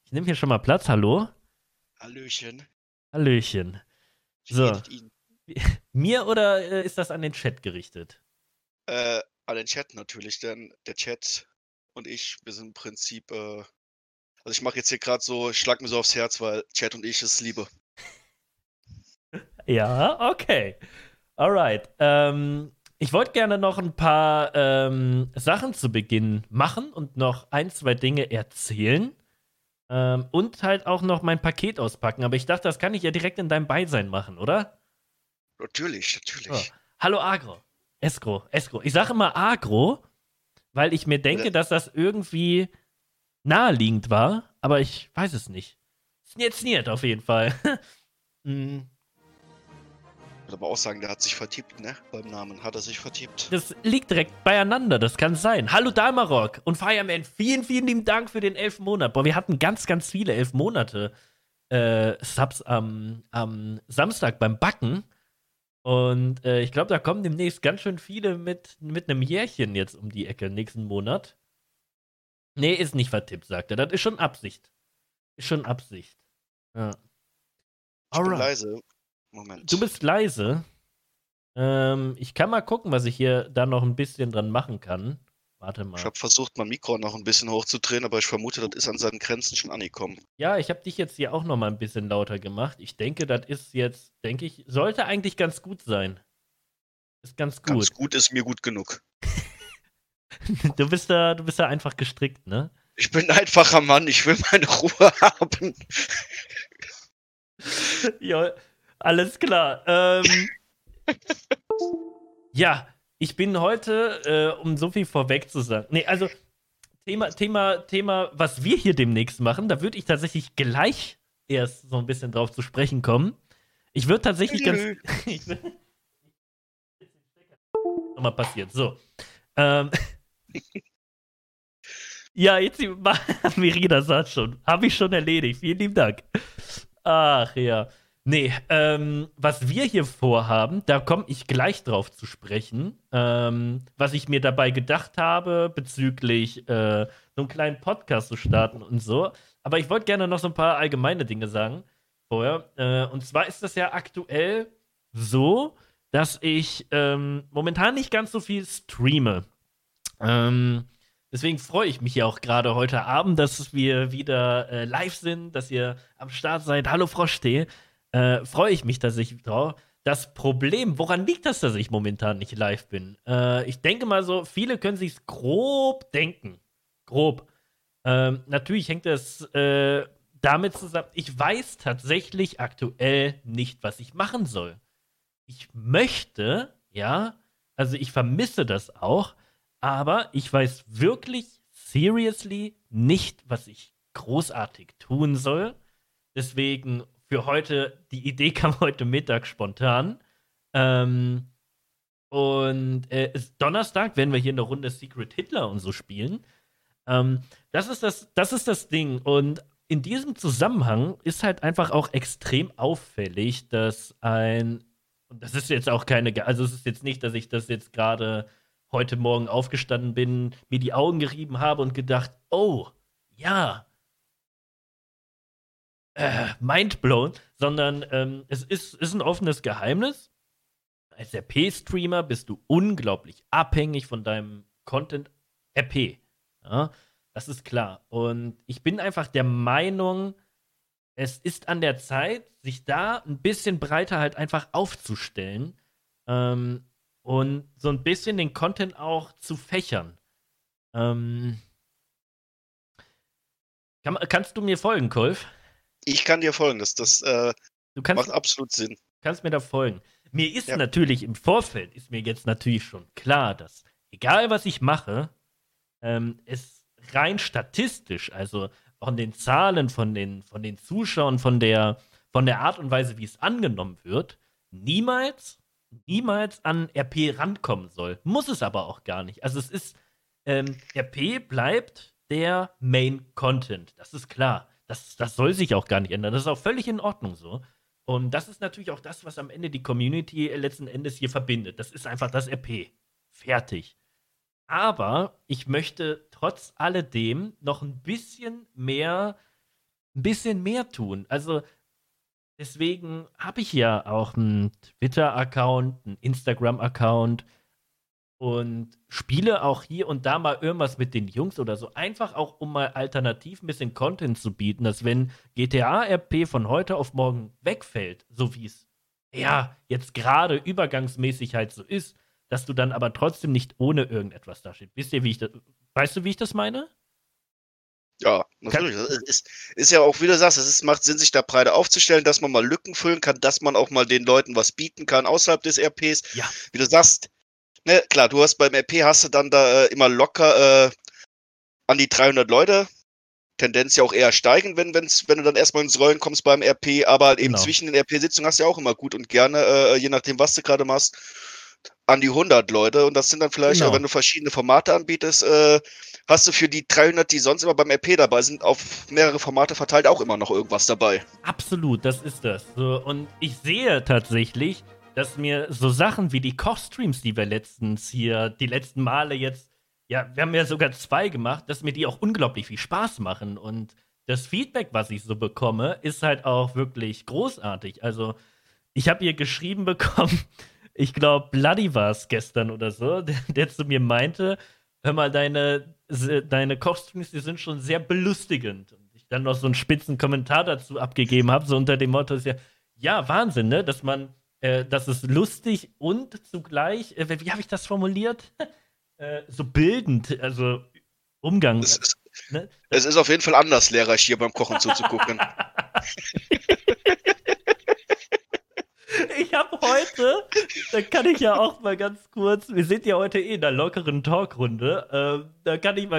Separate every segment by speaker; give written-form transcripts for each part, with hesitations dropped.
Speaker 1: Ich nehme hier schon mal Platz. Hallo?
Speaker 2: Hallöchen,
Speaker 1: Hallöchen.
Speaker 2: wie geht
Speaker 1: So,
Speaker 2: es Ihnen?
Speaker 1: mir oder ist das an den Chat gerichtet?
Speaker 2: An den Chat natürlich, denn der Chat und ich, wir sind im Prinzip, also ich mache jetzt hier gerade so, ich schlag mir so aufs Herz, weil Chat und ich ist Liebe.
Speaker 1: Ja, okay. Alright. Ich wollte gerne noch ein paar Sachen zu Beginn machen und noch ein, zwei Dinge erzählen. Und halt auch noch mein Paket auspacken. Aber ich dachte, das kann ich ja direkt in deinem Beisein machen, oder?
Speaker 2: Natürlich,
Speaker 1: So.
Speaker 2: natürlich.
Speaker 1: Hallo Agro. Escro. Ich sage immer Agro, weil ich mir
Speaker 2: Oder
Speaker 1: denke, dass das irgendwie naheliegend war, aber ich weiß es nicht. Sniert auf jeden Fall. Mm,
Speaker 2: würde aber auch sagen, der hat sich vertippt, ne? Beim Namen hat er sich vertippt.
Speaker 1: Das liegt direkt beieinander, das kann sein. Hallo Dalmarok und Fireman, vielen lieben Dank für den 11. Monat. Boah, wir hatten ganz viele 11 Monate Subs am Samstag beim Backen. Und ich glaube, da kommen demnächst ganz schön viele mit einem Jährchen jetzt um die Ecke nächsten Monat. Nee, ist nicht vertippt, sagt er. Das ist schon Absicht. Ist schon Absicht. Ja.
Speaker 2: Ich bin
Speaker 1: Alright.
Speaker 2: leise.
Speaker 1: Du
Speaker 2: Moment.
Speaker 1: bist leise. Ich kann mal gucken, was ich hier da noch ein bisschen dran machen kann. Warte
Speaker 2: Ich
Speaker 1: mal.
Speaker 2: habe versucht, mein Mikro noch ein bisschen hochzudrehen, aber ich vermute, das ist an seinen Grenzen schon angekommen.
Speaker 1: Ja, ich habe dich jetzt hier auch noch mal ein bisschen lauter gemacht. Ich denke, das ist jetzt, denke ich, sollte eigentlich ganz gut sein. Ist ganz
Speaker 2: Ganz
Speaker 1: gut.
Speaker 2: gut ist mir gut genug.
Speaker 1: Du bist da einfach gestrickt, ne?
Speaker 2: Ich bin ein einfacher Mann, ich will meine Ruhe haben.
Speaker 1: Ja, alles klar. Ja, ich bin heute, um so viel vorweg zu sagen. Nee, also Thema, was wir hier demnächst machen, da würde ich tatsächlich gleich erst so ein bisschen drauf zu sprechen kommen. Ich würde tatsächlich ganz.
Speaker 2: Tüdelü.
Speaker 1: Ich will, nochmal passiert. So. Ähm, ja, jetzt Mirina sagt schon. Habe ich schon erledigt. Vielen lieben Dank. Ach ja. Nee, was wir hier vorhaben, da komme ich gleich drauf zu sprechen. Was ich mir dabei gedacht habe, bezüglich so einen kleinen Podcast zu starten und so. Aber ich wollte gerne noch so ein paar allgemeine Dinge sagen vorher. Und zwar ist das ja aktuell so, dass ich momentan nicht ganz so viel streame. Deswegen freue ich mich ja auch gerade heute Abend, dass wir wieder live sind, dass ihr am Start seid. Hallo Froschsteh. Freue ich mich tatsächlich drauf. Das Problem, woran liegt das, dass ich momentan nicht live bin? Ich denke mal so, viele können sich grob denken. Grob. Natürlich hängt das damit zusammen. Ich weiß tatsächlich aktuell nicht, was ich machen soll. Ich möchte, ja, also ich vermisse das auch, aber ich weiß wirklich seriously nicht, was ich großartig tun soll. Deswegen für heute, die Idee kam heute Mittag spontan. Ähm, und ist Donnerstag werden wir hier eine Runde Secret Hitler und so spielen. Das ist das Ding. Und in diesem Zusammenhang ist halt einfach auch extrem auffällig, dass und das ist jetzt auch also es ist jetzt nicht, dass ich das jetzt gerade heute Morgen aufgestanden bin, mir die Augen gerieben habe und gedacht, oh, ja, mind blown, sondern es ist ein offenes Geheimnis. Als RP-Streamer bist du unglaublich abhängig von deinem Content RP. Ja, das ist klar. Und ich bin einfach der Meinung, es ist an der Zeit, sich da ein bisschen breiter halt einfach aufzustellen ähm, und so ein bisschen den Content auch zu fächern. Ähm, kannst du mir folgen, Kolf?
Speaker 2: Ich kann dir folgen, das
Speaker 1: Du kannst,
Speaker 2: macht absolut Sinn.
Speaker 1: kannst mir da folgen. Mir ist
Speaker 2: Ja.
Speaker 1: natürlich im Vorfeld, ist mir jetzt natürlich schon klar, dass egal was ich mache, es rein statistisch, also von den Zahlen, von den Zuschauern, von der Art und Weise, wie es angenommen wird, niemals an RP rankommen soll. Muss es aber auch gar nicht. Also es ist, RP bleibt der Main Content. Das ist klar. Das soll sich auch gar nicht ändern. Das ist auch völlig in Ordnung so. Und das ist natürlich auch das, was am Ende die Community letzten Endes hier verbindet. Das ist einfach das RP. Fertig. Aber ich möchte trotz alledem noch ein bisschen mehr ein bisschen mehr tun. Also deswegen habe ich ja auch einen Twitter-Account, einen Instagram-Account und spiele auch hier und da mal irgendwas mit den Jungs oder so. Einfach auch, um mal alternativ ein bisschen Content zu bieten, dass wenn GTA-RP von heute auf morgen wegfällt, so wie es ja jetzt gerade übergangsmäßig halt so ist, dass du dann aber trotzdem nicht ohne irgendetwas dastehst. Weißt du, wie ich das meine?
Speaker 2: Ja,
Speaker 1: Kann,
Speaker 2: natürlich. Das ist ja auch, wie du sagst, macht Sinn, sich da breiter aufzustellen, dass man mal Lücken füllen kann, dass man auch mal den Leuten was bieten kann außerhalb des RPs.
Speaker 1: ja,
Speaker 2: Wie du sagst, ne, klar, du hast beim RP hast du dann da immer locker an die 300 Leute. Tendenz ja auch eher steigen, wenn du dann erstmal ins Rollen kommst beim RP, aber halt eben
Speaker 1: genau.
Speaker 2: zwischen den RP-Sitzungen hast du ja auch immer gut und gerne, je nachdem, was du gerade machst, an die 100 Leute. Und das sind dann vielleicht, wenn
Speaker 1: Genau.
Speaker 2: du verschiedene Formate anbietest, hast du für die 300, die sonst immer beim RP dabei sind, auf mehrere Formate verteilt auch immer noch irgendwas dabei.
Speaker 1: Absolut, das ist das. So, und ich sehe tatsächlich, dass mir so Sachen wie die Kochstreams, die wir die letzten Male jetzt, ja, wir haben ja sogar 2 gemacht, dass mir die auch unglaublich viel Spaß machen. Und das Feedback, was ich so bekomme, ist halt auch wirklich großartig. Also, ich habe ihr geschrieben bekommen, ich glaube, Bloody war es gestern oder so, der zu mir meinte, hör mal, deine Kochstreams, die sind schon sehr belustigend. Und ich dann noch so einen spitzen Kommentar dazu abgegeben habe, so unter dem Motto, ist ja, Wahnsinn, ne, dass es lustig und zugleich, wie habe ich das formuliert? So bildend, also Umgang,
Speaker 2: Es ist,
Speaker 1: ne?
Speaker 2: es ist auf jeden Fall anders, lehrreich hier beim Kochen zuzugucken.
Speaker 1: Ich habe heute, da kann ich ja auch mal ganz kurz, wir sind ja heute in einer lockeren Talkrunde, da kann ich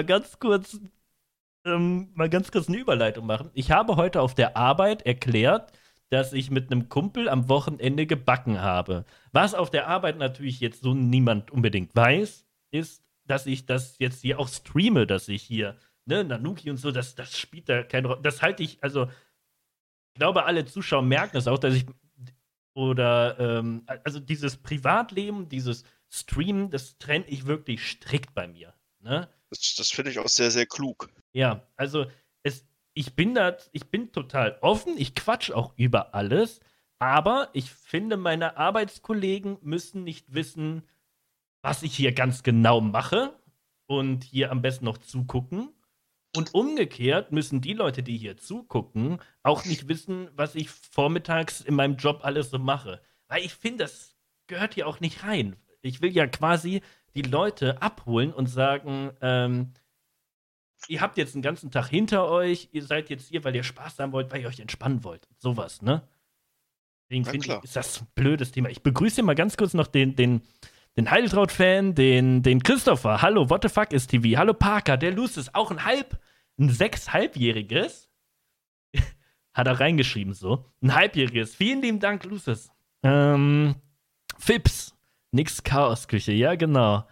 Speaker 1: mal ganz kurz eine Überleitung machen. Ich habe heute auf der Arbeit erklärt, dass ich mit einem Kumpel am Wochenende gebacken habe. Was auf der Arbeit natürlich jetzt so niemand unbedingt weiß, ist, dass ich das jetzt hier auch streame, dass ich hier, ne, Nanuki und so, das spielt da keine Rolle. Das halte ich, also ich glaube, alle Zuschauer merken es auch, dass ich also dieses Privatleben, dieses Streamen, das trenne ich wirklich strikt bei mir. Ne?
Speaker 2: Das finde ich auch sehr, sehr klug.
Speaker 1: Ja, also es, ich bin total offen, ich quatsch auch über alles, aber ich finde, meine Arbeitskollegen müssen nicht wissen, was ich hier ganz genau mache und hier am besten noch zugucken. Und umgekehrt müssen die Leute, die hier zugucken, auch nicht wissen, was ich vormittags in meinem Job alles so mache. Weil ich finde, das gehört hier auch nicht rein. Ich will ja quasi die Leute abholen und sagen, ihr habt jetzt einen ganzen Tag hinter euch, ihr seid jetzt hier, weil ihr Spaß haben wollt, weil ihr euch entspannen wollt. Sowas, ne? Deswegen
Speaker 2: Na
Speaker 1: finde ich,
Speaker 2: klar.
Speaker 1: ist das ein blödes Thema. Ich begrüße hier mal ganz kurz noch den Heideltraut-Fan, den Christopher. Hallo, what the fuck ist TV? Hallo, Parker, der Lucis, auch ein 6-halbjähriges. Hat er reingeschrieben so. Ein halbjähriges. Vielen lieben Dank, Lucis. Fips. Nix Chaosküche, ja, genau.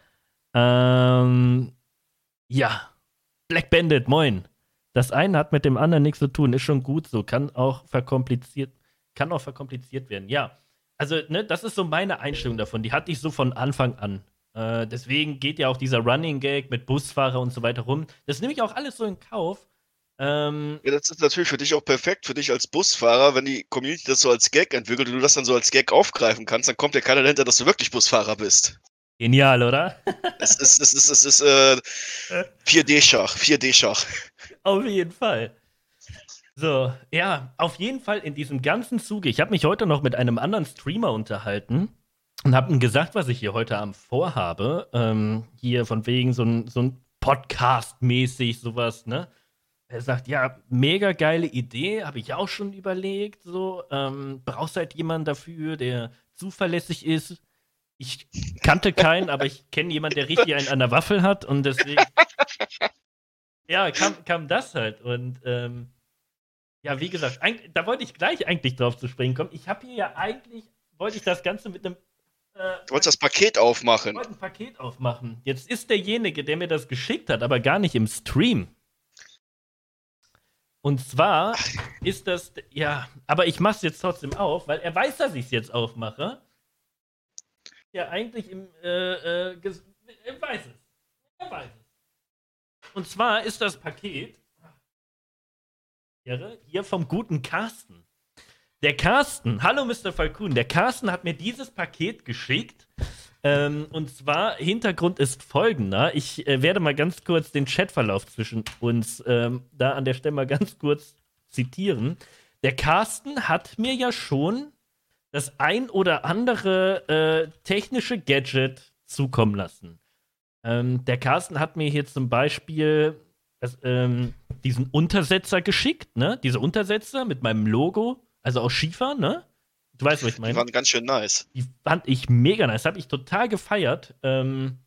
Speaker 1: Ja. Black Bandit, moin. Das eine hat mit dem anderen nichts zu tun, ist schon gut so. Kann auch verkompliziert werden. Ja. Also, ne, das ist so meine Einstellung davon. Die hatte ich so von Anfang an. Deswegen geht ja auch dieser Running Gag mit Busfahrer und so weiter rum. Das nehme ich auch alles so in Kauf.
Speaker 2: Ja, das ist natürlich für dich auch perfekt, für dich als Busfahrer, wenn die Community das so als Gag entwickelt und du das dann so als Gag aufgreifen kannst, dann kommt ja keiner dahinter, dass du wirklich Busfahrer bist.
Speaker 1: Genial, oder?
Speaker 2: Es ist 4D-Schach, 4D-Schach.
Speaker 1: Auf jeden Fall. So, ja, auf jeden Fall in diesem ganzen Zuge. Ich habe mich heute noch mit einem anderen Streamer unterhalten und habe ihm gesagt, was ich hier heute Abend vorhabe. Hier von wegen so ein Podcast-mäßig sowas, ne? Er sagt, ja, mega geile Idee, habe ich auch schon überlegt. So, brauchst halt jemanden dafür, der zuverlässig ist. Ich kannte keinen, aber ich kenne jemanden, der richtig einen an der Waffel hat und deswegen, ja, kam das halt. Und ja, wie gesagt, da wollte ich gleich eigentlich drauf zu sprechen kommen. Ich habe hier ja eigentlich, wollte ich das Ganze mit einem
Speaker 2: Du wolltest das Paket aufmachen.
Speaker 1: wollte ein Paket aufmachen. Jetzt ist derjenige, der mir das geschickt hat, aber gar nicht im Stream. Und zwar ist das, ja, aber ich mach's jetzt trotzdem auf, weil er weiß, dass ich es jetzt aufmache. Ja, eigentlich er weiß es. Er weiß es. Und zwar ist das Paket hier vom guten Carsten. Der Carsten, hallo Mr. Falcon, der Carsten hat mir dieses Paket geschickt. Und zwar, Hintergrund ist folgender. Ich werde mal ganz kurz den Chatverlauf zwischen uns da an der Stelle mal ganz kurz zitieren. Der Carsten hat mir ja schon das ein oder andere technische Gadget zukommen lassen. Der Carsten hat mir hier zum Beispiel diesen Untersetzer geschickt, ne? Diese Untersetzer mit meinem Logo, also aus Schiefer, ne? Du weißt, was ich meine.
Speaker 2: Die waren ganz schön nice.
Speaker 1: Die fand ich mega nice, habe ich total gefeiert. Dann,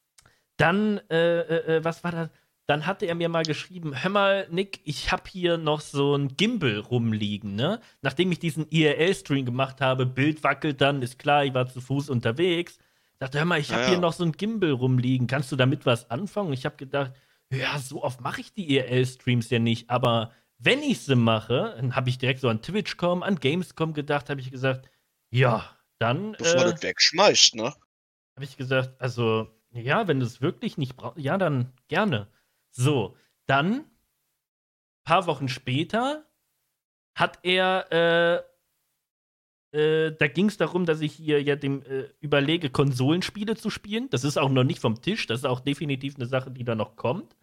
Speaker 1: was war das? Dann hatte er mir mal geschrieben, hör mal, Nick, ich habe hier noch so ein Gimbal rumliegen, ne? Nachdem ich diesen IRL-Stream gemacht habe, Bild wackelt dann, ist klar, ich war zu Fuß unterwegs. Dachte, hör mal, ich habe hier noch so ein Gimbal rumliegen, kannst du damit was anfangen? Und ich habe gedacht, ja, so oft mache ich die IRL-Streams ja nicht, aber wenn ich sie mache, dann habe ich direkt so an Twitch.com, an Gamescom gedacht, habe ich gesagt, ja, dann
Speaker 2: Bevor du das wegschmeißt, ne?
Speaker 1: habe ich gesagt, also, ja, wenn du es wirklich nicht brauchst, ja, dann gerne. So, dann, paar Wochen später, hat er, da ging es darum, dass ich hier ja dem überlege, Konsolenspiele zu spielen. Das ist auch noch nicht vom Tisch, das ist auch definitiv eine Sache, die da noch kommt.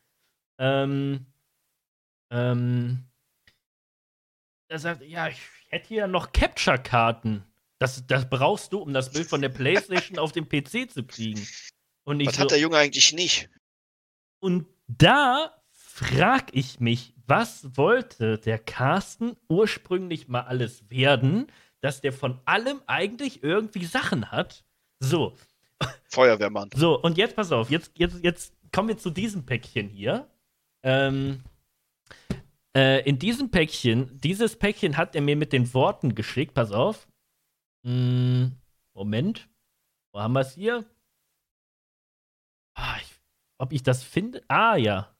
Speaker 1: Er sagt, ja, ich hätte hier noch Capture-Karten. Das brauchst du, um das Bild von der PlayStation auf dem PC zu kriegen. Und
Speaker 2: Was hat der Junge eigentlich nicht?
Speaker 1: Und da frag ich mich, was wollte der Carsten ursprünglich mal alles werden, dass der von allem eigentlich irgendwie Sachen hat? So.
Speaker 2: Feuerwehrmann.
Speaker 1: So, und jetzt pass auf, jetzt kommen wir zu diesem Päckchen hier. In diesem Päckchen, dieses Päckchen hat er mir mit den Worten geschickt, pass auf. Moment. Wo haben wir es hier? Ob ich das finde? Ja.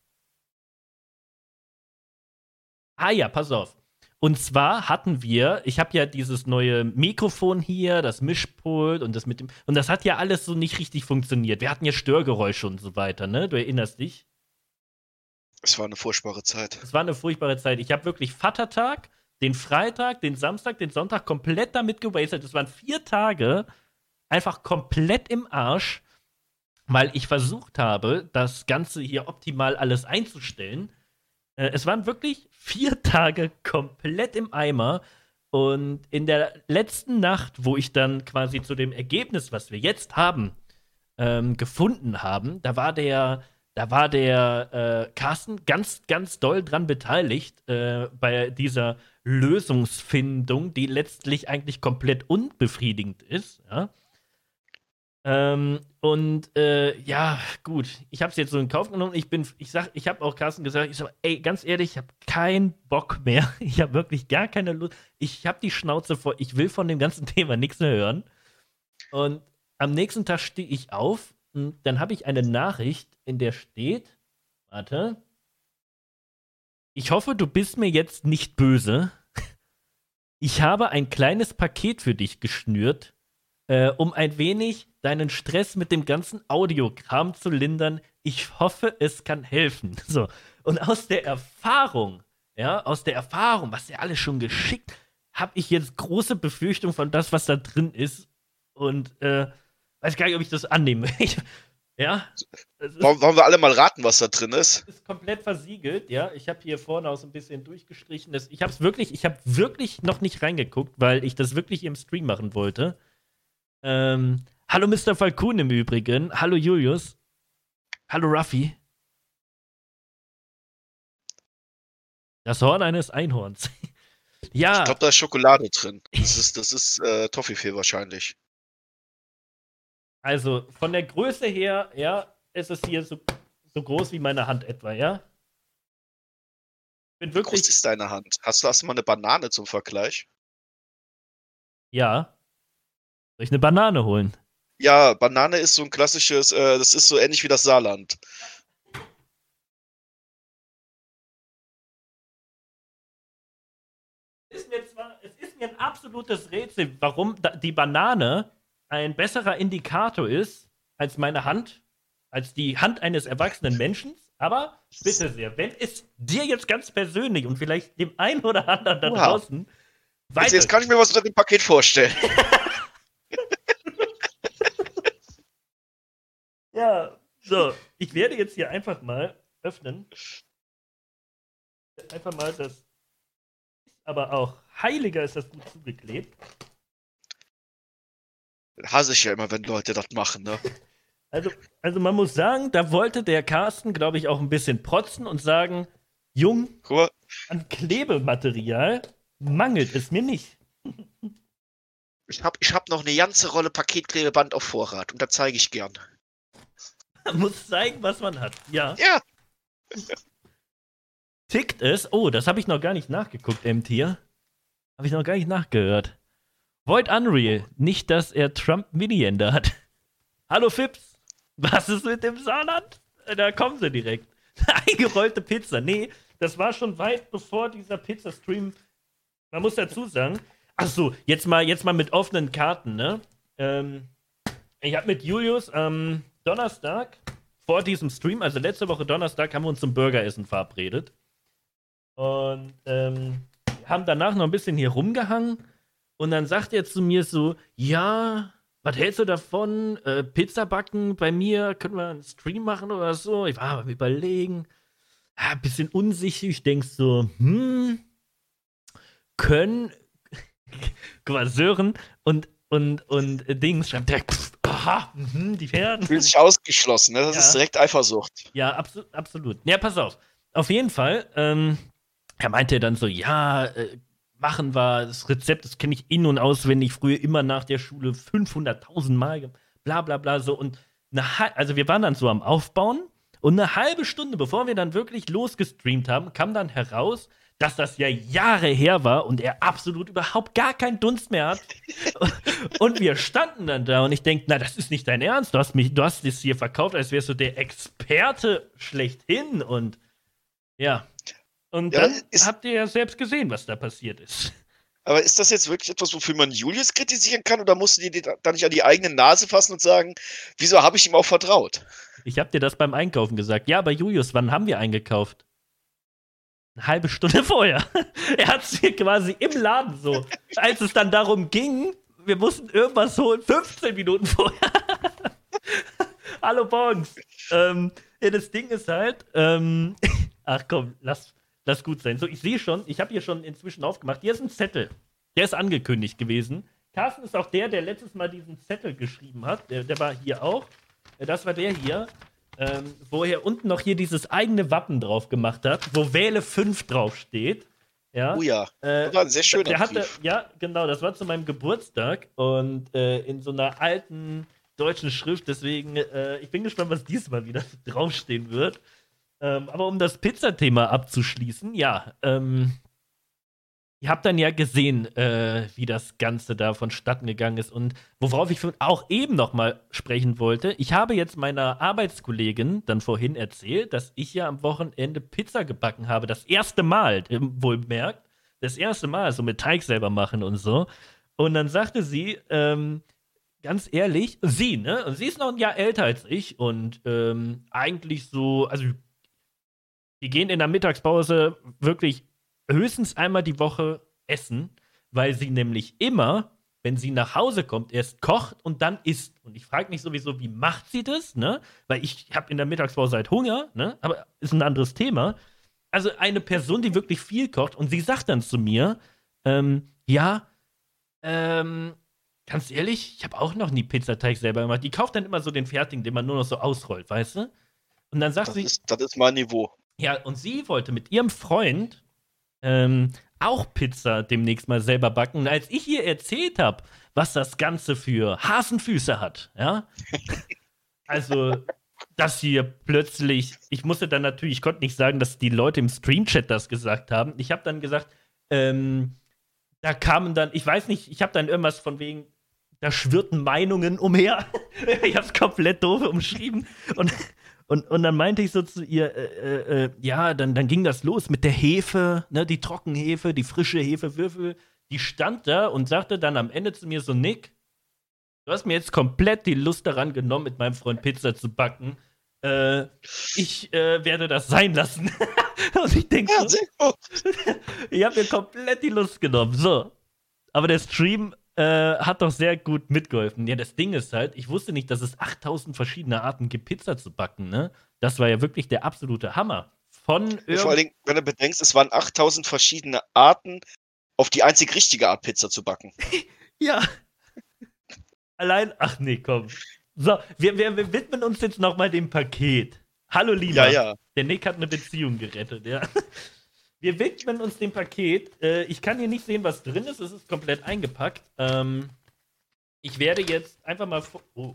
Speaker 1: Pass auf. Und zwar hatten wir, ich habe ja dieses neue Mikrofon hier, das Mischpult und das mit dem, und das hat ja alles so nicht richtig funktioniert. Wir hatten ja Störgeräusche und so weiter, ne? Du erinnerst dich?
Speaker 2: Es war eine furchtbare Zeit.
Speaker 1: Es war eine furchtbare Zeit. Ich habe wirklich Vatertag, den Freitag, den Samstag, den Sonntag komplett damit gewastet. Es waren 4 Tage einfach komplett im Arsch, weil ich versucht habe, das Ganze hier optimal alles einzustellen. Es waren wirklich 4 Tage komplett im Eimer. Und in der letzten Nacht, wo ich dann quasi zu dem Ergebnis, was wir jetzt haben, gefunden haben, da war der Carsten ganz, ganz doll dran beteiligt bei dieser Lösungsfindung, die letztlich eigentlich komplett unbefriedigend ist. Ja? Ja, gut, ich habe es jetzt so in Kauf genommen. Ich habe auch Carsten gesagt, ey, ganz ehrlich, ich habe keinen Bock mehr. Ich habe wirklich gar keine Lust. Ich habe die Schnauze voll. Ich will von dem ganzen Thema nichts mehr hören. Und am nächsten Tag stehe ich auf und dann habe ich eine Nachricht, in der steht, warte, ich hoffe, du bist mir jetzt nicht böse. Ich habe ein kleines Paket für dich geschnürt, um ein wenig deinen Stress mit dem ganzen Audiokram zu lindern. Ich hoffe, es kann helfen. So. Und aus der Erfahrung, was er alles schon geschickt, habe ich jetzt große Befürchtung von das, was da drin ist. Und weiß gar nicht, ob ich das annehme. Ja.
Speaker 2: Wollen wir alle mal raten, was da drin ist?
Speaker 1: Ist komplett versiegelt, ja. Ich habe hier vorne auch so ein bisschen durchgestrichen. Ich habe wirklich noch nicht reingeguckt, weil ich das wirklich im Stream machen wollte. Hallo Mr. Falcon im Übrigen. Hallo Julius. Hallo Ruffy. Das Horn eines Einhorns. Ja.
Speaker 2: Ich glaube, da ist Schokolade drin. Das ist Toffifee wahrscheinlich.
Speaker 1: Also, von der Größe her, ja, ist es hier so groß wie meine Hand etwa, ja?
Speaker 2: Wie groß ist deine Hand? Hast du mal eine Banane zum Vergleich?
Speaker 1: Ja. Soll ich eine Banane holen?
Speaker 2: Ja, Banane ist so ein klassisches, das ist so ähnlich wie das Saarland.
Speaker 1: Es ist mir ein absolutes Rätsel, warum die Banane ein besserer Indikator ist als meine Hand, als die Hand eines erwachsenen Menschen, Aber bitte sehr, wenn es dir jetzt ganz persönlich und vielleicht dem einen oder anderen da
Speaker 2: Wow.
Speaker 1: draußen
Speaker 2: Also jetzt kann ich mir was unter dem Paket vorstellen.
Speaker 1: Ja, so, ich werde jetzt hier einfach mal öffnen. Einfach mal das. Aber auch heiliger ist das gut zugeklebt.
Speaker 2: Hasse ich ja immer, wenn Leute das machen, ne?
Speaker 1: Also man muss sagen, da wollte der Carsten, glaube ich, auch ein bisschen protzen und sagen, Jung,
Speaker 2: Guck mal,
Speaker 1: an Klebematerial mangelt es mir nicht.
Speaker 2: ich hab noch eine ganze Rolle Paketklebeband auf Vorrat und da zeige ich gern.
Speaker 1: Man muss zeigen, was man hat. Ja.
Speaker 2: Ja,
Speaker 1: Tickt es? Oh, das habe ich noch gar nicht nachgeguckt, M-Tier. Habe ich noch gar nicht nachgehört. Void Unreal. Nicht, dass er Trump Mini-Ende hat. Hallo Fips. Was ist mit dem Saarland? Da kommen sie direkt. Eingerollte Pizza. Nee, das war schon weit bevor dieser Pizza-Stream. Man muss dazu sagen. Achso, jetzt mal mit offenen Karten, ne? Ich habe mit Julius am Donnerstag vor diesem Stream, also letzte Woche Donnerstag, haben wir uns zum Burgeressen verabredet. Und haben danach noch ein bisschen hier rumgehangen. Und dann sagt er zu mir so, ja, was hältst du davon? Pizza backen bei mir? Können wir einen Stream machen oder so? Ich war am Überlegen. Ja, ein bisschen unsicher. Ich denk so, können. Guck mal, Sören und Dings schreibt direkt, aha, die werden.
Speaker 2: fühlt sich ausgeschlossen, ne? Das
Speaker 1: Ja.
Speaker 2: ist direkt Eifersucht.
Speaker 1: Ja, absolut. Ja, pass auf. Auf jeden Fall, er meinte dann so, ja, machen wir das Rezept, das kenne ich in- und auswendig, früher immer nach der Schule 500.000 Mal, bla bla bla, so. Und also wir waren dann so am Aufbauen und eine halbe Stunde, bevor wir dann wirklich losgestreamt haben, kam dann heraus, dass das ja Jahre her war und er absolut überhaupt gar keinen Dunst mehr hat. Und wir standen dann da und ich denke, na, das ist nicht dein Ernst. Du hast das hier verkauft, als wärst du der Experte schlechthin. Und ja. Und
Speaker 2: Ja,
Speaker 1: dann habt ihr ja selbst gesehen, was da passiert ist.
Speaker 2: Aber ist das jetzt wirklich etwas, wofür man Julius kritisieren kann? Oder musst du dir da nicht an die eigene Nase fassen und sagen, wieso habe ich ihm auch vertraut?
Speaker 1: Ich hab dir das beim Einkaufen gesagt. Ja, aber Julius, wann haben wir eingekauft? Eine halbe Stunde vorher. Er hat es hier quasi im Laden so. Als es dann darum ging, wir mussten irgendwas holen, 15 Minuten vorher. Hallo Bongs. Ja, das Ding ist halt, ach komm, lass gut sein. So, ich sehe schon, ich habe hier schon inzwischen aufgemacht. Hier ist ein Zettel. Der ist angekündigt gewesen. Carsten ist auch der letztes Mal diesen Zettel geschrieben hat. Der war hier auch. Das war der hier. Wo er unten noch hier dieses eigene Wappen drauf gemacht hat, wo Wähle 5 drauf steht. Ja.
Speaker 2: Oh ja, das war ein sehr schöner Brief.
Speaker 1: Ja, genau, das war zu meinem Geburtstag und in so einer alten deutschen Schrift, deswegen, ich bin gespannt, was diesmal wieder draufstehen wird. Aber um das Pizzathema abzuschließen, ja, ihr habt dann ja gesehen, wie das Ganze da vonstatten gegangen ist und worauf ich auch eben noch mal sprechen wollte. Ich habe jetzt meiner Arbeitskollegin dann vorhin erzählt, dass ich ja am Wochenende Pizza gebacken habe. Das erste Mal, wohlbemerkt. Das erste Mal, so mit Teig selber machen und so. Und dann sagte sie, ganz ehrlich, sie, ne? Und sie ist noch ein Jahr älter als ich und eigentlich so, also die gehen in der Mittagspause wirklich höchstens einmal die Woche essen, weil sie nämlich immer, wenn sie nach Hause kommt, erst kocht und dann isst. Und ich frage mich sowieso, wie macht sie das, ne? Weil ich habe in der Mittagspause halt Hunger, ne? Aber ist ein anderes Thema. Also eine Person, die wirklich viel kocht und sie sagt dann zu mir, ja, ganz ehrlich, ich habe auch noch nie Pizzateig selber gemacht. Die kauft dann immer so den fertigen, den man nur noch so ausrollt, weißt du? Und dann sagt sie,
Speaker 2: Das ist mein Niveau.
Speaker 1: ja, und sie wollte mit ihrem Freund auch Pizza demnächst mal selber backen. Und als ich ihr erzählt habe, was das Ganze für Hasenfüße hat, ja, also, dass hier plötzlich, ich musste dann natürlich, ich konnte nicht sagen, dass die Leute im Streamchat das gesagt haben. Ich habe dann gesagt, da kamen dann, ich weiß nicht, ich habe dann irgendwas von wegen, da schwirrten Meinungen umher. Ich habe es komplett doof umschrieben. Und dann meinte ich so zu ihr, ja, dann ging das los mit der Hefe, ne, die Trockenhefe, die frische Hefewürfel. Die stand da und sagte dann am Ende zu mir so, Nick, du hast mir jetzt komplett die Lust daran genommen, mit meinem Freund Pizza zu backen. Ich werde das sein lassen. Und ich denke
Speaker 2: Ja,
Speaker 1: so,
Speaker 2: sehr gut.
Speaker 1: ich habe mir komplett die Lust genommen. So. Aber der Stream hat doch sehr gut mitgeholfen. Ja, das Ding ist halt, ich wusste nicht, dass es 8000 verschiedene Arten gibt, Pizza zu backen, ne? Das war ja wirklich der absolute Hammer.
Speaker 2: Vor allen Dingen, wenn du bedenkst, es waren 8000 verschiedene Arten, auf die einzig richtige Art Pizza zu backen.
Speaker 1: Ja. Allein, ach nee, komm. So, wir widmen uns jetzt nochmal dem Paket. Hallo Lima.
Speaker 2: Ja.
Speaker 1: Der Nick hat eine Beziehung gerettet, ja. Wir widmen uns dem Paket. Ich kann hier nicht sehen, was drin ist. Es ist komplett eingepackt. Ich werde jetzt einfach mal. Oh.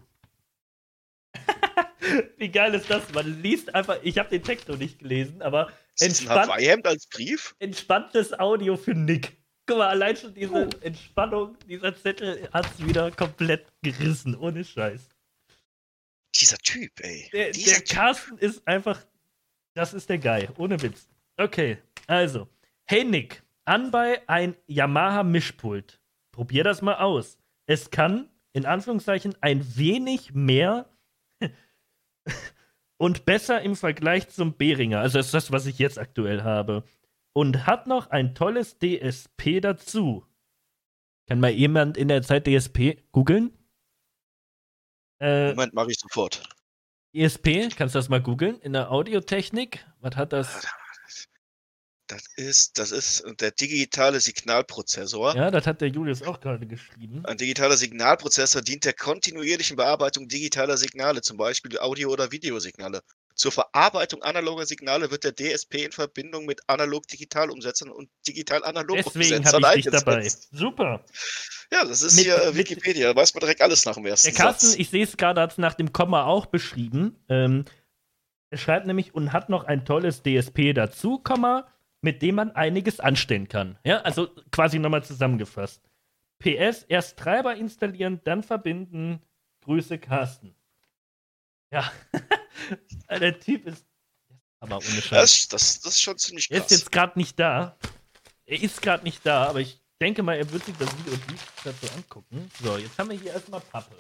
Speaker 1: Wie geil ist das? Man liest einfach. Ich habe den Text noch nicht gelesen, aber
Speaker 2: Ist das ein Hawaii-Hemd als Brief?
Speaker 1: entspanntes Audio für Nick. Guck mal, allein schon diese Entspannung, dieser Zettel hat es wieder komplett gerissen. Ohne Scheiß.
Speaker 2: Dieser Typ, ey.
Speaker 1: Der Carsten ist einfach. Das ist der Guy. Ohne Witz. Okay, also. Hey Nick, anbei ein Yamaha-Mischpult. Probier das mal aus. Es kann, in Anführungszeichen, ein wenig mehr und besser im Vergleich zum Behringer. Also das ist das, was ich jetzt aktuell habe. Und hat noch ein tolles DSP dazu. Kann mal jemand in der Zeit DSP googeln?
Speaker 2: Moment, mache ich sofort.
Speaker 1: DSP, kannst du das mal googeln? In der Audiotechnik? Was hat das?
Speaker 2: Das ist der digitale Signalprozessor.
Speaker 1: Ja, das hat der Julius auch gerade geschrieben.
Speaker 2: Ein digitaler Signalprozessor dient der kontinuierlichen Bearbeitung digitaler Signale, zum Beispiel Audio- oder Videosignale. Zur Verarbeitung analoger Signale wird der DSP in Verbindung mit Analog-Digital-Umsetzern und
Speaker 1: Deswegen
Speaker 2: Digital-Analog-Umsetzern
Speaker 1: habe ich dich dabei.
Speaker 2: eingesetzt.
Speaker 1: Super.
Speaker 2: Ja, das ist hier Wikipedia, da weiß man direkt alles nach dem ersten
Speaker 1: Der Carsten,
Speaker 2: Satz.
Speaker 1: ich sehe es gerade, hat es nach dem Komma auch beschrieben. Er schreibt nämlich, und hat noch ein tolles DSP dazu, Komma, mit dem man einiges anstellen kann. Ja, also quasi nochmal zusammengefasst. PS, erst Treiber installieren, dann verbinden. Grüße, Carsten. Ja, der Typ ist aber ohne Scheiß.
Speaker 2: Das ist schon ziemlich
Speaker 1: Er
Speaker 2: krass.
Speaker 1: ist jetzt gerade nicht da. Er ist gerade nicht da, aber ich denke mal, er wird sich das Video dazu angucken. So, jetzt haben wir hier erstmal Pappe.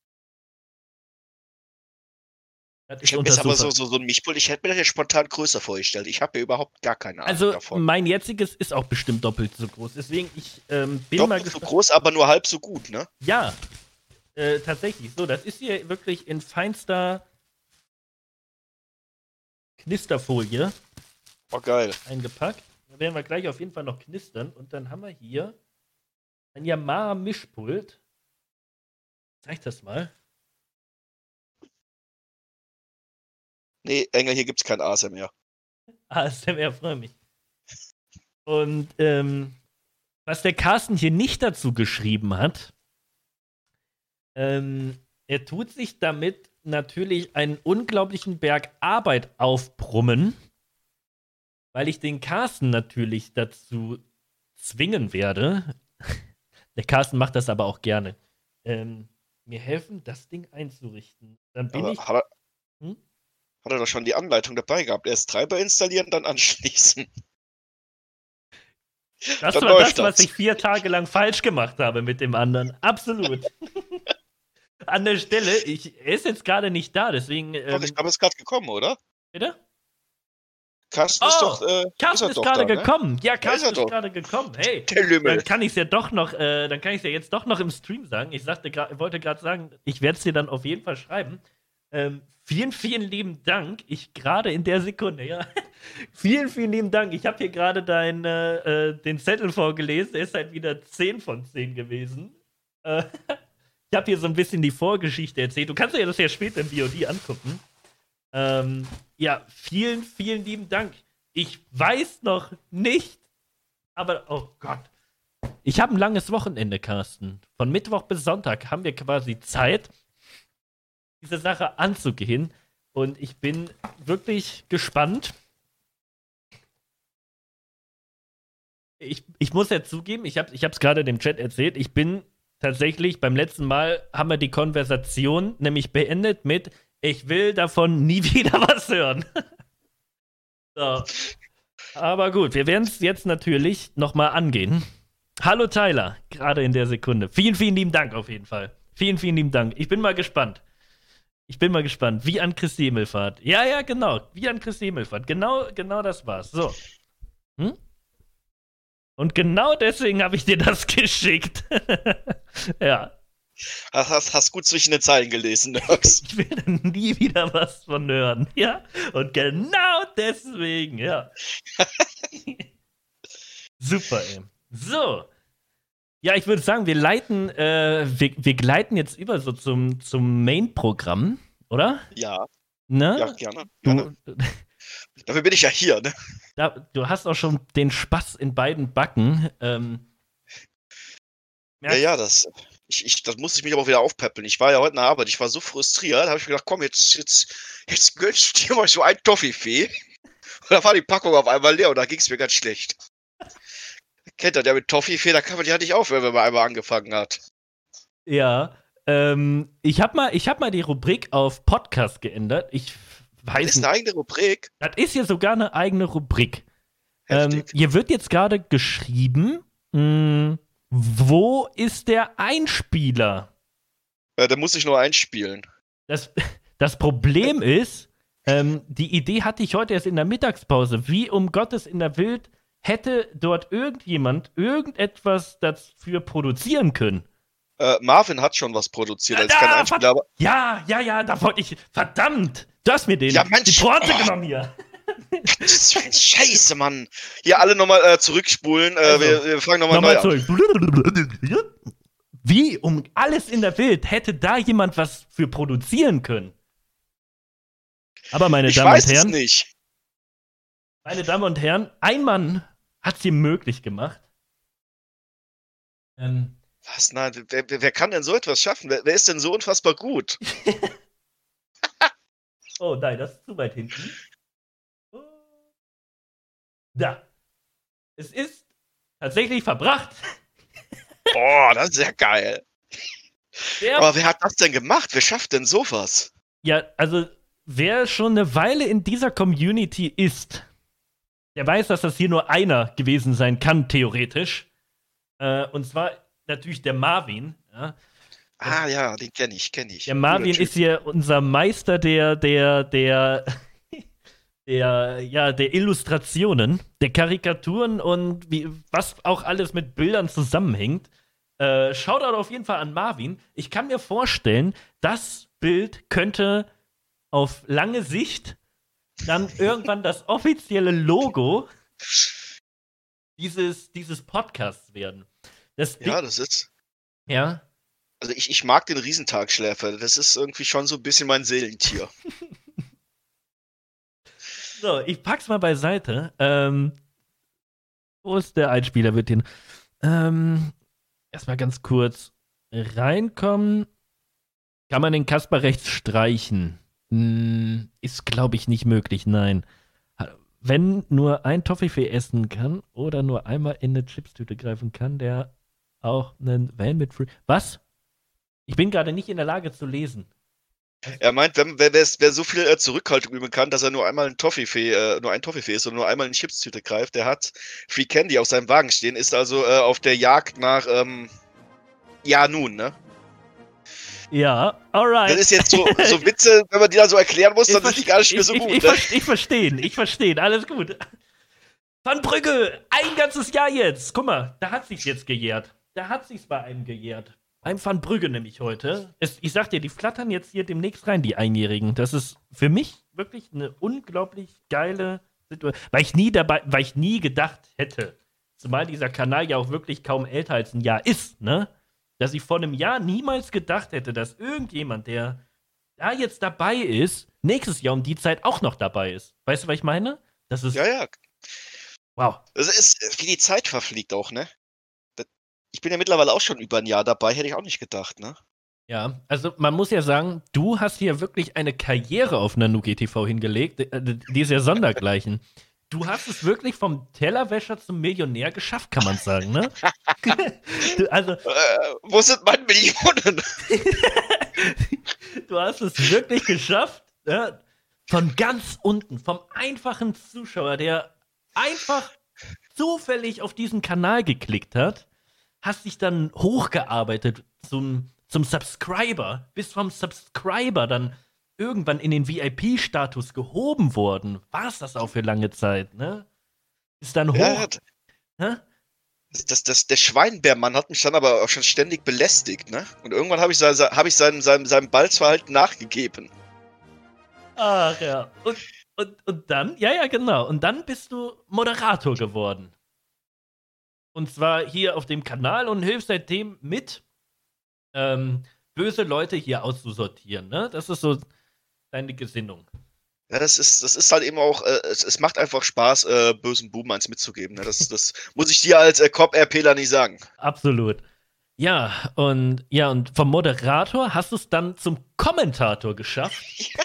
Speaker 1: Das
Speaker 2: Ich
Speaker 1: ist
Speaker 2: hätte mir jetzt aber
Speaker 1: super.
Speaker 2: so ein Mischpult, ich hätte mir das ja spontan größer vorgestellt. Ich habe ja überhaupt gar keine Ahnung
Speaker 1: Also,
Speaker 2: davon.
Speaker 1: mein jetziges ist auch bestimmt doppelt so groß. Deswegen, ich bin mal
Speaker 2: Doppelt so
Speaker 1: gespannt.
Speaker 2: groß, aber nur halb so gut, ne?
Speaker 1: Ja, tatsächlich. So, das ist hier wirklich in feinster Knisterfolie
Speaker 2: Oh, geil.
Speaker 1: eingepackt. Da werden wir gleich auf jeden Fall noch knistern. Und dann haben wir hier ein Yamaha-Mischpult. Zeig das mal.
Speaker 2: Nee, Engel, hier gibt's kein ASMR.
Speaker 1: ASMR, freue mich. Und was der Carsten hier nicht dazu geschrieben hat, er tut sich damit natürlich einen unglaublichen Berg Arbeit aufbrummen, weil ich den Carsten natürlich dazu zwingen werde. Der Carsten macht das aber auch gerne. Mir helfen, das Ding einzurichten. Dann bin
Speaker 2: Aber
Speaker 1: ich.
Speaker 2: hat
Speaker 1: Hm?
Speaker 2: er doch schon die Anleitung dabei gehabt. Erst Treiber installieren, dann
Speaker 1: Das
Speaker 2: anschließen. Dann
Speaker 1: war
Speaker 2: läuft
Speaker 1: das, was
Speaker 2: das.
Speaker 1: ich 4 Tage lang falsch gemacht habe mit dem anderen. Absolut. An der Stelle, er ist jetzt gerade nicht da, deswegen.
Speaker 2: Doch, ich glaube, es ist gerade gekommen, oder?
Speaker 1: Bitte?
Speaker 2: Carsten ist doch.
Speaker 1: Carsten ist
Speaker 2: doch
Speaker 1: gerade
Speaker 2: da, ne?
Speaker 1: gekommen. Ja,
Speaker 2: ist
Speaker 1: Carsten
Speaker 2: er
Speaker 1: ist
Speaker 2: doch.
Speaker 1: gerade gekommen. Hey,
Speaker 2: Der Lümmel.
Speaker 1: dann kann ich es ja doch noch, jetzt doch noch im Stream sagen. Ich wollte gerade sagen, ich werde es dir dann auf jeden Fall schreiben. Vielen, vielen lieben Dank. Ich gerade in der Sekunde, ja. Vielen, vielen lieben Dank. Ich habe hier gerade den Zettel vorgelesen. Der ist halt wieder 10 von 10 gewesen. Ich habe hier so ein bisschen die Vorgeschichte erzählt. Du kannst dir das ja später im VOD angucken. Ja, vielen, vielen lieben Dank. Ich weiß noch nicht, aber oh Gott. Ich habe ein langes Wochenende, Carsten. Von Mittwoch bis Sonntag haben wir quasi Zeit, diese Sache anzugehen. Und ich bin wirklich gespannt. Ich muss ja zugeben, ich hab's gerade dem Chat erzählt, ich bin tatsächlich, beim letzten Mal haben wir die Konversation nämlich beendet mit: Ich will davon nie wieder was hören. So. Aber gut, wir werden es jetzt natürlich nochmal angehen. Hallo Tyler, gerade in der Sekunde. Vielen, vielen lieben Dank auf jeden Fall. Vielen, vielen lieben Dank. Ich bin mal gespannt. Ich bin mal gespannt. Wie an Christi Himmelfahrt. Ja, genau. Wie an Christi Himmelfahrt. Genau das war's. So. Hm? Und genau deswegen habe ich dir das geschickt. Ja.
Speaker 2: Hast gut zwischen den Zeilen gelesen, Nurx.
Speaker 1: Ich will dann nie wieder was von hören. Ja. Und genau deswegen, ja. Super, ey. So. Ja, ich würde sagen, wir gleiten jetzt über so zum Main-Programm, oder?
Speaker 2: Ja.
Speaker 1: Ne?
Speaker 2: Ja, gerne. Dafür bin ich ja hier, ne?
Speaker 1: Du hast auch schon den Spaß in beiden Backen.
Speaker 2: Ja, das musste ich mich aber wieder aufpäppeln. Ich war ja heute in der Arbeit, ich war so frustriert, habe ich mir gedacht, komm, jetzt gönnst du dir mal so ein Toffifee. Und da war die Packung auf einmal leer und da ging es mir ganz schlecht. Kennt ihr, der mit Toffifee, da kann man ja nicht aufhören, wenn man einmal angefangen hat.
Speaker 1: Ja, ich hab mal die Rubrik auf Podcast geändert. Ich weiß
Speaker 2: Das ist eine eigene Rubrik.
Speaker 1: Das ist ja sogar eine eigene Rubrik.
Speaker 2: Heftig.
Speaker 1: Hier wird jetzt gerade geschrieben, wo ist der Einspieler?
Speaker 2: Da muss ich nur einspielen.
Speaker 1: Das Problem ist, die Idee hatte ich heute erst in der Mittagspause. Wie um Gottes in der Welt hätte dort irgendjemand irgendetwas dafür produzieren können?
Speaker 2: Marvin hat schon was produziert, als kein Einspieler, aber.
Speaker 1: Ja, da wollte ich. Verdammt! Du hast mir die Pointe genommen hier.
Speaker 2: Das ist Scheiße, Mann. Hier alle nochmal zurückspulen.
Speaker 1: Also,
Speaker 2: wir fangen nochmal neu an.
Speaker 1: Wie um alles in der Welt hätte da jemand was für produzieren können? Aber meine Damen und Herren.
Speaker 2: Ich weiß es nicht.
Speaker 1: Meine Damen und Herren, ein Mann hat es hier möglich gemacht.
Speaker 2: Was? Nein, wer kann denn so etwas schaffen? Wer ist denn so unfassbar gut?
Speaker 1: Oh nein, das ist zu weit hinten. Da. Es ist tatsächlich verbracht.
Speaker 2: Boah, das ist ja geil. Aber wer hat das denn gemacht? Wer schafft denn sowas?
Speaker 1: Ja, also wer schon eine Weile in dieser Community ist, der weiß, dass das hier nur einer gewesen sein kann, theoretisch. Und zwar natürlich der Marvin. Ja.
Speaker 2: Ah ja, den kenne ich.
Speaker 1: Der Marvin ist hier unser Meister der Illustrationen, der Karikaturen und was auch alles mit Bildern zusammenhängt. Shoutout auf jeden Fall an Marvin. Ich kann mir vorstellen, das Bild könnte auf lange Sicht dann irgendwann das offizielle Logo dieses Podcasts werden. Das
Speaker 2: ist.
Speaker 1: Ja.
Speaker 2: Also ich mag den Riesentagschläfer. Das ist irgendwie schon so ein bisschen mein Seelentier.
Speaker 1: So, ich pack's mal beiseite. Wo ist der Einspieler? Wird den erstmal ganz kurz reinkommen. Kann man den Kasper rechts streichen? Ist, glaube ich, nicht möglich, nein. Wenn nur ein Toffifee essen kann oder nur einmal in eine Chipstüte greifen kann, der auch einen Van mit Free... Was? Ich bin gerade nicht in der Lage zu lesen.
Speaker 2: Er meint, wer so viel Zurückhaltung üben kann, dass er nur einmal ein Toffifee ist und nur einmal in eine Chipstüte greift, der hat Free Candy auf seinem Wagen stehen, ist also auf der Jagd nach, ja nun, ne?
Speaker 1: Ja, alright.
Speaker 2: Das ist jetzt so Witze, wenn man die dann so erklären muss, dann sind die gar nicht mehr so gut.
Speaker 1: Ich verstehe, alles gut. Van Brügge, ein ganzes Jahr jetzt. Guck mal, da hat sich's jetzt gejährt. Da hat sich's bei einem gejährt. Beim Van Brügge nämlich heute. Ich sag dir, die flattern jetzt hier demnächst rein, die Einjährigen. Das ist für mich wirklich eine unglaublich geile Situation, weil ich nie gedacht hätte, zumal dieser Kanal ja auch wirklich kaum älter als ein Jahr ist, ne? Dass ich vor einem Jahr niemals gedacht hätte, dass irgendjemand, der da jetzt dabei ist, nächstes Jahr um die Zeit auch noch dabei ist. Weißt du, was ich meine? Das ist.
Speaker 2: Ja.
Speaker 1: Wow.
Speaker 2: Das ist, wie die Zeit verfliegt auch, ne? Ich bin ja mittlerweile auch schon über ein Jahr dabei, hätte ich auch nicht gedacht, ne?
Speaker 1: Ja, also man muss ja sagen, du hast hier wirklich eine Karriere auf Nanuki TV hingelegt, die ist ja sondergleichen. Du hast es wirklich vom Tellerwäscher zum Millionär geschafft, kann man sagen, ne?
Speaker 2: Wo sind meine Millionen?
Speaker 1: Du hast es wirklich geschafft, ja? Von ganz unten, vom einfachen Zuschauer, der einfach zufällig auf diesen Kanal geklickt hat, hast dich dann hochgearbeitet zum Subscriber, bist vom Subscriber dann irgendwann in den VIP-Status gehoben worden, war es das auch für lange Zeit, ne? Ist dann
Speaker 2: Ja,
Speaker 1: hoch, ne?
Speaker 2: der Schweinbärmann hat mich dann aber auch schon ständig belästigt, ne? Und irgendwann habe ich seinem Balzverhalten nachgegeben.
Speaker 1: Ach ja. Und dann, ja, genau. Und dann bist du Moderator geworden. Und zwar hier auf dem Kanal und hilfst seitdem mit, böse Leute hier auszusortieren, ne? Das ist so deine Gesinnung.
Speaker 2: Ja, das ist halt eben auch, es macht einfach Spaß, bösen Buben eins mitzugeben. Ne? Das muss ich dir als Cop-RPler nicht sagen.
Speaker 1: Absolut. Und vom Moderator hast du es dann zum Kommentator geschafft.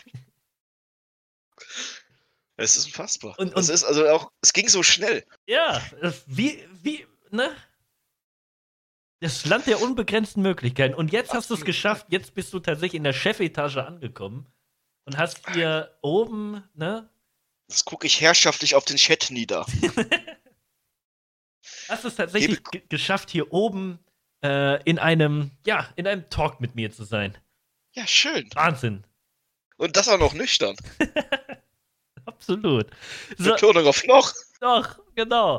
Speaker 2: Es ist unfassbar.
Speaker 1: Und
Speaker 2: Es ist also auch, es ging so schnell.
Speaker 1: ja, ne? Das Land der unbegrenzten Möglichkeiten. Und jetzt hast du es geschafft, jetzt bist du tatsächlich in der Chefetage angekommen und hast hier oben, ne?
Speaker 2: Das gucke ich herrschaftlich auf den Chat nieder.
Speaker 1: Hast es tatsächlich geschafft, hier oben in einem Talk mit mir zu sein.
Speaker 2: Ja, schön.
Speaker 1: Wahnsinn.
Speaker 2: Und das auch noch nüchtern.
Speaker 1: Absolut.
Speaker 2: Betonung auf noch.
Speaker 1: Doch, genau.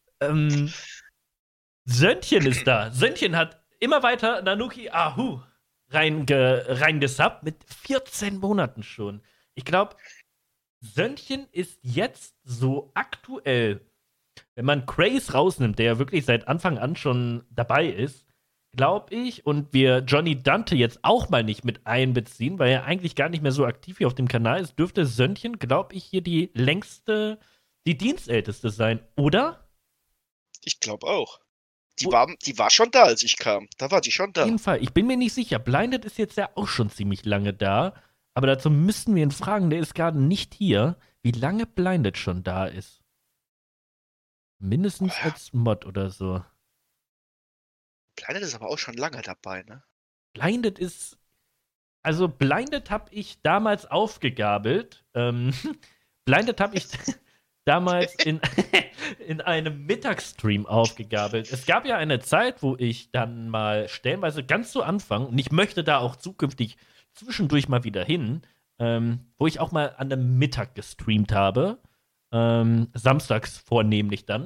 Speaker 1: Sönnchen ist da. Sönnchen hat immer weiter Nanuki Ahu reingesubbt mit 14 Monaten schon. Ich glaube, Sönnchen ist jetzt so aktuell, wenn man Craze rausnimmt, der ja wirklich seit Anfang an schon dabei ist, glaube ich, und wir Johnny Dante jetzt auch mal nicht mit einbeziehen, weil er eigentlich gar nicht mehr so aktiv hier auf dem Kanal ist, dürfte Sönnchen, glaube ich, hier die Dienstälteste sein, oder?
Speaker 2: Ich glaube auch. Die war schon da, als ich kam. Da war die schon da.
Speaker 1: Auf jeden Fall. Ich bin mir nicht sicher. Blinded ist jetzt ja auch schon ziemlich lange da. Aber dazu müssten wir ihn fragen, der ist gerade nicht hier, wie lange Blinded schon da ist. Mindestens als Mod oder so.
Speaker 2: Blinded ist aber auch schon lange dabei, ne?
Speaker 1: Blinded habe ich damals aufgegabelt. Blinded habe ich damals in einem Mittagsstream aufgegabelt. Es gab ja eine Zeit, wo ich dann mal stellenweise ganz zu Anfang, und ich möchte da auch zukünftig zwischendurch mal wieder hin, wo ich auch mal an einem Mittag gestreamt habe. Samstags vornehmlich dann.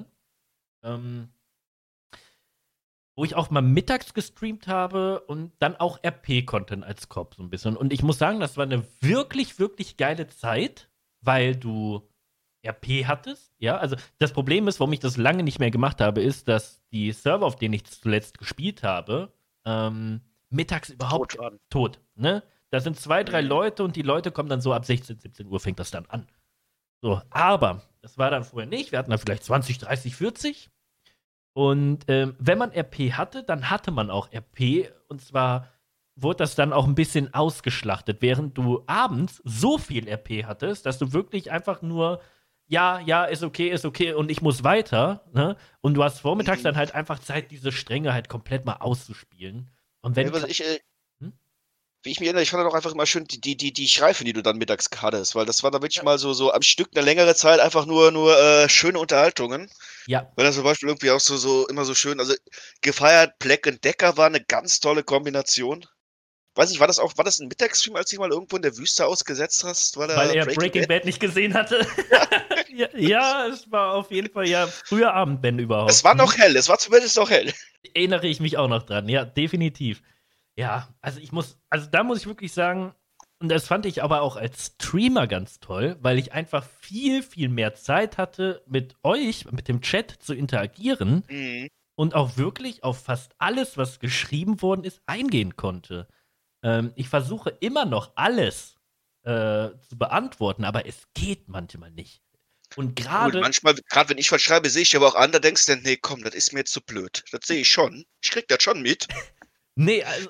Speaker 1: Wo ich auch mal mittags gestreamt habe und dann auch RP-Content als Cop so ein bisschen. Und ich muss sagen, das war eine wirklich, wirklich geile Zeit, weil du RP hattest, ja, also das Problem ist, warum ich das lange nicht mehr gemacht habe, ist, dass die Server, auf denen ich zuletzt gespielt habe, mittags überhaupt tot, ne? Da sind 2, 3 Leute und die Leute kommen dann so ab 16, 17 Uhr fängt das dann an. So, aber das war dann vorher nicht, wir hatten dann vielleicht 20, 30, 40 und wenn man RP hatte, dann hatte man auch RP und zwar wurde das dann auch ein bisschen ausgeschlachtet, während du abends so viel RP hattest, dass du wirklich einfach nur ja, ist okay und ich muss weiter, ne? Und du hast vormittags dann halt einfach Zeit, diese Stränge halt komplett mal auszuspielen. Und wenn
Speaker 2: wie ich mich erinnere, ich fand dann auch einfach immer schön die Schreife, die du dann mittags hattest, weil das war dann wirklich mal so am Stück eine längere Zeit einfach nur schöne Unterhaltungen.
Speaker 1: Ja.
Speaker 2: Weil das zum Beispiel irgendwie auch so immer so schön, also gefeiert, Black und Decker war eine ganz tolle Kombination. Weiß nicht, war das ein Mittagsstream, als du mal irgendwo in der Wüste ausgesetzt hast?
Speaker 1: Weil er Breaking Bad nicht gesehen hatte. Ja, es war auf jeden Fall früher Abend, wenn überhaupt.
Speaker 2: Es war noch hell, es war zumindest noch hell.
Speaker 1: Erinnere ich mich auch noch dran, ja, definitiv. Ja, also da muss ich wirklich sagen, und das fand ich aber auch als Streamer ganz toll, weil ich einfach viel, viel mehr Zeit hatte, mit euch, mit dem Chat zu interagieren und auch wirklich auf fast alles, was geschrieben worden ist, eingehen konnte. Ich versuche immer noch alles zu beantworten, aber es geht manchmal nicht. Und gerade
Speaker 2: manchmal, gerade wenn ich was schreibe, sehe ich aber auch an, da denkst du, nee, komm, das ist mir jetzt zu blöd. Das sehe ich schon. Ich krieg das schon mit.
Speaker 1: Nee, also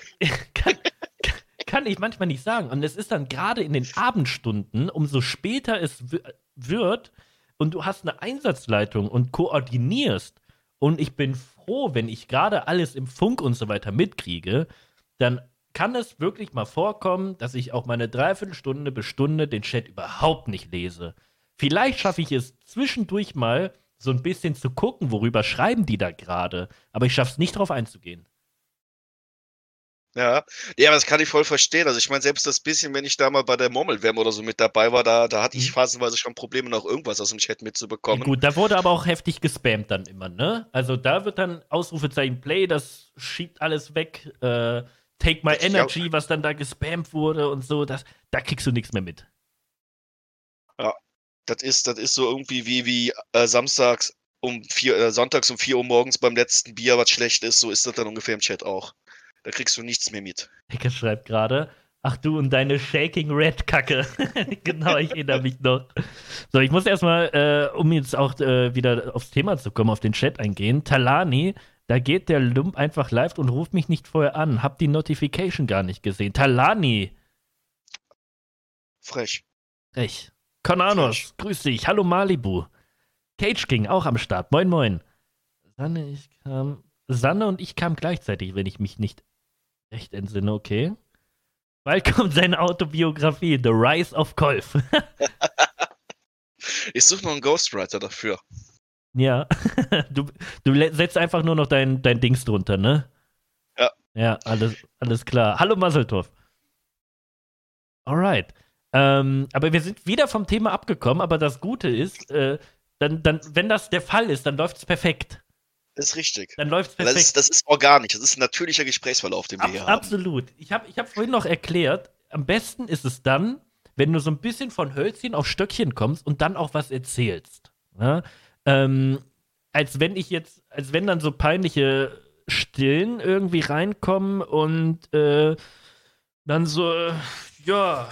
Speaker 1: kann ich manchmal nicht sagen. Und es ist dann gerade in den Abendstunden, umso später es wird und du hast eine Einsatzleitung und koordinierst und ich bin froh, wenn ich gerade alles im Funk und so weiter mitkriege, dann kann es wirklich mal vorkommen, dass ich auch meine Dreiviertelstunde bis Stunde den Chat überhaupt nicht lese. Vielleicht schaffe ich es zwischendurch mal so ein bisschen zu gucken, worüber schreiben die da gerade, aber ich schaffe es nicht drauf einzugehen.
Speaker 2: Ja. Ja, aber das kann ich voll verstehen. Also, ich meine, selbst das bisschen, wenn ich da mal bei der Murmelwärme oder so mit dabei war, da hatte ich
Speaker 1: Mhm.
Speaker 2: phasenweise schon Probleme, noch irgendwas aus dem Chat
Speaker 1: Ja,
Speaker 2: mitzubekommen.
Speaker 1: gut, da wurde aber auch heftig gespammt dann immer, ne? Also da wird dann Ausrufezeichen Play, das schiebt alles weg. Take My
Speaker 2: Ja,
Speaker 1: Energy, was dann da gespammt wurde und so, da kriegst du nichts mehr mit.
Speaker 2: ja. Das ist so irgendwie wie sonntags um 4 Uhr morgens beim letzten Bier, was schlecht ist, so ist das dann ungefähr im Chat auch. Da kriegst du nichts mehr mit.
Speaker 1: Hecke schreibt gerade, ach du und deine Shaking Red Kacke. Genau, ich erinnere mich noch. So, ich muss erstmal, um jetzt auch wieder aufs Thema zu kommen, auf den Chat eingehen. Talani, da geht der Lump einfach live und ruft mich nicht vorher an. Hab die Notification gar nicht gesehen. Talani.
Speaker 2: Frech,
Speaker 1: Frech.
Speaker 2: frech.
Speaker 1: Konanos, grüß dich. Hallo Malibu. Cage King auch am Start. Moin, moin. Sanne und ich kamen gleichzeitig, wenn ich mich nicht recht entsinne, okay. Bald kommt seine Autobiografie, The Rise of Kolf.
Speaker 2: Ich suche noch einen Ghostwriter dafür.
Speaker 1: Ja. Du setzt einfach nur noch dein Dings drunter, ne?
Speaker 2: Ja.
Speaker 1: Ja, alles klar. Hallo Masseltorf. Alright. Aber wir sind wieder vom Thema abgekommen, aber das Gute ist, dann, wenn das der Fall ist, dann läuft's perfekt.
Speaker 2: Das ist richtig.
Speaker 1: Dann läuft's perfekt.
Speaker 2: Das ist organisch. Das ist ein natürlicher Gesprächsverlauf, den wir hier haben.
Speaker 1: Absolut. Ich hab vorhin noch erklärt, am besten ist es dann, wenn du so ein bisschen von Hölzchen auf Stöckchen kommst und dann auch was erzählst. Ja? Als wenn dann so peinliche Stillen irgendwie reinkommen und dann so, ja,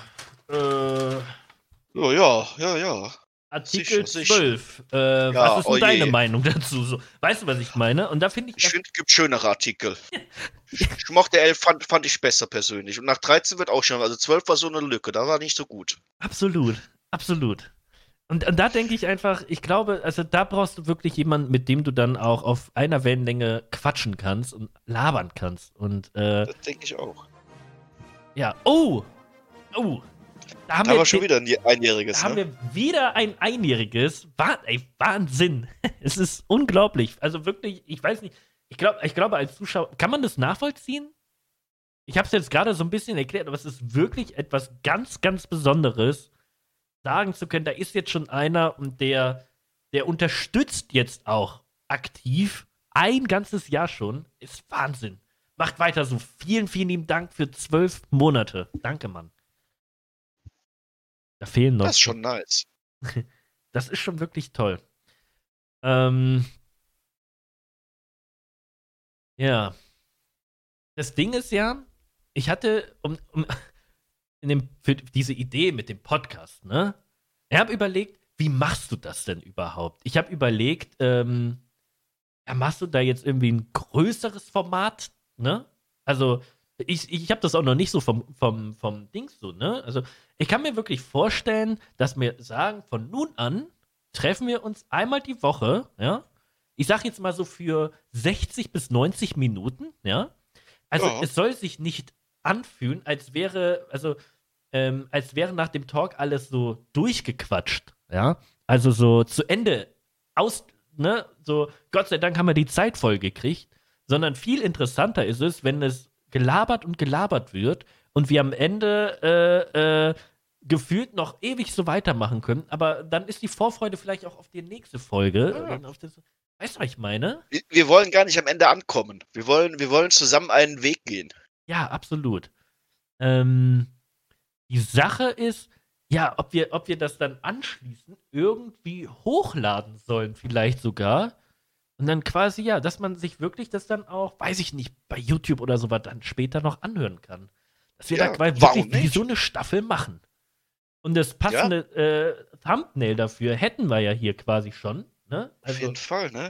Speaker 2: Ja.
Speaker 1: Artikel
Speaker 2: Sicher.
Speaker 1: 12.
Speaker 2: Ja,
Speaker 1: Was ist denn
Speaker 2: oh
Speaker 1: deine
Speaker 2: je.
Speaker 1: Meinung dazu? So, weißt du, was ich meine? Und da finde ich,
Speaker 2: Ich finde, es gibt schönere Artikel. Ich mochte 11, fand ich besser persönlich. Und nach 13 wird auch schon, also 12 war so eine Lücke, da war nicht so gut.
Speaker 1: absolut. Und da denke ich einfach, ich glaube, also da brauchst du wirklich jemanden, mit dem du dann auch auf einer Wellenlänge quatschen kannst und labern kannst. Und
Speaker 2: Das denke ich auch.
Speaker 1: ja, oh, da haben
Speaker 2: Da
Speaker 1: wir,
Speaker 2: war schon wieder ein Einjähriges,
Speaker 1: da haben
Speaker 2: ne?
Speaker 1: wir wieder ein Einjähriges. Wahnsinn. Es ist unglaublich. Also wirklich, ich weiß nicht, ich glaube, als Zuschauer, kann man das nachvollziehen? Ich habe es jetzt gerade so ein bisschen erklärt, aber es ist wirklich etwas ganz, ganz Besonderes, sagen zu können, da ist jetzt schon einer und der unterstützt jetzt auch aktiv ein ganzes Jahr schon. Ist Wahnsinn. Macht weiter so. Vielen, vielen lieben Dank für 12 Monate. Danke, Mann. Da fehlen noch.
Speaker 2: Das ist schon nice.
Speaker 1: Das ist schon wirklich toll. Ja. Das Ding ist ja, ich hatte für diese Idee mit dem Podcast, ne? Ich habe überlegt, wie machst du das denn überhaupt? Ich habe überlegt, ja, machst du da jetzt irgendwie ein größeres Format, ne? Also, ich habe das auch noch nicht so vom Dings so, ne? Also, ich kann mir wirklich vorstellen, dass wir sagen, von nun an treffen wir uns einmal die Woche, ja? Ich sag jetzt mal so für 60 bis 90 Minuten, ja? Also,
Speaker 2: Ja.
Speaker 1: es soll sich nicht anfühlen, als wäre nach dem Talk alles so durchgequatscht, ja? Also so zu Ende ne? So, Gott sei Dank haben wir die Zeit voll gekriegt, sondern viel interessanter ist es, wenn es gelabert und gelabert wird und wir am Ende gefühlt noch ewig so weitermachen können, aber dann ist die Vorfreude vielleicht auch auf die nächste Folge.
Speaker 2: Ja.
Speaker 1: Weißt du, was ich meine?
Speaker 2: Wir wollen gar nicht am Ende ankommen. Wir wollen zusammen einen Weg gehen.
Speaker 1: Ja, absolut. Die Sache ist, ja, ob wir das dann anschließend irgendwie hochladen sollen, vielleicht sogar. Und dann quasi, ja, dass man sich wirklich das dann auch, weiß ich nicht, bei YouTube oder sowas dann später noch anhören kann. Dass wir
Speaker 2: Ja,
Speaker 1: da quasi
Speaker 2: warum
Speaker 1: wirklich wie
Speaker 2: nicht?
Speaker 1: so eine Staffel machen. Und das passende Thumbnail dafür hätten wir ja hier quasi schon. Ne?
Speaker 2: Auf jeden Fall, ne?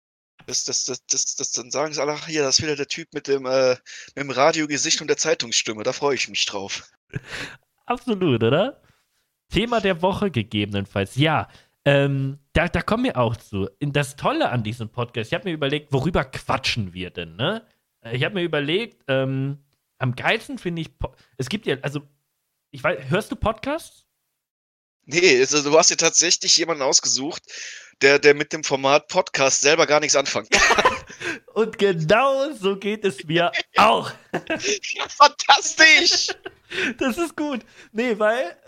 Speaker 2: Dann sagen sie alle, ach hier, das ist wieder der Typ mit dem Radiogesicht und der Zeitungsstimme. Da freue ich mich drauf.
Speaker 1: Absolut, oder? Thema der Woche gegebenenfalls. Ja, da kommen wir auch zu. Das Tolle an diesem Podcast, ich habe mir überlegt, worüber quatschen wir denn, ne? Ich habe mir überlegt, am geilsten finde ich, es gibt ja, also, ich weiß, hörst du Podcasts?
Speaker 2: Nee, also du hast dir tatsächlich jemanden ausgesucht, der mit dem Format Podcast selber gar nichts anfangen kann.
Speaker 1: Und genau so geht es mir auch.
Speaker 2: Ja, fantastisch!
Speaker 1: Das ist gut. Nee, weil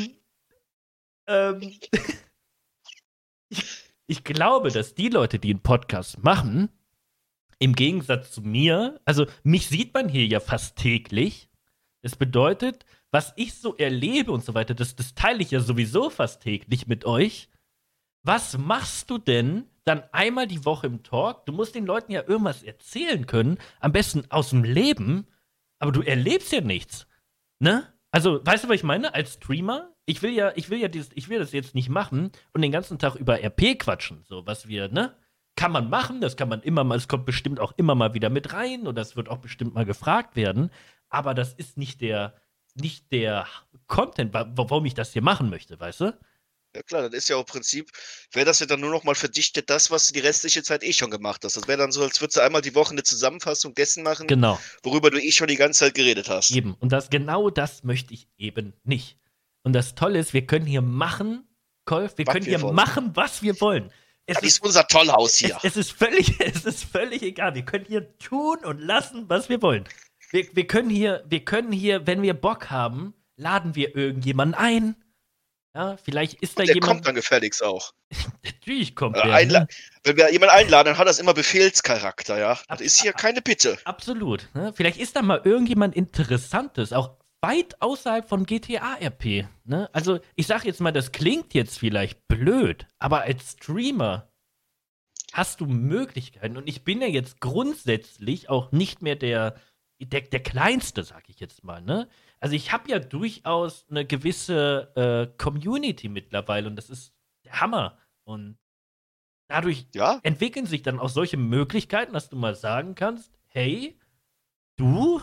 Speaker 1: ich glaube, dass die Leute, die einen Podcast machen, im Gegensatz zu mir, also mich sieht man hier ja fast täglich. Das bedeutet, was ich so erlebe und so weiter, das teile ich ja sowieso fast täglich mit euch. Was machst du denn dann einmal die Woche im Talk? Du musst den Leuten ja irgendwas erzählen können, am besten aus dem Leben, aber du erlebst ja nichts. Ne? Also, weißt du, was ich meine? Als Streamer, ich will das jetzt nicht machen und den ganzen Tag über RP quatschen, so was wir, ne? Kann man machen, das kann man immer mal, es kommt bestimmt auch immer mal wieder mit rein und das wird auch bestimmt mal gefragt werden, aber das ist nicht der Content, warum ich das hier machen möchte, weißt du?
Speaker 2: Ja klar, das ist ja auch im Prinzip, wäre das ja dann nur noch mal verdichtet, das, was du die restliche Zeit schon gemacht hast. Das wäre dann so, als würdest du einmal die Woche eine Zusammenfassung dessen machen,
Speaker 1: Genau.
Speaker 2: worüber du schon die ganze Zeit geredet hast.
Speaker 1: Eben. Und genau das möchte ich eben nicht. Und das Tolle ist, wir können hier machen, Kolf, wir können hier machen, was wir wollen.
Speaker 2: Das ist unser Tollhaus hier.
Speaker 1: Es ist völlig egal. Wir können hier tun und lassen, was wir wollen. Wir können hier, wenn wir Bock haben, laden wir irgendjemanden ein. Ja, vielleicht ist da
Speaker 2: der
Speaker 1: jemand.
Speaker 2: Der kommt dann gefälligst auch.
Speaker 1: Natürlich kommt der. Ne?
Speaker 2: Wenn wir jemanden einladen, dann hat das immer Befehlscharakter, ja. Das ist hier keine Bitte.
Speaker 1: Absolut. Ne? Vielleicht ist da mal irgendjemand Interessantes, auch weit außerhalb von GTA-RP. Ne? Also, ich sag jetzt mal, das klingt jetzt vielleicht blöd, aber als Streamer hast du Möglichkeiten. Und ich bin ja jetzt grundsätzlich auch nicht mehr der Kleinste, sag ich jetzt mal. Ne? Also, ich habe ja durchaus eine gewisse Community mittlerweile und das ist der Hammer. Und dadurch entwickeln sich dann auch solche Möglichkeiten, dass du mal sagen kannst, hey, du,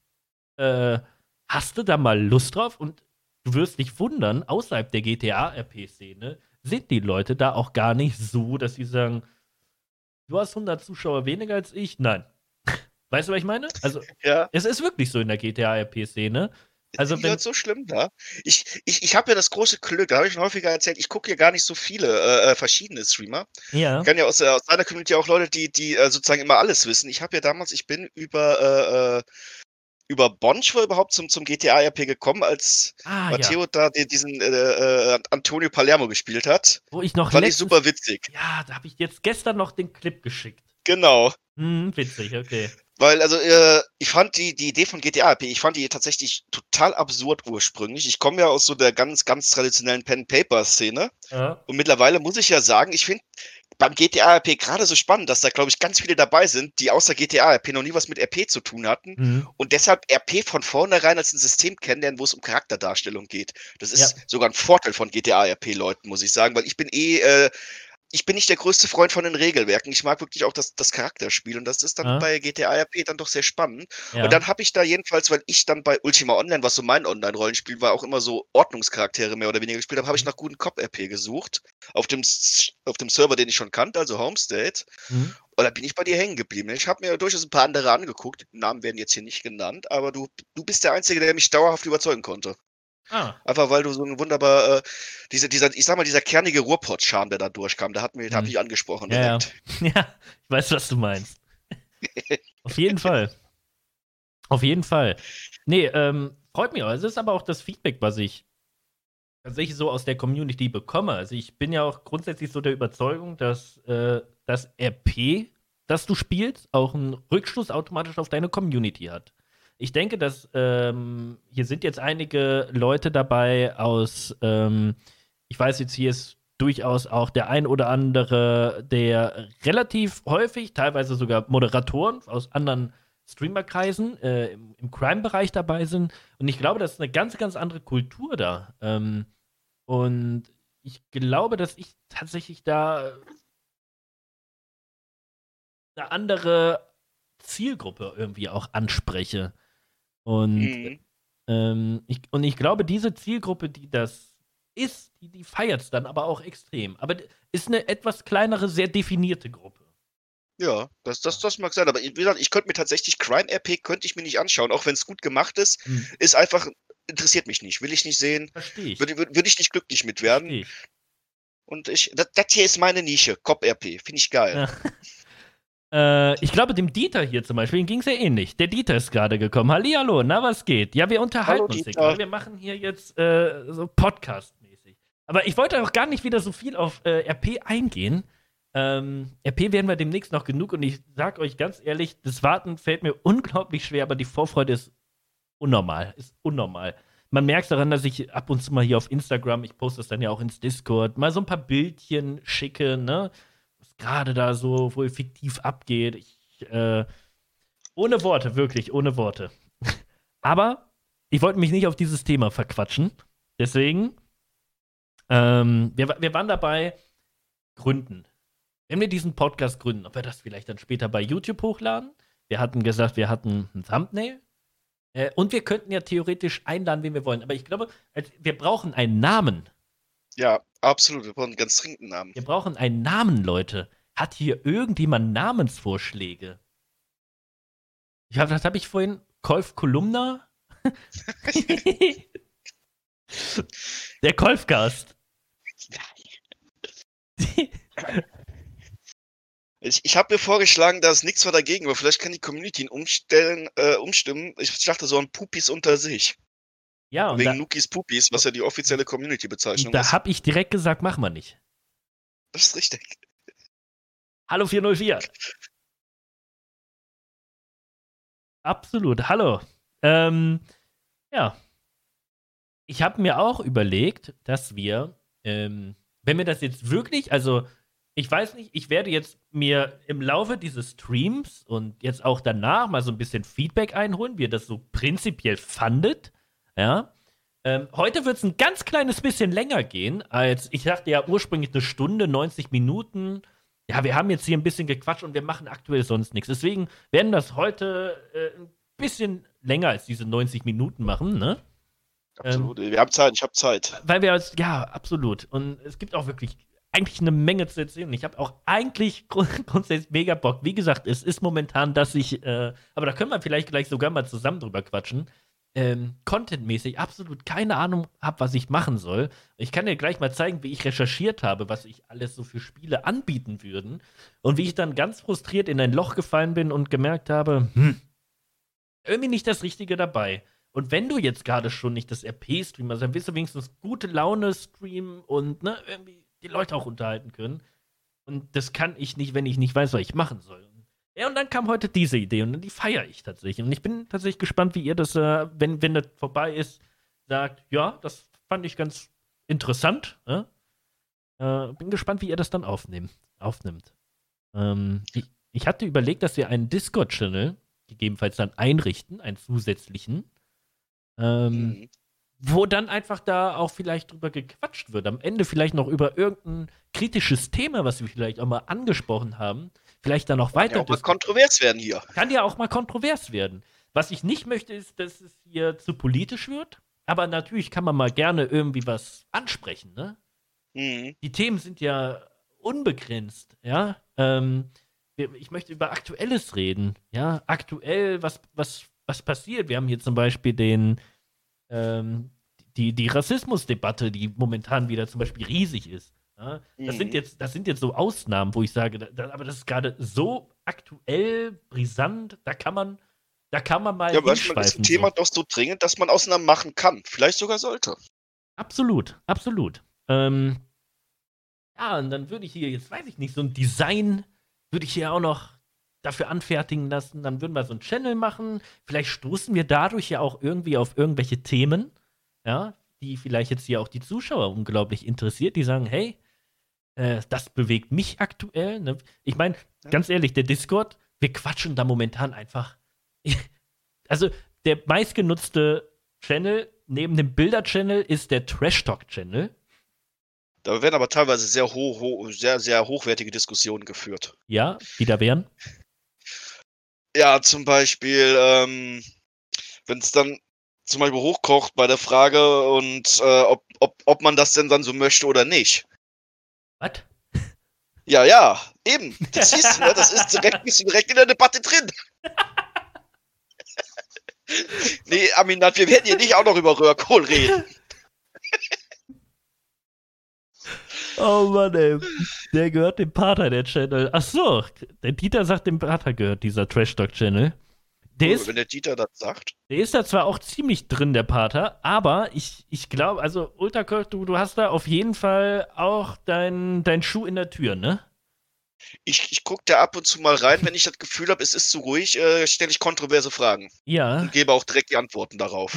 Speaker 1: hast du da mal Lust drauf? Und du wirst dich wundern, außerhalb der GTA-RP-Szene sind die Leute da auch gar nicht so, dass sie sagen, du hast 100 Zuschauer weniger als ich? Nein. Weißt du, was ich meine? Also, es ist wirklich so in der GTA-RP-Szene. Also,
Speaker 2: wenn so schlimm da. Ich habe ja das große Glück, da habe ich schon häufiger erzählt, ich gucke ja gar nicht so viele verschiedene Streamer.
Speaker 1: Ja.
Speaker 2: Ich kenne ja aus deiner Community auch Leute, die sozusagen immer alles wissen. Ich bin über Bonchwo überhaupt zum GTA-RP gekommen, als Matteo da diesen Antonio Palermo gespielt hat.
Speaker 1: Wo ich noch
Speaker 2: Fand ich super witzig.
Speaker 1: Ja, da habe ich jetzt gestern noch den Clip geschickt.
Speaker 2: Genau.
Speaker 1: Witzig, okay.
Speaker 2: Weil, also, ich fand die Idee von GTA-RP, ich fand die tatsächlich total absurd ursprünglich. Ich komme ja aus so der ganz, ganz traditionellen Pen-Paper-Szene.
Speaker 1: Ja.
Speaker 2: Und mittlerweile muss ich ja sagen, ich finde beim GTA-RP gerade so spannend, dass da, glaube ich, ganz viele dabei sind, die außer GTA-RP noch nie was mit RP zu tun hatten und deshalb RP von vornherein als ein System kennenlernen, wo es um Charakterdarstellung geht. Das ist sogar ein Vorteil von GTA-RP-Leuten, muss ich sagen, weil ich bin nicht der größte Freund von den Regelwerken. Ich mag wirklich auch das Charakterspiel und das ist dann bei GTA RP dann doch sehr spannend. Ja. Und dann habe ich da jedenfalls, weil ich dann bei Ultima Online, was so mein Online-Rollenspiel war, auch immer so Ordnungscharaktere mehr oder weniger gespielt habe, habe ich nach guten Cop-RP gesucht. Auf dem Server, den ich schon kannte, also Homestead. Und da bin ich bei dir hängen geblieben. Ich habe mir durchaus ein paar andere angeguckt. Namen werden jetzt hier nicht genannt, aber du bist der Einzige, der mich dauerhaft überzeugen konnte. Einfach weil du so ein wunderbar, dieser kernige Ruhrpott-Charme, der da durchkam, da hat mich angesprochen direkt.
Speaker 1: Ja, ich weiß, was du meinst. Auf jeden Fall. Auf jeden Fall. Nee, freut mich auch. Es ist aber auch das Feedback, was ich tatsächlich so aus der Community bekomme. Also ich bin ja auch grundsätzlich so der Überzeugung, dass das RP, das du spielst, auch einen Rückschluss automatisch auf deine Community hat. Ich denke, dass hier sind jetzt einige Leute dabei aus, ich weiß jetzt, hier ist durchaus auch der ein oder andere, der relativ häufig, teilweise sogar Moderatoren aus anderen Streamerkreisen im Crime-Bereich dabei sind. Und ich glaube, das ist eine ganz, ganz andere Kultur da. Und ich glaube, dass ich tatsächlich da eine andere Zielgruppe irgendwie auch anspreche. Und ich glaube, diese Zielgruppe, die das ist, die feiert es dann aber auch extrem. Aber ist eine etwas kleinere, sehr definierte Gruppe.
Speaker 2: Ja, das mag sein. Aber wie gesagt, ich könnte mir tatsächlich Crime-RP könnte ich mir nicht anschauen, auch wenn es gut gemacht ist. Ist einfach, interessiert mich nicht. Will ich nicht sehen.
Speaker 1: Verstehe ich.
Speaker 2: Würde ich nicht glücklich mit werden. Und das hier ist meine Nische, Cop-RP. Finde ich geil.
Speaker 1: Ja. Ich glaube, dem Dieter hier zum Beispiel ging es ja ähnlich. Der Dieter ist gerade gekommen. Hallihallo, na, was geht? Ja, wir unterhalten
Speaker 2: Hallo,
Speaker 1: uns hier
Speaker 2: Dieter.
Speaker 1: gerade. Wir machen hier jetzt so Podcast-mäßig. Aber ich wollte auch gar nicht wieder so viel auf RP eingehen. RP werden wir demnächst noch genug und ich sag euch ganz ehrlich, das Warten fällt mir unglaublich schwer, aber die Vorfreude ist unnormal. Ist unnormal. Man merkt daran, dass ich ab und zu mal hier auf Instagram, ich poste das dann ja auch ins Discord, mal so ein paar Bildchen schicke, ne? Was gerade da so wohl fiktiv abgeht. Ohne Worte, wirklich, ohne Worte. Aber ich wollte mich nicht auf dieses Thema verquatschen. Deswegen, wir waren dabei, gründen. Wenn wir diesen Podcast gründen, ob wir das vielleicht dann später bei YouTube hochladen. Wir hatten gesagt, wir hatten ein Thumbnail. Und wir könnten ja theoretisch einladen, wen wir wollen. Aber ich glaube, wir brauchen einen Namen.
Speaker 2: Ja, absolut. Wir brauchen einen ganz dringenden Namen.
Speaker 1: Wir brauchen einen Namen, Leute. Hat hier irgendjemand Namensvorschläge? Das habe ich vorhin. Kolf Kolumna? Der Kolfcast.
Speaker 2: Ich habe mir vorgeschlagen, da ist nichts mehr dagegen, aber vielleicht kann die Community ihn umstimmen. Ich dachte so an Pupis unter sich.
Speaker 1: Ja, und
Speaker 2: wegen Nukis Pupis, was ja die offizielle Community-Bezeichnung ist.
Speaker 1: Da habe ich direkt gesagt, machen wir nicht.
Speaker 2: Das ist richtig.
Speaker 1: Hallo 404. Absolut, hallo. Ja. Ich habe mir auch überlegt, dass wir, wenn wir das jetzt wirklich, also ich weiß nicht, ich werde jetzt mir im Laufe dieses Streams und jetzt auch danach mal so ein bisschen Feedback einholen, wie ihr das so prinzipiell fandet. Ja. Heute wird es ein ganz kleines bisschen länger gehen, als ich dachte ja ursprünglich 1 Stunde, 90 Minuten. Ja, wir haben jetzt hier ein bisschen gequatscht und wir machen aktuell sonst nichts. Deswegen werden das heute ein bisschen länger als diese 90 Minuten machen, ne?
Speaker 2: Absolut. Wir haben Zeit, ich habe Zeit.
Speaker 1: Weil wir ja, absolut. Und es gibt auch wirklich eigentlich eine Menge zu erzählen. Ich habe auch eigentlich grundsätzlich mega Bock. Wie gesagt, es ist momentan, dass ich, aber da können wir vielleicht gleich sogar mal zusammen drüber quatschen, contentmäßig absolut keine Ahnung habe, was ich machen soll. Ich kann dir gleich mal zeigen, wie ich recherchiert habe, was ich alles so für Spiele anbieten würden und wie ich dann ganz frustriert in ein Loch gefallen bin und gemerkt habe, irgendwie nicht das Richtige dabei. Und wenn du jetzt gerade schon nicht das RP streamst, dann willst du wenigstens gute Laune streamen und ne, irgendwie die Leute auch unterhalten können. Und das kann ich nicht, wenn ich nicht weiß, was ich machen soll. Ja, und dann kam heute diese Idee und die feiere ich tatsächlich. Und ich bin tatsächlich gespannt, wie ihr das, wenn das vorbei ist, sagt, ja, das fand ich ganz interessant. Bin gespannt, wie ihr das dann aufnimmt. Ich hatte überlegt, dass wir einen Discord-Channel gegebenenfalls dann einrichten, einen zusätzlichen, wo dann einfach da auch vielleicht drüber gequatscht wird. Am Ende vielleicht noch über irgendein kritisches Thema, was wir vielleicht auch mal angesprochen haben, vielleicht dann noch weiter.
Speaker 2: Kann ja auch mal kontrovers werden hier.
Speaker 1: Kann ja auch mal kontrovers werden. Was ich nicht möchte, ist, dass es hier zu politisch wird. Aber natürlich kann man mal gerne irgendwie was ansprechen, ne? Die Themen sind ja unbegrenzt, ja. Ich möchte über Aktuelles reden, ja. Aktuell, was passiert? Wir haben hier zum Beispiel die Rassismusdebatte, die momentan wieder zum Beispiel riesig ist. Ja? Das sind jetzt so Ausnahmen, wo ich sage, aber das ist gerade so aktuell, brisant, da kann man mal
Speaker 2: ja, manchmal ist ein Thema doch so dringend, dass man Ausnahmen machen kann. Vielleicht sogar sollte.
Speaker 1: Absolut, absolut. Ja, und dann würde ich hier, jetzt weiß ich nicht, so ein Design würde ich hier auch noch dafür anfertigen lassen. Dann würden wir so einen Channel machen. Vielleicht stoßen wir dadurch ja auch irgendwie auf irgendwelche Themen, ja, die vielleicht jetzt hier auch die Zuschauer unglaublich interessiert. Die sagen, hey, das bewegt mich aktuell. Ne? Ich meine, ganz ehrlich, der Discord, wir quatschen da momentan einfach. Also, der meistgenutzte Channel neben dem Bilder-Channel ist der Trash-Talk-Channel.
Speaker 2: Da werden aber teilweise sehr sehr hochwertige Diskussionen geführt.
Speaker 1: Ja, die da wären?
Speaker 2: Ja, zum Beispiel, wenn es dann zum Beispiel hochkocht bei der Frage und ob man das denn dann so möchte oder nicht.
Speaker 1: Was?
Speaker 2: Ja, eben. Das siehst du, ne? Bist du direkt in der Debatte drin. Nee, Aminat, wir werden hier nicht auch noch über Röhrkohl reden.
Speaker 1: Oh Oh Mann, ey. Der gehört dem Pater, der Channel. Ach so, der Dieter sagt, dem Pater gehört dieser Trash-Talk-Channel.
Speaker 2: Wenn der Dieter das sagt.
Speaker 1: Der ist da zwar auch ziemlich drin, der Pater, aber ich glaube, also Ultrakork, du hast da auf jeden Fall auch dein Schuh in der Tür, ne?
Speaker 2: Ich gucke da ab und zu mal rein, wenn ich das Gefühl habe, es ist zu ruhig, stelle ich kontroverse Fragen
Speaker 1: Ja.
Speaker 2: und gebe auch direkt die Antworten darauf.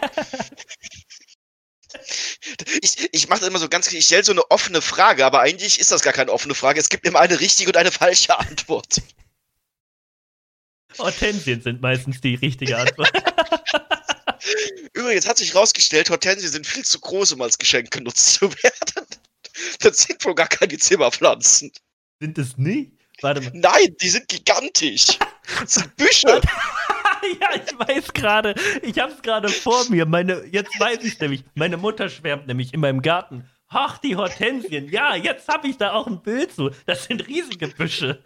Speaker 2: Ich mache immer so ich stelle so eine offene Frage, aber eigentlich ist das gar keine offene Frage. Es gibt immer eine richtige und eine falsche Antwort.
Speaker 1: Hortensien sind meistens die richtige Antwort.
Speaker 2: Übrigens hat sich rausgestellt, Hortensien sind viel zu groß, um als Geschenk genutzt zu werden. Das sind wohl gar keine Zimmerpflanzen.
Speaker 1: Sind es nicht? Warte mal.
Speaker 2: Nein, die sind gigantisch. Das sind Büsche.
Speaker 1: Ja, ich weiß gerade. Ich hab's gerade vor mir. Jetzt weiß ich nämlich. Meine Mutter schwärmt nämlich in meinem Garten. Ach, die Hortensien. Ja, jetzt habe ich da auch ein Bild zu. Das sind riesige Büsche.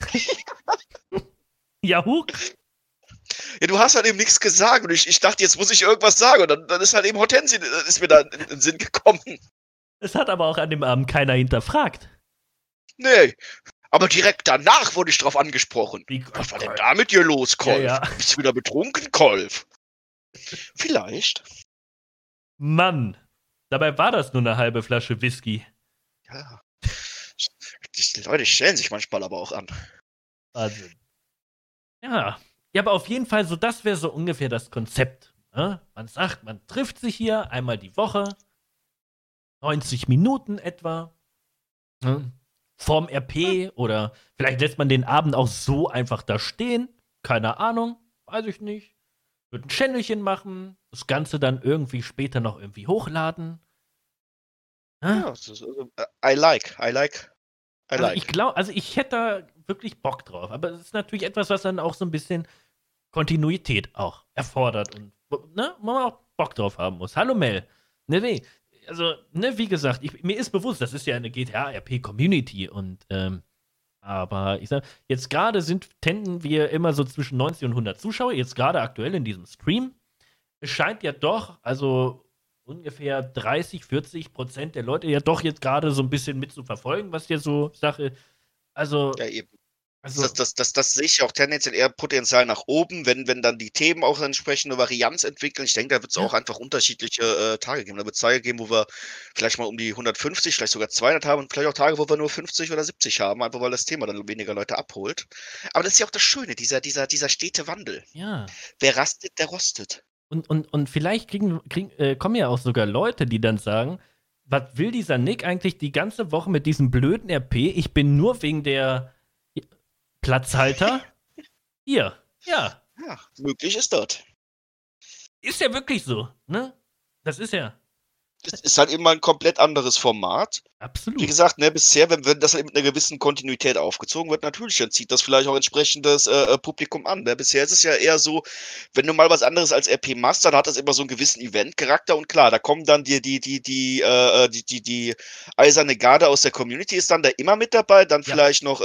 Speaker 1: Ja, huch.
Speaker 2: Ja, du hast halt eben nichts gesagt und ich dachte, jetzt muss ich irgendwas sagen und dann ist halt eben Hortensien, ist mir da in den Sinn gekommen.
Speaker 1: Es hat aber auch an dem Abend keiner hinterfragt.
Speaker 2: Nee, aber direkt danach wurde ich drauf angesprochen. Was war denn da mit dir los, Kolf?
Speaker 1: Ja.
Speaker 2: Bist du wieder betrunken, Kolf? Vielleicht.
Speaker 1: Mann, dabei war das nur eine halbe Flasche Whisky.
Speaker 2: Ja. Die Leute stellen sich manchmal aber auch an.
Speaker 1: Wahnsinn. Ja, aber auf jeden Fall so, das wäre so ungefähr das Konzept. Ne? Man sagt, man trifft sich hier einmal die Woche, 90 Minuten etwa, ne? Vorm RP oder vielleicht lässt man den Abend auch so einfach da stehen. Keine Ahnung, weiß ich nicht. Wird ein Channelchen machen, das Ganze dann irgendwie später noch irgendwie hochladen. Ne?
Speaker 2: Ja, I like.
Speaker 1: Also ich glaube, ich hätte da wirklich Bock drauf. Aber es ist natürlich etwas, was dann auch so ein bisschen Kontinuität auch erfordert und ne, man auch Bock drauf haben muss. Hallo Mel. Nee. Also, ne, wie gesagt, mir ist bewusst, das ist ja eine GTA-RP-Community und aber ich sag, jetzt gerade tenden wir immer so zwischen 90 und 100 Zuschauer, jetzt gerade aktuell in diesem Stream. Es scheint ja doch, also ungefähr 30-40% der Leute ja doch jetzt gerade so ein bisschen mit zu verfolgen, was hier so Sache. Also.
Speaker 2: Ja, eben. Das sehe ich auch tendenziell eher Potenzial nach oben, wenn dann die Themen auch entsprechende Varianz entwickeln. Ich denke, da wird es auch einfach unterschiedliche Tage geben. Da wird es Tage geben, wo wir vielleicht mal um die 150, vielleicht sogar 200 haben und vielleicht auch Tage, wo wir nur 50 oder 70 haben, einfach weil das Thema dann weniger Leute abholt. Aber das ist ja auch das Schöne, dieser stete Wandel.
Speaker 1: Ja.
Speaker 2: Wer rastet, der rostet.
Speaker 1: Und vielleicht kommen ja auch sogar Leute, die dann sagen, was will dieser Nick eigentlich die ganze Woche mit diesem blöden RP? Ich bin nur wegen der Platzhalter hier. Ja.
Speaker 2: Ja, möglich ist das.
Speaker 1: Ist ja wirklich so, ne? Das ist ja.
Speaker 2: Das ist halt immer ein komplett anderes Format.
Speaker 1: Absolut.
Speaker 2: Wie gesagt, ne, bisher, wenn das halt mit einer gewissen Kontinuität aufgezogen wird, natürlich, dann zieht das vielleicht auch entsprechendes Publikum an. Ne? Bisher ist es ja eher so, wenn du mal was anderes als RP machst, dann hat das immer so einen gewissen Event-Charakter und klar, da kommen dann die eiserne Garde aus der Community ist dann da immer mit dabei, dann vielleicht noch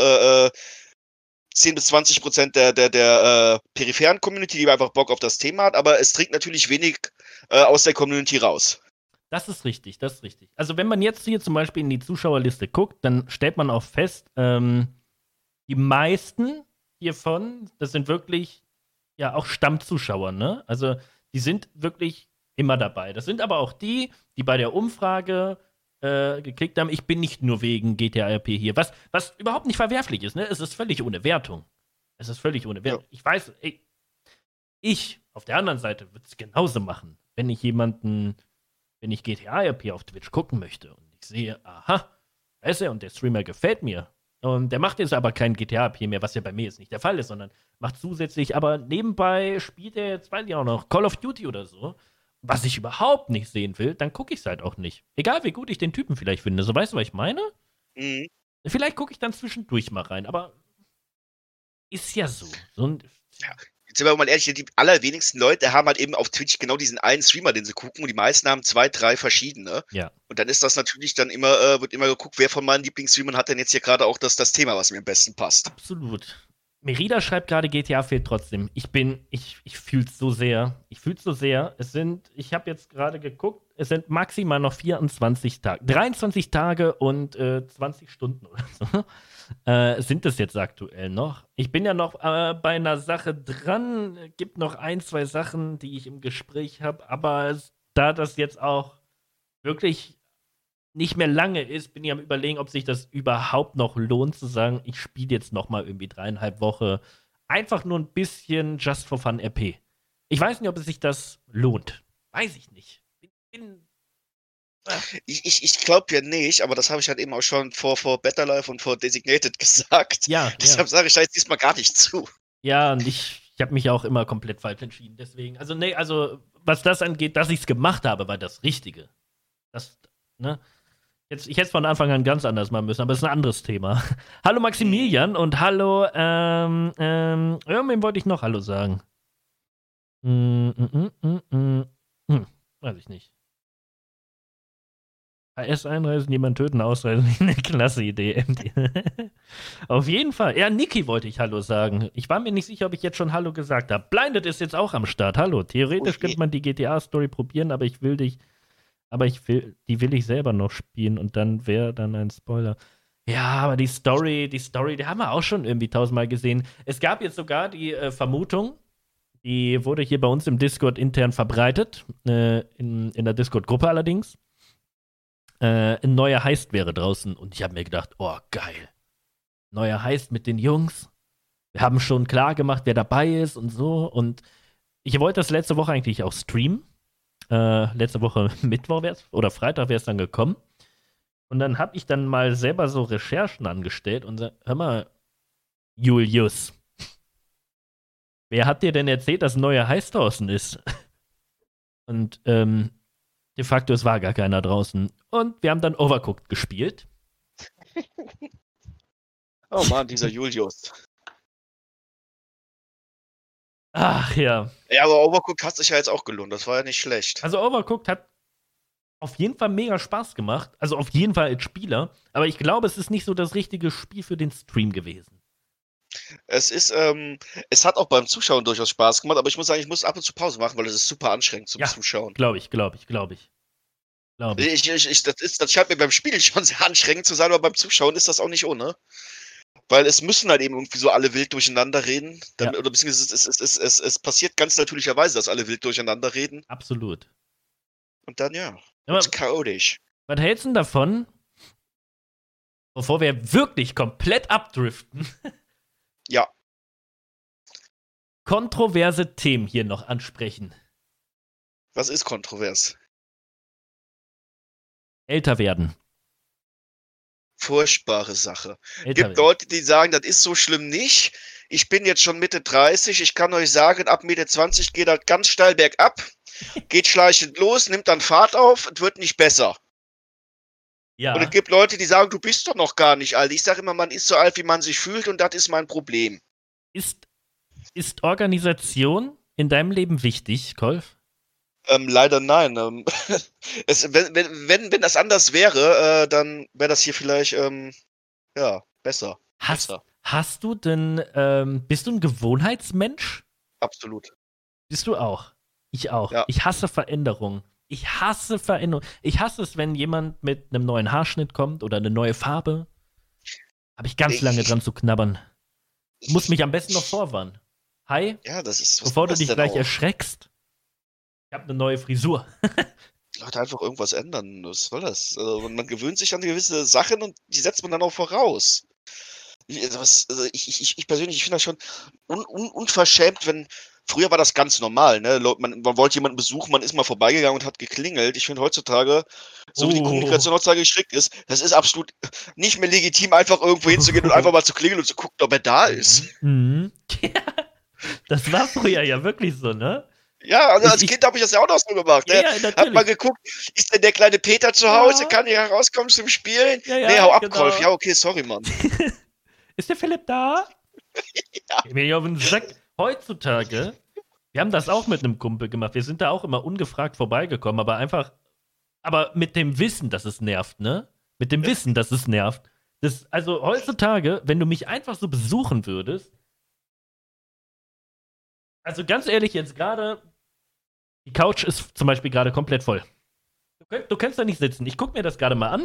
Speaker 2: 10-20% der peripheren Community, die einfach Bock auf das Thema hat, aber es trinkt natürlich wenig aus der Community raus.
Speaker 1: Das ist richtig. Also wenn man jetzt hier zum Beispiel in die Zuschauerliste guckt, dann stellt man auch fest, die meisten hiervon, das sind wirklich ja auch Stammzuschauer, ne? Also die sind wirklich immer dabei. Das sind aber auch die bei der Umfrage geklickt haben, ich bin nicht nur wegen GTA RP hier, was überhaupt nicht verwerflich ist, ne? Es ist völlig ohne Wertung. Ja. Ich weiß, ich auf der anderen Seite würde es genauso machen, wenn ich GTA RP auf Twitch gucken möchte und ich sehe, aha, da ist er und der Streamer gefällt mir. Und der macht jetzt aber kein GTA RP mehr, was ja bei mir jetzt nicht der Fall ist, sondern macht zusätzlich, aber nebenbei spielt er jetzt, weiß ich auch noch, Call of Duty oder so, was ich überhaupt nicht sehen will, dann gucke ich es halt auch nicht. Egal, wie gut ich den Typen vielleicht finde. So, weißt du, was ich meine?
Speaker 2: Mhm.
Speaker 1: Vielleicht gucke ich dann zwischendurch mal rein, aber ist ja so.
Speaker 2: Ja. Jetzt sind wir mal ehrlich, die allerwenigsten Leute haben halt eben auf Twitch genau diesen einen Streamer, den sie gucken, und die meisten haben 2, 3 verschiedene.
Speaker 1: Ja.
Speaker 2: Und dann ist das natürlich dann immer, wird immer geguckt, wer von meinen Lieblingsstreamern hat denn jetzt hier gerade auch das Thema, was mir am besten passt.
Speaker 1: Absolut. Merida schreibt gerade, GTA fehlt trotzdem. Ich fühl's so sehr. Ich fühl's so sehr. Ich habe jetzt gerade geguckt, es sind maximal noch 24 Tage. 23 Tage und 20 Stunden oder so. Sind es jetzt aktuell noch. Ich bin ja noch bei einer Sache dran. Gibt noch ein, zwei Sachen, die ich im Gespräch habe. Aber da das jetzt auch wirklich nicht mehr lange ist, bin ich am Überlegen, ob sich das überhaupt noch lohnt, zu sagen, ich spiele jetzt noch mal irgendwie 3,5 Wochen einfach nur ein bisschen Just for Fun RP. Ich weiß nicht, ob es sich das lohnt. Weiß ich nicht.
Speaker 2: Ich glaube ja nicht, aber das habe ich halt eben auch schon vor Better Life und vor Designated gesagt.
Speaker 1: Ja,
Speaker 2: Deshalb sage ich da jetzt diesmal gar nicht zu.
Speaker 1: Ja, und ich habe mich auch immer komplett falsch entschieden. Deswegen, was das angeht, dass ich es gemacht habe, war das Richtige. Ne? Ich hätte es von Anfang an ganz anders machen müssen, aber es ist ein anderes Thema. Hallo Maximilian und hallo, wem wollte ich noch Hallo sagen? Weiß ich nicht. AS einreisen, jemanden töten, ausreisen, eine klasse Idee. Auf jeden Fall. Ja, Niki wollte ich Hallo sagen. Ich war mir nicht sicher, ob ich jetzt schon Hallo gesagt habe. Blinded ist jetzt auch am Start. Hallo. Theoretisch könnte man die GTA-Story probieren, aber die will ich selber noch spielen und dann wäre dann ein Spoiler. Ja, aber die Story, die haben wir auch schon irgendwie 1000-mal gesehen. Es gab jetzt sogar die Vermutung, die wurde hier bei uns im Discord intern verbreitet, in der Discord-Gruppe allerdings. Ein neuer Heist wäre draußen und ich habe mir gedacht, oh, geil. Neuer Heist mit den Jungs. Wir haben schon klar gemacht, wer dabei ist und so. Und ich wollte das letzte Woche eigentlich auch streamen. Letzte Woche Mittwoch oder Freitag wäre es dann gekommen. Und dann habe ich dann mal selber so Recherchen angestellt und sag, hör mal, Julius, wer hat dir denn erzählt, dass ein neuer Heist draußen ist? Und de facto, es war gar keiner draußen. Und wir haben dann Overcooked gespielt.
Speaker 2: Oh Mann, dieser Julius.
Speaker 1: Ach ja.
Speaker 2: Ja, aber Overcooked hat sich ja jetzt auch gelohnt. Das war ja nicht schlecht.
Speaker 1: Also Overcooked hat auf jeden Fall mega Spaß gemacht. Also auf jeden Fall als Spieler. Aber ich glaube, es ist nicht so das richtige Spiel für den Stream gewesen.
Speaker 2: Es hat auch beim Zuschauen durchaus Spaß gemacht, aber ich muss sagen, ich muss ab und zu Pause machen, weil es ist super anstrengend zum Zuschauen.
Speaker 1: Glaube ich.
Speaker 2: Das scheint mir beim Spielen schon sehr anstrengend zu sein, aber beim Zuschauen ist das auch nicht ohne. Weil es müssen halt eben irgendwie so alle wild durcheinander reden. Oder beziehungsweise es passiert ganz natürlicherweise, dass alle wild durcheinander reden.
Speaker 1: Absolut.
Speaker 2: Und dann ist chaotisch.
Speaker 1: Was hältst du denn davon, bevor wir wirklich komplett abdriften?
Speaker 2: Ja.
Speaker 1: Kontroverse Themen hier noch ansprechen.
Speaker 2: Was ist kontrovers?
Speaker 1: Älter werden.
Speaker 2: Furchtbare Sache. Gibt Leute, die sagen, das ist so schlimm nicht. Ich bin jetzt schon Mitte 30. Ich kann euch sagen, ab Mitte 20 geht das ganz steil bergab. Geht schleichend los, nimmt dann Fahrt auf und wird nicht besser. Ja. Und es gibt Leute, die sagen, du bist doch noch gar nicht alt. Ich sage immer, man ist so alt, wie man sich fühlt und das ist mein Problem.
Speaker 1: Ist Organisation in deinem Leben wichtig, Kolf?
Speaker 2: Leider nein. Wenn das anders wäre, dann wäre das hier vielleicht besser.
Speaker 1: Hast du denn, bist du ein Gewohnheitsmensch?
Speaker 2: Absolut.
Speaker 1: Bist du auch? Ich auch.
Speaker 2: Ja.
Speaker 1: Ich hasse Veränderungen. Ich hasse es, wenn jemand mit einem neuen Haarschnitt kommt oder eine neue Farbe. Habe ich ganz lange dran zu knabbern. Muss mich am besten noch vorwarnen. Hi?
Speaker 2: Ja, das ist.
Speaker 1: Bevor du dich gleich erschreckst. Ich habe eine neue Frisur.
Speaker 2: Leute, einfach irgendwas ändern. Was soll das? Also, man gewöhnt sich an gewisse Sachen und die setzt man dann auch voraus. Ich persönlich finde das schon unverschämt, wenn. Früher war das ganz normal, ne? Man wollte jemanden besuchen, man ist mal vorbeigegangen und hat geklingelt. Ich finde heutzutage, so wie die Kommunikation heutzutage gestrickt ist, das ist absolut nicht mehr legitim, einfach irgendwo hinzugehen und einfach mal zu klingeln und zu gucken, ob er da ist.
Speaker 1: Mhm. Ja, das war früher ja wirklich so, ne?
Speaker 2: Ja, also als Kind habe ich das ja auch noch so gemacht. Ne?
Speaker 1: Ja,
Speaker 2: hab mal geguckt, ist denn der kleine Peter zu Hause? Kann der herauskommen zum Spielen? Nee, hau ab, Kolf. Ja, okay, sorry, Mann.
Speaker 1: Ist der Philipp da? Ja. Geh mir auf den Sack. Heutzutage, wir haben das auch mit einem Kumpel gemacht. Wir sind da auch immer ungefragt vorbeigekommen, aber mit dem Wissen, dass es nervt, ne? Mit dem Wissen, dass es nervt. Also heutzutage, wenn du mich einfach so besuchen würdest, Also ganz ehrlich, jetzt gerade, die Couch ist zum Beispiel gerade komplett voll. Du kannst da nicht sitzen. Ich gucke mir das gerade mal an.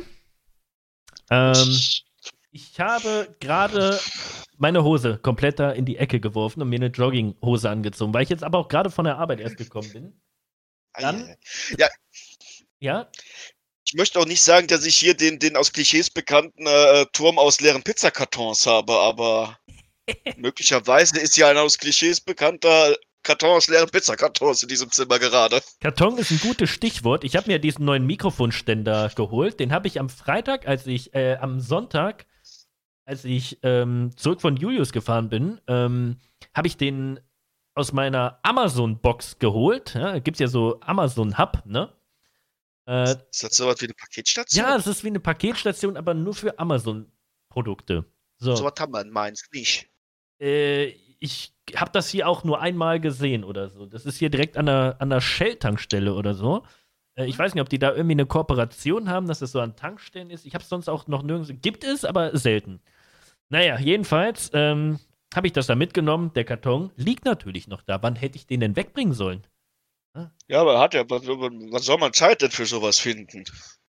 Speaker 1: Ich habe gerade meine Hose komplett da in die Ecke geworfen und mir eine Jogginghose angezogen, weil ich jetzt aber auch gerade von der Arbeit erst gekommen bin. Dann,
Speaker 2: Ja,
Speaker 1: ja,
Speaker 2: ich möchte auch nicht sagen, dass ich hier den aus Klischees bekannten Turm aus leeren Pizzakartons habe, aber möglicherweise ist ja ein aus Klischees bekannter Karton aus leeren Pizzakartons in diesem Zimmer gerade.
Speaker 1: Karton ist ein gutes Stichwort. Ich habe mir diesen neuen Mikrofonständer geholt. Den habe ich am Freitag, am Sonntag, als ich zurück von Julius gefahren bin, habe ich den aus meiner Amazon-Box geholt. Ja, gibt's ja so Amazon-Hub, ne?
Speaker 2: Ist das sowas wie eine Paketstation?
Speaker 1: Ja, es ist wie eine Paketstation, aber nur für Amazon-Produkte. So.
Speaker 2: Sowas haben wir in Mainz nicht.
Speaker 1: Ich habe das hier auch nur einmal gesehen oder so. Das ist hier direkt an der Shell-Tankstelle oder so. Ich weiß nicht, ob die da irgendwie eine Kooperation haben, dass das so an Tankstellen ist. Ich habe es sonst auch noch nirgends. Gibt es, aber selten. Naja, jedenfalls habe ich das da mitgenommen. Der Karton liegt natürlich noch da. Wann hätte ich den denn wegbringen sollen?
Speaker 2: Ja, aber was soll man Zeit denn für sowas finden?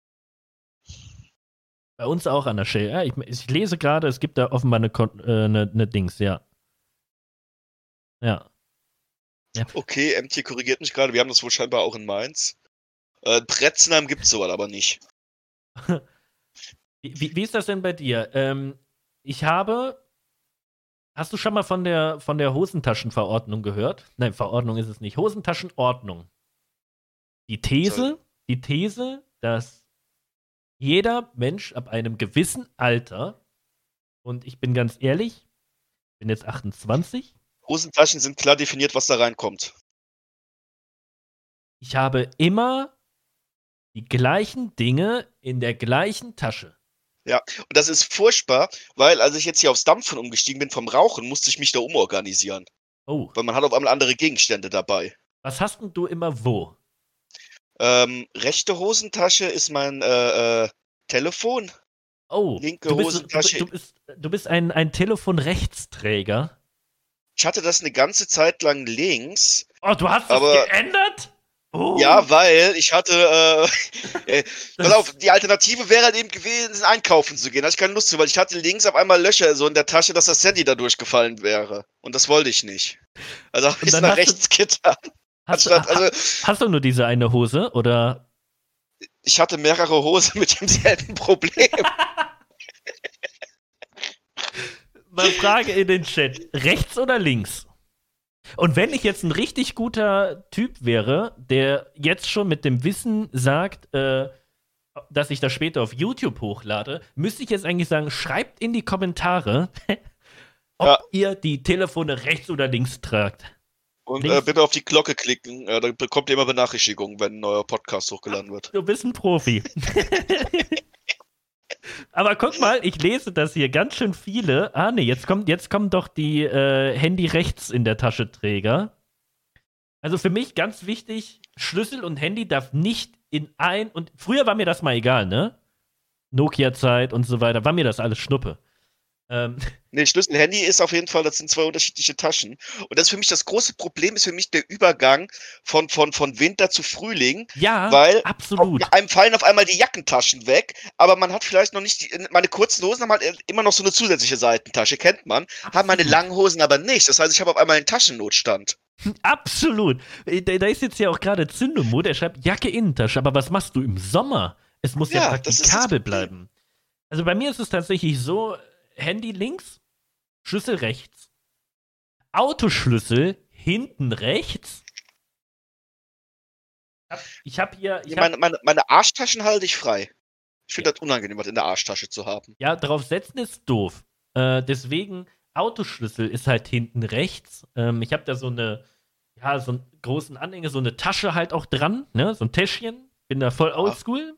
Speaker 1: Bei uns auch an der Shell. Ja, ich lese gerade, es gibt da offenbar eine Dings, ja. Ja.
Speaker 2: Okay, MT korrigiert mich gerade, wir haben das wohl scheinbar auch in Mainz. Bretzenheim gibt es sowas aber nicht.
Speaker 1: Wie ist das denn bei dir? Hast du schon mal von der Hosentaschenverordnung gehört? Nein, Verordnung ist es nicht. Hosentaschenordnung. Die These, dass jeder Mensch ab einem gewissen Alter, und ich bin ganz ehrlich, bin jetzt 28.
Speaker 2: Hosentaschen sind klar definiert, was da reinkommt.
Speaker 1: Ich habe immer die gleichen Dinge in der gleichen Tasche.
Speaker 2: Ja, und das ist furchtbar, weil als ich jetzt hier aufs Dampfen umgestiegen bin vom Rauchen, musste ich mich da umorganisieren.
Speaker 1: Oh.
Speaker 2: Weil man hat auf einmal andere Gegenstände dabei.
Speaker 1: Was hast denn du immer wo?
Speaker 2: Rechte Hosentasche ist mein Telefon.
Speaker 1: Oh,
Speaker 2: Linke Hosentasche.
Speaker 1: Du bist ein Telefonrechtsträger.
Speaker 2: Ich hatte das eine ganze Zeit lang links.
Speaker 1: Oh, du hast das geändert? Oh.
Speaker 2: Ja, weil ich hatte, pass auf, die Alternative wäre halt eben gewesen, einkaufen zu gehen. Da hatte ich keine Lust zu, weil ich hatte links auf einmal Löcher so in der Tasche, dass das Handy da durchgefallen wäre. Und das wollte ich nicht. Also habe ich es nach rechts getan.
Speaker 1: Hast du nur diese eine Hose, oder?
Speaker 2: Ich hatte mehrere Hosen mit demselben Problem.
Speaker 1: Mal Frage in den Chat. Rechts oder links? Und wenn ich jetzt ein richtig guter Typ wäre, der jetzt schon mit dem Wissen sagt, dass ich das später auf YouTube hochlade, müsste ich jetzt eigentlich sagen, schreibt in die Kommentare, ob ihr die Telefone rechts oder links tragt.
Speaker 2: Und bitte auf die Glocke klicken, dann bekommt ihr immer Benachrichtigungen, wenn ein neuer Podcast hochgeladen wird.
Speaker 1: Du bist ein Profi. Aber guck mal, ich lese das hier ganz schön viele. Ah, nee, jetzt kommen doch die Handy rechts in der Tasche Träger. Also für mich ganz wichtig, Schlüssel und Handy darf nicht und früher war mir das mal egal, ne? Nokia-Zeit und so weiter, war mir das alles Schnuppe.
Speaker 2: Nee, Schlüssel, Handy ist auf jeden Fall, das sind zwei unterschiedliche Taschen. Und das ist für mich das große Problem, ist für mich der Übergang von Winter zu Frühling.
Speaker 1: Ja,
Speaker 2: weil
Speaker 1: absolut.
Speaker 2: Einem fallen auf einmal die Jackentaschen weg, aber man hat vielleicht noch nicht, meine kurzen Hosen haben halt immer noch so eine zusätzliche Seitentasche, kennt man. Absolut. Haben meine langen Hosen aber nicht. Das heißt, ich habe auf einmal einen Taschennotstand.
Speaker 1: Absolut. Da ist jetzt ja auch gerade Zündemo, der schreibt Jacke Innentasche, aber was machst du im Sommer? Es muss ja praktikabel bleiben. Also bei mir ist es tatsächlich so, Handy links, Schlüssel rechts. Autoschlüssel hinten rechts.
Speaker 2: Meine Arschtaschen halte ich frei. Ich finde das unangenehm, was in der Arschtasche zu haben.
Speaker 1: Ja, drauf setzen ist doof. Deswegen, Autoschlüssel ist halt hinten rechts. Ich habe da so einen großen Anhänger, so eine Tasche halt auch dran, ne? So ein Täschchen. Bin da voll oldschool.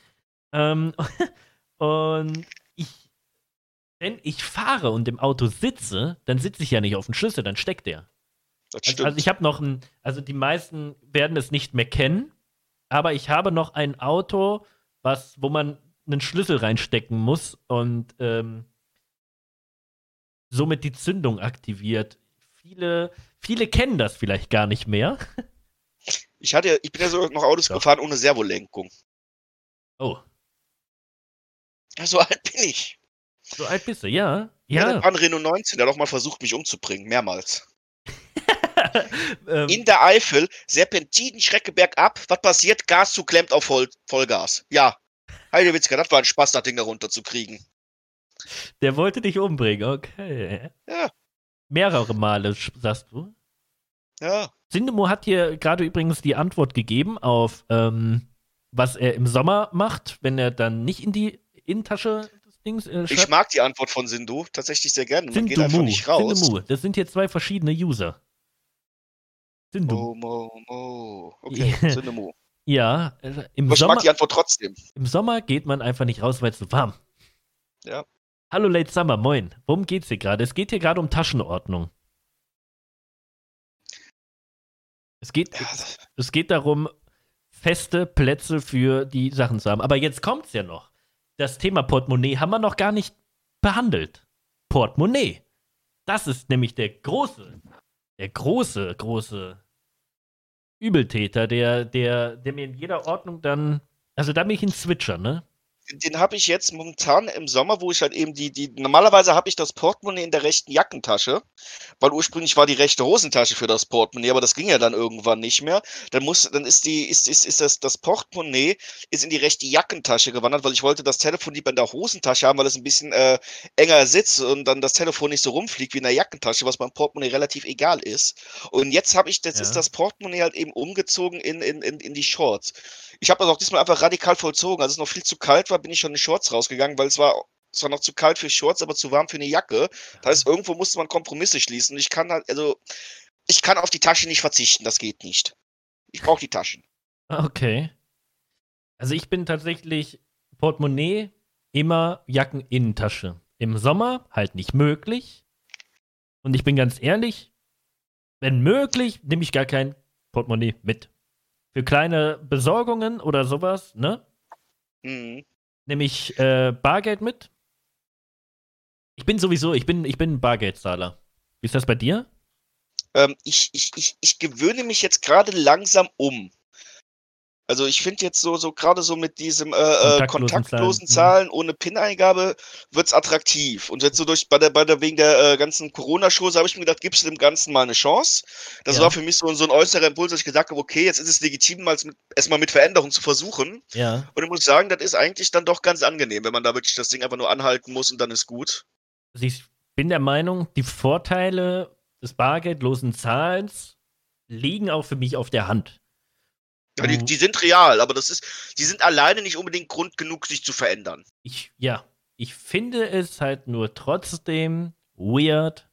Speaker 1: Und wenn ich fahre und im Auto sitze, dann sitze ich ja nicht auf dem Schlüssel, dann steckt der.
Speaker 2: Das stimmt.
Speaker 1: Also ich habe noch die meisten werden es nicht mehr kennen, aber ich habe noch ein Auto, wo man einen Schlüssel reinstecken muss und somit die Zündung aktiviert. viele kennen das vielleicht gar nicht mehr.
Speaker 2: Ich bin ja sogar noch Autos gefahren ohne Servolenkung.
Speaker 1: Oh.
Speaker 2: Ja, so alt bin ich.
Speaker 1: So alt bist du, ja.
Speaker 2: Ja,
Speaker 1: Ja.
Speaker 2: das war ein Renault 19, der hat auch mal versucht, mich umzubringen, mehrmals.
Speaker 1: Ähm,
Speaker 2: In der Eifel, Serpentinenschrecke bergab, was passiert? Gaszug klemmt auf Vollgas. Ja, Heidewitzka, das war ein Spaß, das Ding da runterzukriegen.
Speaker 1: Der wollte dich umbringen, okay.
Speaker 2: Ja.
Speaker 1: Mehrere Male, sagst du?
Speaker 2: Ja.
Speaker 1: Sindemo hat hier gerade übrigens die Antwort gegeben auf, was er im Sommer macht, wenn er dann nicht in die Innentasche des Dings schreibt.
Speaker 2: Ich mag die Antwort von Sindu tatsächlich sehr gerne. Man geht einfach nicht raus.
Speaker 1: Sindemu, das sind hier zwei verschiedene User. Sindu.
Speaker 2: Mo. Okay, Sindemu.
Speaker 1: Ja, im
Speaker 2: Ich
Speaker 1: Sommer,
Speaker 2: mag die Antwort trotzdem.
Speaker 1: im Sommer geht man einfach nicht raus, weil es so warm.
Speaker 2: Ja.
Speaker 1: Hallo Late Summer, moin. Worum geht's hier gerade? Es geht hier gerade um Taschenordnung. Es geht darum, feste Plätze für die Sachen zu haben. Aber jetzt kommt's ja noch. Das Thema Portemonnaie haben wir noch gar nicht behandelt. Portemonnaie. Das ist nämlich der große Übeltäter, der mir in jeder Ordnung dann, also da bin ich ein Switcher, ne?
Speaker 2: Den habe ich jetzt momentan im Sommer, wo ich halt eben normalerweise habe ich das Portemonnaie in der rechten Jackentasche, weil ursprünglich war die rechte Hosentasche für das Portemonnaie, aber das ging ja dann irgendwann nicht mehr. Dann ist das Portemonnaie ist in die rechte Jackentasche gewandert, weil ich wollte das Telefon lieber in der Hosentasche haben, weil es ein bisschen enger sitzt und dann das Telefon nicht so rumfliegt wie in der Jackentasche, was beim Portemonnaie relativ egal ist. Und jetzt ist das Portemonnaie halt eben umgezogen in die Shorts. Ich habe das auch diesmal einfach radikal vollzogen. Als es noch viel zu kalt war, bin ich schon in Shorts rausgegangen, weil es war noch zu kalt für Shorts, aber zu warm für eine Jacke. Das heißt, irgendwo musste man Kompromisse schließen. Ich kann auf die Tasche nicht verzichten. Das geht nicht. Ich brauche die Taschen.
Speaker 1: Okay. Also ich bin tatsächlich Portemonnaie immer Jackeninnentasche. Im Sommer halt nicht möglich. Und ich bin ganz ehrlich, wenn möglich, nehme ich gar kein Portemonnaie mit. Für kleine Besorgungen oder sowas, ne?
Speaker 2: Mhm.
Speaker 1: Nehme ich Bargeld mit. Ich bin ein Bargeldzahler. Wie ist das bei dir?
Speaker 2: Ich gewöhne mich jetzt gerade langsam um. Also ich finde jetzt so gerade so mit diesem kontaktlosen Zahlen ohne PIN-Eingabe wird's attraktiv. Und jetzt so wegen der ganzen Corona-Chose habe ich mir gedacht, gibst du dem Ganzen mal eine Chance. Das war für mich so ein äußerer Impuls, dass ich gesagt habe, okay, jetzt ist es legitim, erstmal mit Veränderung zu versuchen.
Speaker 1: Ja.
Speaker 2: Und ich muss sagen, das ist eigentlich dann doch ganz angenehm, wenn man da wirklich das Ding einfach nur anhalten muss und dann ist gut.
Speaker 1: Also ich bin der Meinung, die Vorteile des bargeldlosen Zahlens liegen auch für mich auf der Hand.
Speaker 2: Ja, die sind real, aber die sind alleine nicht unbedingt Grund genug, sich zu verändern.
Speaker 1: Ich finde es halt nur trotzdem weird.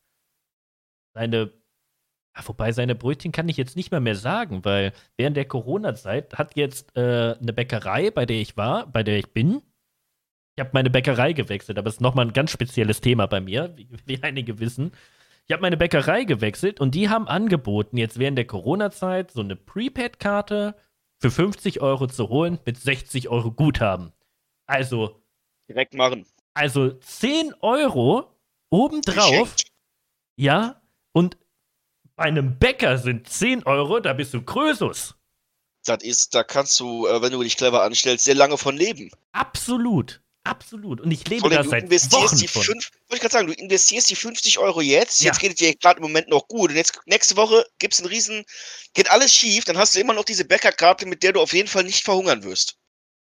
Speaker 1: Wobei seine Brötchen kann ich jetzt nicht mehr sagen, weil während der Corona-Zeit hat jetzt eine Bäckerei, bei der ich bin. Ich habe meine Bäckerei gewechselt, aber es ist nochmal ein ganz spezielles Thema bei mir, wie einige wissen. Ich habe meine Bäckerei gewechselt und die haben angeboten, jetzt während der Corona-Zeit so eine Prepaid-Karte für 50 € zu holen mit 60 € Guthaben. Also
Speaker 2: direkt machen.
Speaker 1: Also 10 € obendrauf.
Speaker 2: Geschenkt.
Speaker 1: Ja, und bei einem Bäcker sind 10 €, da bist du Krösus.
Speaker 2: Da kannst du, wenn du dich clever anstellst, sehr lange von leben.
Speaker 1: Absolut. Und ich lebe da seit Wochen von.
Speaker 2: Wollte ich gerade sagen, du investierst die 50 € jetzt.
Speaker 1: Ja.
Speaker 2: Jetzt geht es dir gerade im Moment noch gut. Und jetzt nächste Woche geht alles schief. Dann hast du immer noch diese Bäckerkarte, mit der du auf jeden Fall nicht verhungern wirst.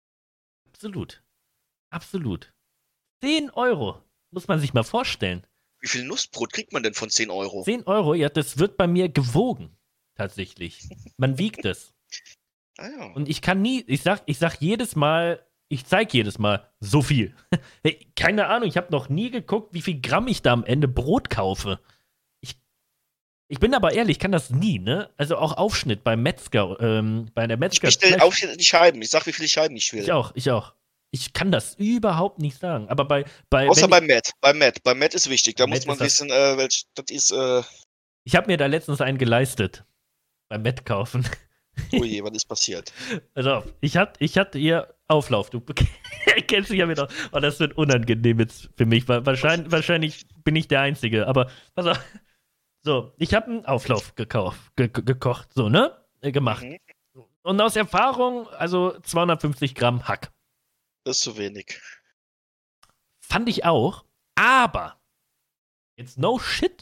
Speaker 1: Absolut. 10 €. Muss man sich mal vorstellen.
Speaker 2: Wie viel Nussbrot kriegt man denn von 10 €?
Speaker 1: 10 €, ja, das wird bei mir gewogen. Tatsächlich. Man wiegt es.
Speaker 2: Ah ja.
Speaker 1: Und ich kann nie, ich sag jedes Mal, ich zeige jedes Mal so viel. Hey, keine Ahnung, ich habe noch nie geguckt, wie viel Gramm ich da am Ende Brot kaufe. Ich bin aber ehrlich, ich kann das nie, ne? Also auch Aufschnitt beim Metzger, bei der Metzger.
Speaker 2: Ich bestelle Aufschnitt in die Scheiben. Ich sag, wie viele Scheiben ich will.
Speaker 1: Ich auch. Ich kann das überhaupt nicht sagen. Aber
Speaker 2: außer beim Matt. Beim Matt ist wichtig. Da muss man wissen,
Speaker 1: Ich habe mir da letztens einen geleistet. Beim Matt kaufen.
Speaker 2: Oh je, was ist passiert?
Speaker 1: Also, ich hatte hier Auflauf. Du kennst dich ja wieder. Oh, das wird unangenehm jetzt für mich. Wahrscheinlich bin ich der Einzige. Aber pass auf. So, ich habe einen Auflauf gekocht, so, ne? Gemacht.
Speaker 2: Mhm.
Speaker 1: Und aus Erfahrung, also 250 Gramm Hack.
Speaker 2: Das ist zu wenig.
Speaker 1: Fand ich auch, aber, jetzt no shit,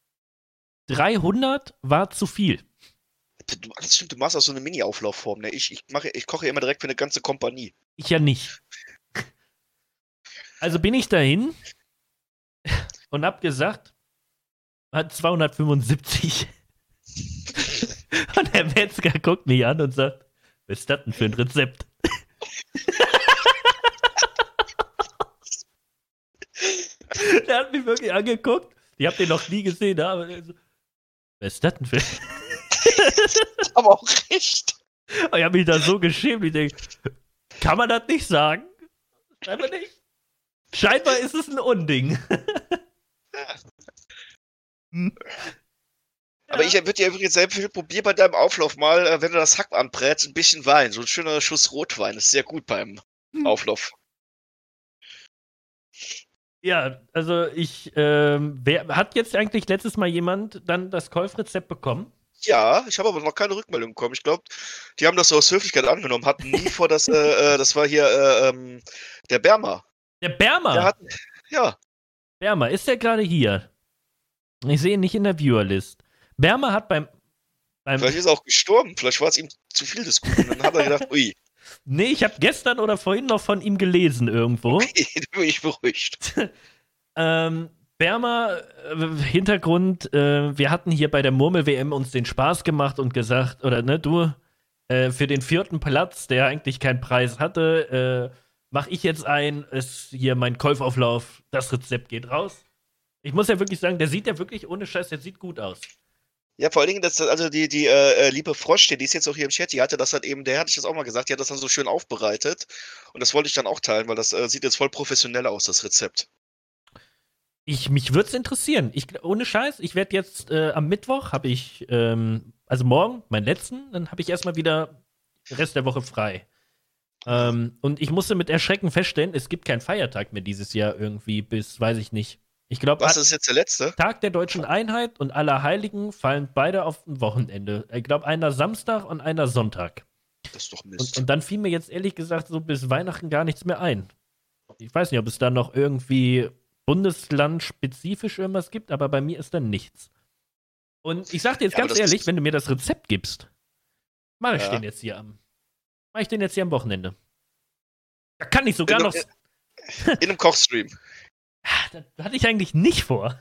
Speaker 1: 300 war zu viel.
Speaker 2: Das stimmt, du machst auch so eine Mini-Auflaufform, ne? Ich koche ja immer direkt für eine ganze Kompanie.
Speaker 1: Ich ja nicht. Also bin ich dahin und hab gesagt, hat 275. Und der Metzger guckt mich an und sagt, was ist das denn für ein Rezept? Der hat mich wirklich angeguckt. Ich hab den noch nie gesehen, aber der so, was ist das denn für...
Speaker 2: Aber auch recht.
Speaker 1: Und ich hab mich da so geschämt. Ich denke, kann man das nicht sagen? Scheinbar nicht. Scheinbar ist es ein Unding. Hm.
Speaker 2: Aber ich würde dir übrigens empfehlen, probier bei deinem Auflauf mal, wenn du das Hack anbrätst, ein bisschen Wein. So ein schöner Schuss Rotwein. Das ist sehr gut beim Auflauf.
Speaker 1: Ja, also hat jetzt eigentlich letztes Mal jemand dann das Kolfrezept bekommen?
Speaker 2: Ja, ich habe aber noch keine Rückmeldung bekommen. Ich glaube, die haben das so aus Höflichkeit angenommen, hatten nie vor, dass, das war hier der Bermer.
Speaker 1: Der Bermer?
Speaker 2: Der hat, ja,
Speaker 1: Bermer, ist der gerade hier? Ich sehe ihn nicht in der Viewerlist. Bermer hat beim
Speaker 2: vielleicht ist er auch gestorben. Vielleicht war es ihm zu viel des Guten. Und dann hat er gedacht, ui,
Speaker 1: Nee, ich habe gestern oder vorhin noch von ihm gelesen irgendwo.
Speaker 2: okay, da bin ich beruhigt.
Speaker 1: Bermer, Hintergrund, wir hatten hier bei der Murmel-WM uns den Spaß gemacht und gesagt, oder ne, du, für den 4. Platz, der eigentlich keinen Preis hatte, mache ich jetzt ist hier mein Kolfauflauf, das Rezept geht raus. Ich muss ja wirklich sagen, der sieht ja wirklich ohne Scheiß, der sieht gut aus.
Speaker 2: Ja, vor allen Dingen, also die liebe Frosch, die ist jetzt auch hier im Chat, die hatte das halt eben, der hatte ich das auch mal gesagt, die hat das dann so schön aufbereitet. Und das wollte ich dann auch teilen, weil das sieht jetzt voll professionell aus, das Rezept.
Speaker 1: Mich würde es interessieren. Ohne Scheiß, ich werde jetzt am Mittwoch, habe ich, also morgen, meinen letzten, dann habe ich erstmal wieder den Rest der Woche frei. Und ich musste mit Erschrecken feststellen, es gibt keinen Feiertag mehr dieses Jahr irgendwie bis, weiß ich nicht. Ich glaube,
Speaker 2: Was ist jetzt der letzte?
Speaker 1: Tag der Deutschen Einheit und Allerheiligen fallen beide auf ein Wochenende. Ich glaube, einer Samstag und einer Sonntag.
Speaker 2: Das ist doch Mist.
Speaker 1: Und dann fiel mir jetzt ehrlich gesagt so bis Weihnachten gar nichts mehr ein. Ich weiß nicht, ob es da noch irgendwie bundeslandspezifisch irgendwas gibt, aber bei mir ist da nichts. Und ich sag dir jetzt
Speaker 2: Ja, aber
Speaker 1: ganz
Speaker 2: das
Speaker 1: ehrlich,
Speaker 2: ist-
Speaker 1: wenn du mir das Rezept gibst, mache ich
Speaker 2: Ja.
Speaker 1: den jetzt hier am Wochenende. Da kann ich sogar
Speaker 2: In
Speaker 1: noch.
Speaker 2: einem, in einem Kochstream.
Speaker 1: Das hatte ich eigentlich nicht vor.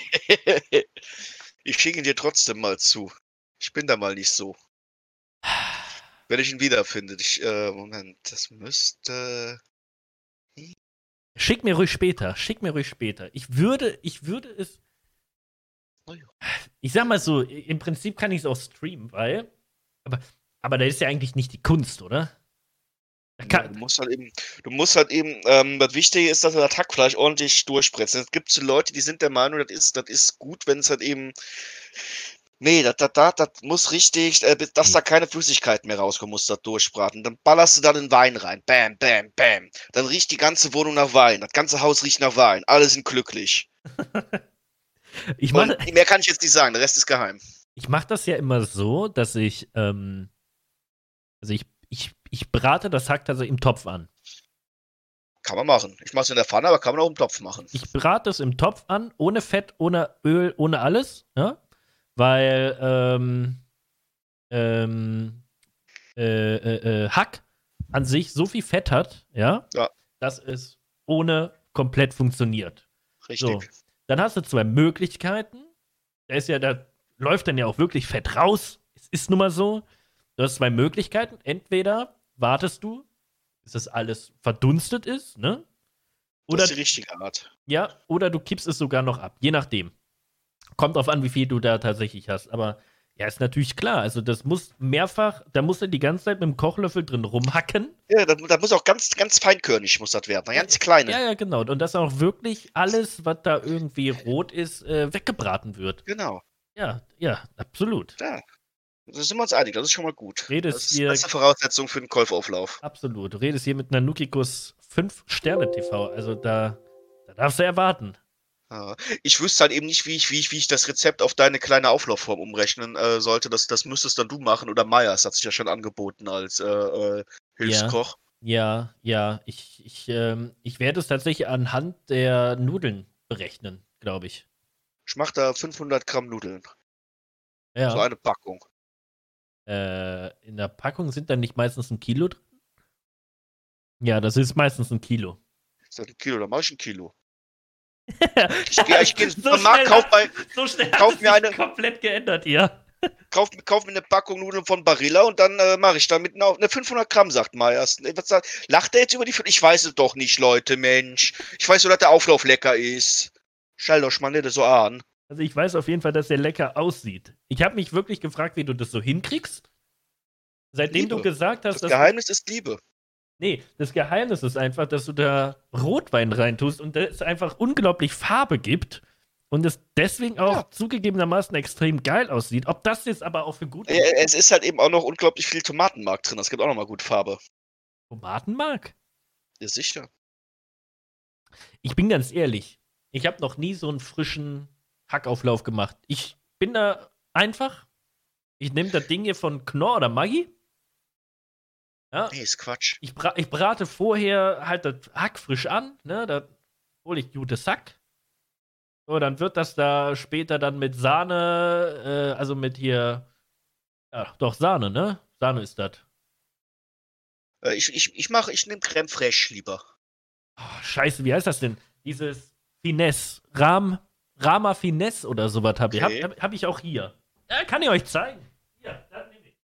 Speaker 2: Ich schicke ihn dir trotzdem mal zu. Ich bin da mal nicht so. Wenn ich ihn wiederfinde. Moment, das müsste.
Speaker 1: Schick mir ruhig später. Ich würde es.
Speaker 2: Oh ja.
Speaker 1: Ich sag mal so, im Prinzip kann ich es auch streamen, weil. Aber da ist ja eigentlich nicht die Kunst, oder?
Speaker 2: Ja, du musst halt eben, das Wichtige ist, dass du das Hackfleisch ordentlich durchspritzt. Es gibt so Leute, die sind der Meinung, das ist gut, wenn es halt eben. Nee, das muss richtig, dass da keine Flüssigkeit mehr rauskommt, muss das durchbraten. Dann ballerst du da den Wein rein. Bam, bam, bam. Dann riecht die ganze Wohnung nach Wein. Das ganze Haus riecht nach Wein. Alle sind glücklich.
Speaker 1: Ich
Speaker 2: Und
Speaker 1: mache
Speaker 2: mehr kann ich jetzt nicht sagen, der Rest ist geheim.
Speaker 1: mach das ja immer so, dass ich ich brate das Hack also im Topf an.
Speaker 2: Kann man machen. Ich mache es in der Pfanne, aber kann man auch im Topf machen.
Speaker 1: Ich brate es im Topf an, ohne Fett, ohne Öl, ohne alles, ja? Weil Hack an sich so viel Fett hat, ja,
Speaker 2: Ja.
Speaker 1: dass es ohne komplett funktioniert.
Speaker 2: Richtig.
Speaker 1: So, dann hast du zwei Möglichkeiten. Da läuft dann ja auch wirklich Fett raus. Es ist nun mal so. Du hast zwei Möglichkeiten. Entweder wartest du, bis das alles verdunstet ist, ne?
Speaker 2: Das
Speaker 1: Oder,
Speaker 2: ist die richtige Art.
Speaker 1: ja, oder du kippst es sogar noch ab. Je nachdem. Kommt drauf an, wie viel du da tatsächlich hast. Aber ja, ist natürlich klar. Also, da musst du die ganze Zeit mit dem Kochlöffel drin rumhacken.
Speaker 2: Ja, das muss auch ganz, ganz feinkörnig muss das werden. Ganz kleine.
Speaker 1: Ja, genau. Und dass auch wirklich alles, was da irgendwie rot ist, weggebraten wird.
Speaker 2: Genau.
Speaker 1: Ja, absolut.
Speaker 2: Ja. Da sind wir uns einig, das ist schon mal gut.
Speaker 1: Redest
Speaker 2: Das ist
Speaker 1: hier-
Speaker 2: die beste Voraussetzung für den Golfauflauf.
Speaker 1: Absolut. Du redest hier mit Nanukikus 5 Sterne TV. Also da darfst du erwarten.
Speaker 2: Ich wüsste halt eben nicht, wie ich das Rezept auf deine kleine Auflaufform umrechnen sollte. Das müsstest dann du machen oder Meyers hat sich ja schon angeboten als
Speaker 1: Ja,
Speaker 2: Hilfskoch.
Speaker 1: ja. Ich werde es tatsächlich anhand der Nudeln berechnen, glaube ich.
Speaker 2: Ich mache da 500 Gramm Nudeln. So
Speaker 1: Ja.
Speaker 2: eine Packung.
Speaker 1: In der Packung sind dann nicht meistens 1 Kilo drin? Ja, das ist meistens 1 Kilo.
Speaker 2: Ist das 1 Kilo? Dann mache ich 1 Kilo. Ich gehe in den
Speaker 1: So
Speaker 2: Supermarkt,
Speaker 1: schnell hat
Speaker 2: kauf
Speaker 1: es
Speaker 2: mir
Speaker 1: sich
Speaker 2: eine,
Speaker 1: komplett geändert, ja.
Speaker 2: kauf mir eine Packung Nudeln von Barilla und dann mache ich damit eine 500 Gramm, sagt Meyers. Lacht er jetzt über die? Ich weiß es doch nicht, Leute, Mensch. Ich weiß nur, dass der Auflauf lecker ist. Schall doch mal nicht so an.
Speaker 1: Also ich weiß auf jeden Fall, dass der lecker aussieht. Ich habe mich wirklich gefragt, wie du das so hinkriegst. Seitdem du
Speaker 2: Liebe.
Speaker 1: gesagt hast,
Speaker 2: Das
Speaker 1: dass
Speaker 2: Geheimnis ist Liebe.
Speaker 1: Nee, das Geheimnis ist einfach, dass du da Rotwein reintust und es einfach unglaublich Farbe gibt und es deswegen auch
Speaker 2: Ja.
Speaker 1: zugegebenermaßen extrem geil aussieht. Ob das jetzt aber auch für gute
Speaker 2: Es ist halt eben auch noch unglaublich viel Tomatenmark drin. Das gibt auch nochmal gut Farbe.
Speaker 1: Tomatenmark?
Speaker 2: Ja, sicher.
Speaker 1: Ich bin ganz ehrlich, ich habe noch nie so einen frischen Hackauflauf gemacht. Ich bin da einfach, ich nehme das Ding hier von Knorr oder Maggi. Ja,
Speaker 2: Nee, ist Quatsch.
Speaker 1: ich brate vorher halt das Hack frisch an, ne? Da hole ich gutes Hack. So, dann wird das da später dann mit Sahne, also mit hier, ja, doch Sahne, ne? Sahne ist das.
Speaker 2: Ich nehme Creme Fraiche lieber.
Speaker 1: Oh, scheiße, wie heißt das denn? Dieses Finesse, Rama Finesse oder sowas habe ich.
Speaker 2: Okay.
Speaker 1: Hab ich auch hier. Ja, kann ich euch zeigen. Hier, das nehme ich.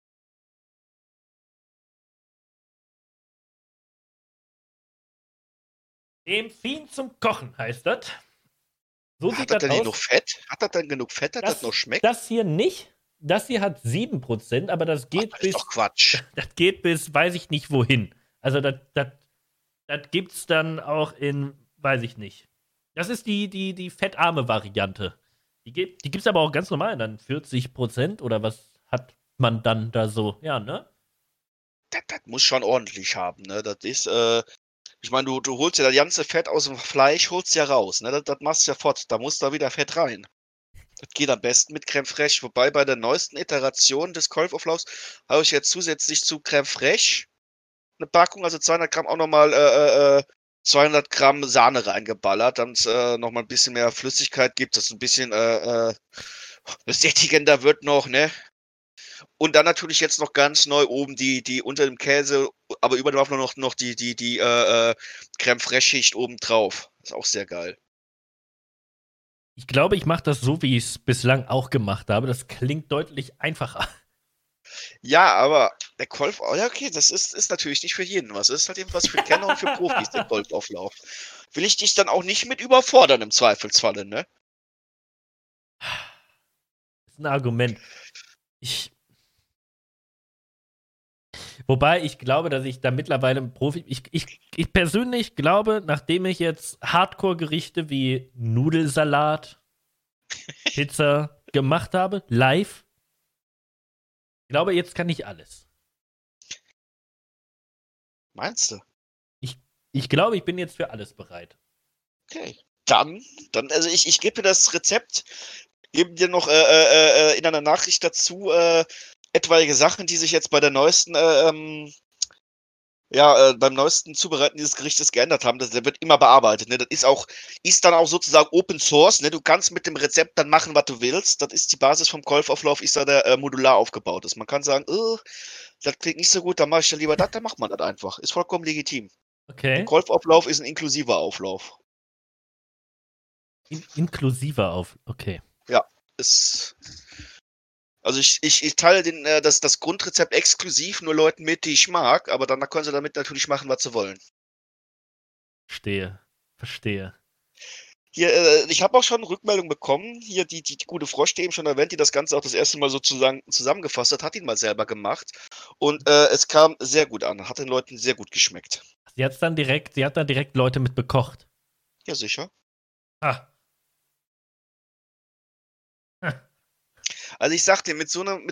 Speaker 1: Empfehlen zum Kochen heißt das. So
Speaker 2: Hat
Speaker 1: sieht
Speaker 2: das
Speaker 1: das
Speaker 2: denn genug
Speaker 1: aus.
Speaker 2: Fett? Hat das denn genug Fett, dass das noch schmeckt?
Speaker 1: Das hier nicht. Das hier hat 7%, aber das geht
Speaker 2: Das ist doch Quatsch.
Speaker 1: das geht bis weiß ich nicht wohin. Also das gibt's dann auch in, weiß ich nicht. Das ist die fettarme Variante. Die gibt's aber auch ganz normal, dann 40% oder was hat man dann da so? Ja, ne?
Speaker 2: Das muss schon ordentlich haben, ne? Das ist, ich meine, du holst ja das ganze Fett aus dem Fleisch, holst ja raus, ne? Das machst du ja fort. Da muss da wieder Fett rein. Das geht am besten mit Crème Fraiche. Wobei bei der neuesten Iteration des Kolbauflaufs habe ich jetzt zusätzlich zu Crème Fraiche eine Packung, also 200 Gramm, auch nochmal 200 Gramm Sahne reingeballert, damit es nochmal ein bisschen mehr Flüssigkeit gibt, dass es ein bisschen sättigender wird noch, ne? Und dann natürlich jetzt noch ganz neu oben die unter dem Käse, aber über dem Waffel noch die Crème Fraiche-Schicht oben drauf. Ist auch sehr geil.
Speaker 1: Ich glaube, ich mache das so, wie ich es bislang auch gemacht habe. Das klingt deutlich einfacher.
Speaker 2: Ja, aber der Golf, ja, okay, das ist natürlich nicht für jeden was. Das ist halt eben was für Kenner und für Profis, der Golfauflauf. Will ich dich dann auch nicht mit überfordern im Zweifelsfalle, ne?
Speaker 1: Das ist ein Argument. Wobei ich glaube, dass ich da mittlerweile ein Profi. Ich persönlich glaube, nachdem ich jetzt Hardcore-Gerichte wie Nudelsalat, Pizza gemacht habe, live, ich glaube, jetzt kann ich alles.
Speaker 2: Meinst du?
Speaker 1: Ich glaube, ich bin jetzt für alles bereit.
Speaker 2: Okay. Dann, also ich gebe dir das Rezept, gebe dir noch in einer Nachricht dazu etwaige Sachen, die sich jetzt bei der neuesten, beim neuesten Zubereiten dieses Gerichtes geändert haben. Der wird immer bearbeitet. Ne? Das ist dann auch sozusagen Open Source. Ne? Du kannst mit dem Rezept dann machen, was du willst. Das ist die Basis vom Golfauflauf, ist da der modular aufgebaut ist. Man kann sagen, das klingt nicht so gut, dann mache ich ja lieber das, dann macht man das einfach. Ist vollkommen legitim. Der
Speaker 1: Okay.
Speaker 2: Golfauflauf ist ein inklusiver Auflauf.
Speaker 1: Inklusiver auf. Okay.
Speaker 2: Also ich teile das Grundrezept exklusiv nur Leuten mit, die ich mag, aber dann können sie damit natürlich machen, was sie wollen.
Speaker 1: Verstehe.
Speaker 2: Hier, ich habe auch schon Rückmeldung bekommen. Hier die gute Frosch, die eben schon erwähnt, die das Ganze auch das erste Mal sozusagen zusammengefasst hat ihn mal selber gemacht. Und es kam sehr gut an. Hat den Leuten sehr gut geschmeckt.
Speaker 1: Sie hat dann direkt Leute mit bekocht.
Speaker 2: Ja, sicher.
Speaker 1: Ah.
Speaker 2: Also ich sag dir, mit so einer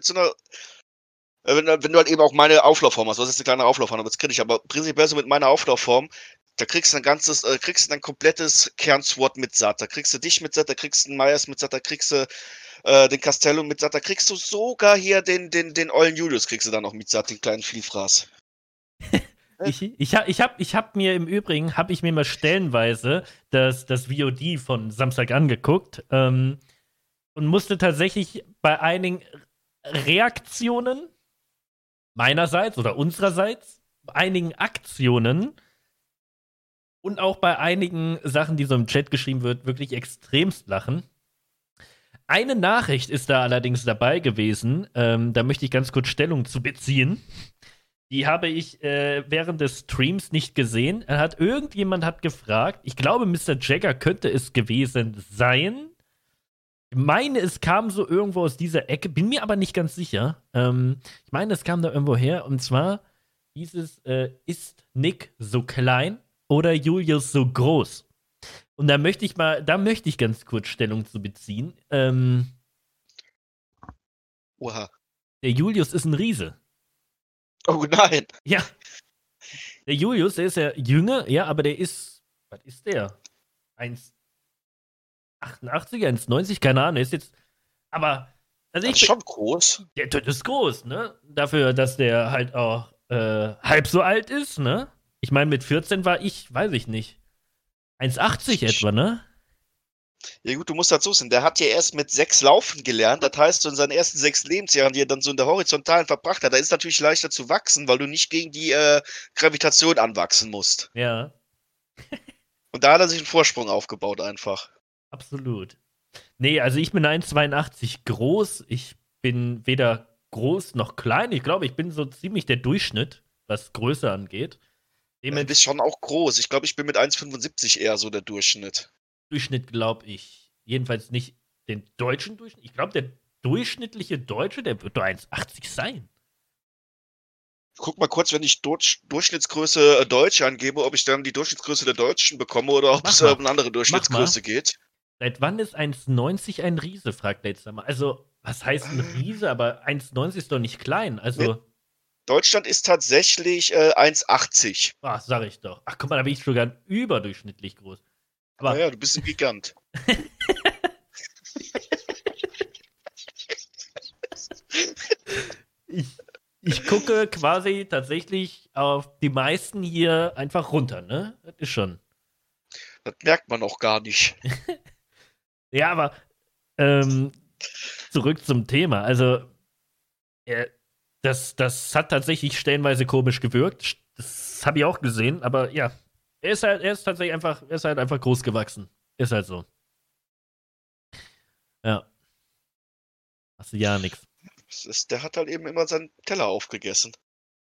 Speaker 2: wenn du halt eben auch meine Auflaufform hast, was ist eine kleine Auflaufform, aber das kritisch, aber prinzipiell so mit meiner Auflaufform, Da kriegst du ein komplettes Kern-SWAT mit satt. Da kriegst du dich mit satt, da kriegst du einen Myers mit satt, da kriegst du den Castello mit satt, da kriegst du sogar hier den ollen Julius kriegst du da noch mit satt, den kleinen Vielfraß.
Speaker 1: Ich hab mir im Übrigen, habe ich mir mal stellenweise das VOD von Samstag angeguckt und musste tatsächlich bei einigen Reaktionen meinerseits oder unsererseits, bei einigen Aktionen und auch bei einigen Sachen, die so im Chat geschrieben wird, wirklich extremst lachen. Eine Nachricht ist da allerdings dabei gewesen, da möchte ich ganz kurz Stellung zu beziehen. Die habe ich während des Streams nicht gesehen. Irgendjemand hat gefragt, ich glaube, Mr. Jagger könnte es gewesen sein. Ich meine, es kam so irgendwo aus dieser Ecke, bin mir aber nicht ganz sicher. Ich meine, es kam da irgendwo her, und zwar ist Nick so klein oder Julius so groß? Und da möchte ich ganz kurz Stellung zu beziehen.
Speaker 2: Oha.
Speaker 1: Der Julius ist ein Riese.
Speaker 2: Oh nein.
Speaker 1: Ja. Der Julius, der ist ja jünger, ja, aber der ist, was ist der? 1,88, 1,90, keine Ahnung, der ist jetzt, aber, also
Speaker 2: Das ist schon groß.
Speaker 1: der ist groß, ne? Dafür, dass der halt auch halb so alt ist, ne? Ich meine, mit 14 war ich, weiß ich nicht, 1,80 etwa, ne?
Speaker 2: Ja gut, du musst dazu sehen, der hat ja erst mit 6 laufen gelernt. Das heißt, so in seinen ersten 6 Lebensjahren, die er dann so in der Horizontalen verbracht hat, da ist natürlich leichter zu wachsen, weil du nicht gegen die Gravitation anwachsen musst.
Speaker 1: Ja,
Speaker 2: Und da hat er sich einen Vorsprung aufgebaut einfach.
Speaker 1: absolut. Nee, also ich bin 1,82 groß. Ich bin weder groß noch klein. Ich glaube, ich bin so ziemlich der Durchschnitt, was Größe angeht.
Speaker 2: Du bist schon auch groß. Ich glaube, ich bin mit 1,75 eher so der Durchschnitt.
Speaker 1: Durchschnitt, glaube ich. Jedenfalls nicht den deutschen Durchschnitt. Ich glaube, der durchschnittliche Deutsche, der wird doch 1,80 sein.
Speaker 2: Guck mal kurz, wenn ich Durchschnittsgröße Deutsch angebe, ob ich dann die Durchschnittsgröße der Deutschen bekomme oder ob es um eine andere Durchschnittsgröße geht.
Speaker 1: Seit wann ist 1,90 ein Riese, fragt er jetzt einmal. Also, was heißt ein Riese? Aber 1,90 ist doch nicht klein. Also,
Speaker 2: Nee. Deutschland ist tatsächlich 1,80.
Speaker 1: sag ich doch. Ach, guck mal, da bin ich sogar überdurchschnittlich groß. Aber
Speaker 2: Naja, du bist ein Gigant.
Speaker 1: ich gucke quasi tatsächlich auf die meisten hier einfach runter, ne? Das ist schon.
Speaker 2: Das merkt man auch gar nicht.
Speaker 1: Ja, aber zurück zum Thema. Also, das hat tatsächlich stellenweise komisch gewirkt. Das habe ich auch gesehen, aber ja. Er ist tatsächlich einfach, er ist halt einfach groß gewachsen. Ist halt so. Ja. Hast du ja nix.
Speaker 2: Der hat halt eben immer seinen Teller aufgegessen.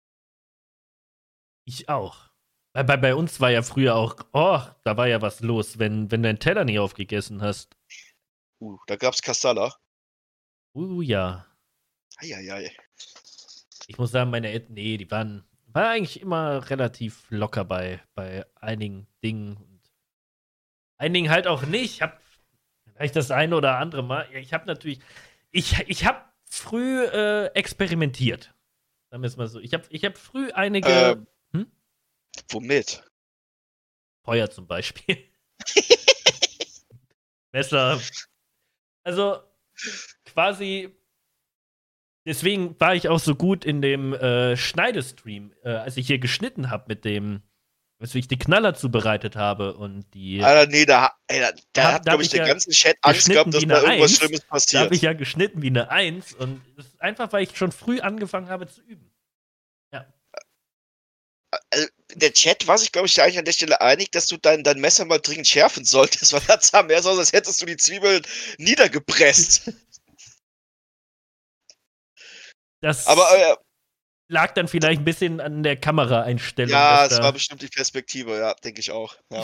Speaker 1: Ich auch. Bei uns war ja früher auch, da war ja was los, wenn du deinen Teller nicht aufgegessen hast.
Speaker 2: Da gab's Kassala.
Speaker 1: Ja.
Speaker 2: Eieiei.
Speaker 1: Ich muss sagen, meine Eltern, nee, die waren eigentlich immer relativ locker bei einigen Dingen und einigen halt auch nicht. Ich habe vielleicht das eine oder andere Mal, ich habe natürlich, ich habe früh experimentiert. Sagen wir es mal so. Ich hab früh einige.
Speaker 2: Womit?
Speaker 1: Feuer zum Beispiel. Messer. Also quasi. Deswegen war ich auch so gut in dem Schneidestream, als ich hier geschnitten habe mit dem, als ich die Knaller zubereitet habe und die.
Speaker 2: Alter, nee, da hat, glaube ich, der ganze Chat Angst gehabt, dass da irgendwas Schlimmes passiert.
Speaker 1: Da habe ich ja geschnitten wie eine 1 und das ist einfach, weil ich schon früh angefangen habe zu üben. Ja.
Speaker 2: Also, der Chat war sich, glaube ich, eigentlich an der Stelle einig, dass du dein Messer mal dringend schärfen solltest, weil das sah mehr so aus, als hättest du die Zwiebeln niedergepresst.
Speaker 1: Das
Speaker 2: aber
Speaker 1: lag dann vielleicht ein bisschen an der Kameraeinstellung.
Speaker 2: Ja, es war bestimmt die Perspektive, ja, denke ich auch. Ja.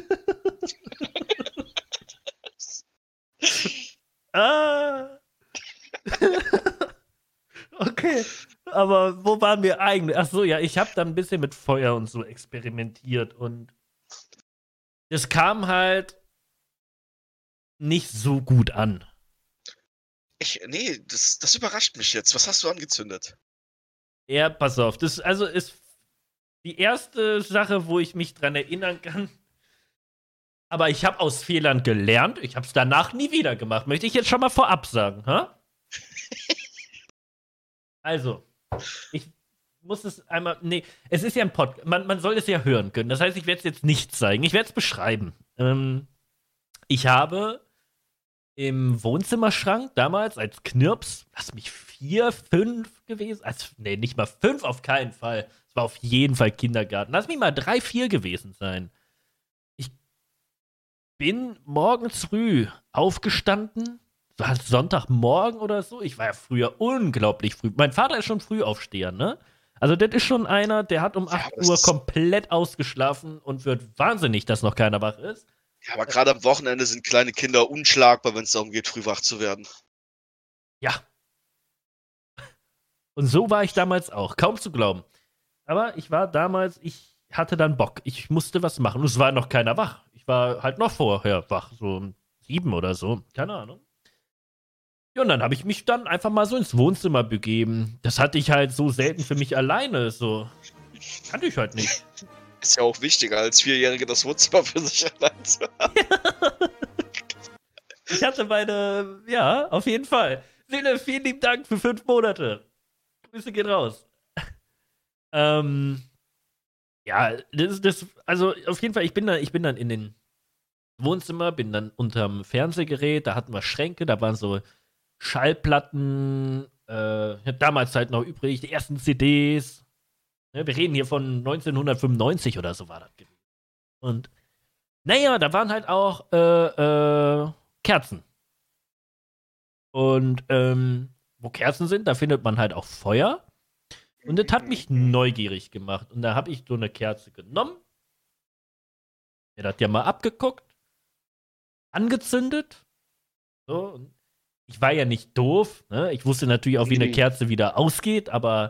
Speaker 1: Okay, aber wo waren wir eigentlich? Ach so, ja, ich habe da ein bisschen mit Feuer und so experimentiert und es kam halt nicht so gut an.
Speaker 2: Nee, das überrascht mich jetzt. Was hast du angezündet?
Speaker 1: Ja, pass auf, die erste Sache, wo ich mich dran erinnern kann. Aber ich habe aus Fehlern gelernt. Ich habe es danach nie wieder gemacht. Möchte ich jetzt schon mal vorab sagen, ha? Also, ich muss es einmal. Nee, es ist ja ein Podcast. Man soll es ja hören können. Das heißt, ich werde es jetzt nicht zeigen. Ich werde es beschreiben. Ich habe im Wohnzimmerschrank damals als Knirps, lass mich 4, 5 gewesen. Also, nee, nicht mal 5 auf keinen Fall. Es war auf jeden Fall Kindergarten. Lass mich mal 3, 4 gewesen sein. Ich bin morgens früh aufgestanden. War es Sonntagmorgen oder so? Ich war ja früher unglaublich früh. Mein Vater ist schon Frühaufsteher, ne? Also, das ist schon einer, der hat um 8 Uhr komplett ausgeschlafen und wird wahnsinnig, dass noch keiner wach ist.
Speaker 2: Ja, aber gerade am Wochenende sind kleine Kinder unschlagbar, wenn es darum geht, früh wach zu werden.
Speaker 1: Ja. Und so war ich damals auch. Kaum zu glauben. Aber ich hatte dann Bock. Ich musste was machen. Und es war noch keiner wach. Ich war halt noch vorher wach. So um 7 oder so. Keine Ahnung. Ja, und dann habe ich mich dann einfach mal so ins Wohnzimmer begeben. Das hatte ich halt so selten für mich alleine. So. Kannte ich halt nicht.
Speaker 2: Ist ja auch wichtiger, als Vierjährige das Wohnzimmer für sich allein zu haben.
Speaker 1: Ich hatte ja, auf jeden Fall. Sille, vielen lieben Dank für 5 Monate. Grüße gehen raus. Ja, also auf jeden Fall, ich bin dann in den Wohnzimmer, bin dann unterm Fernsehgerät, da hatten wir Schränke, da waren so Schallplatten, ich hab damals halt noch übrig, die ersten CDs. Ne, wir reden hier von 1995 oder so war das gewesen. Und naja, da waren halt auch Kerzen. Und wo Kerzen sind, da findet man halt auch Feuer. Und das hat mich neugierig gemacht. Und da habe ich so eine Kerze genommen, mir das ja mal abgeguckt, angezündet. So, und ich war ja nicht doof. Ne? Ich wusste natürlich auch, wie eine Kerze wieder ausgeht, aber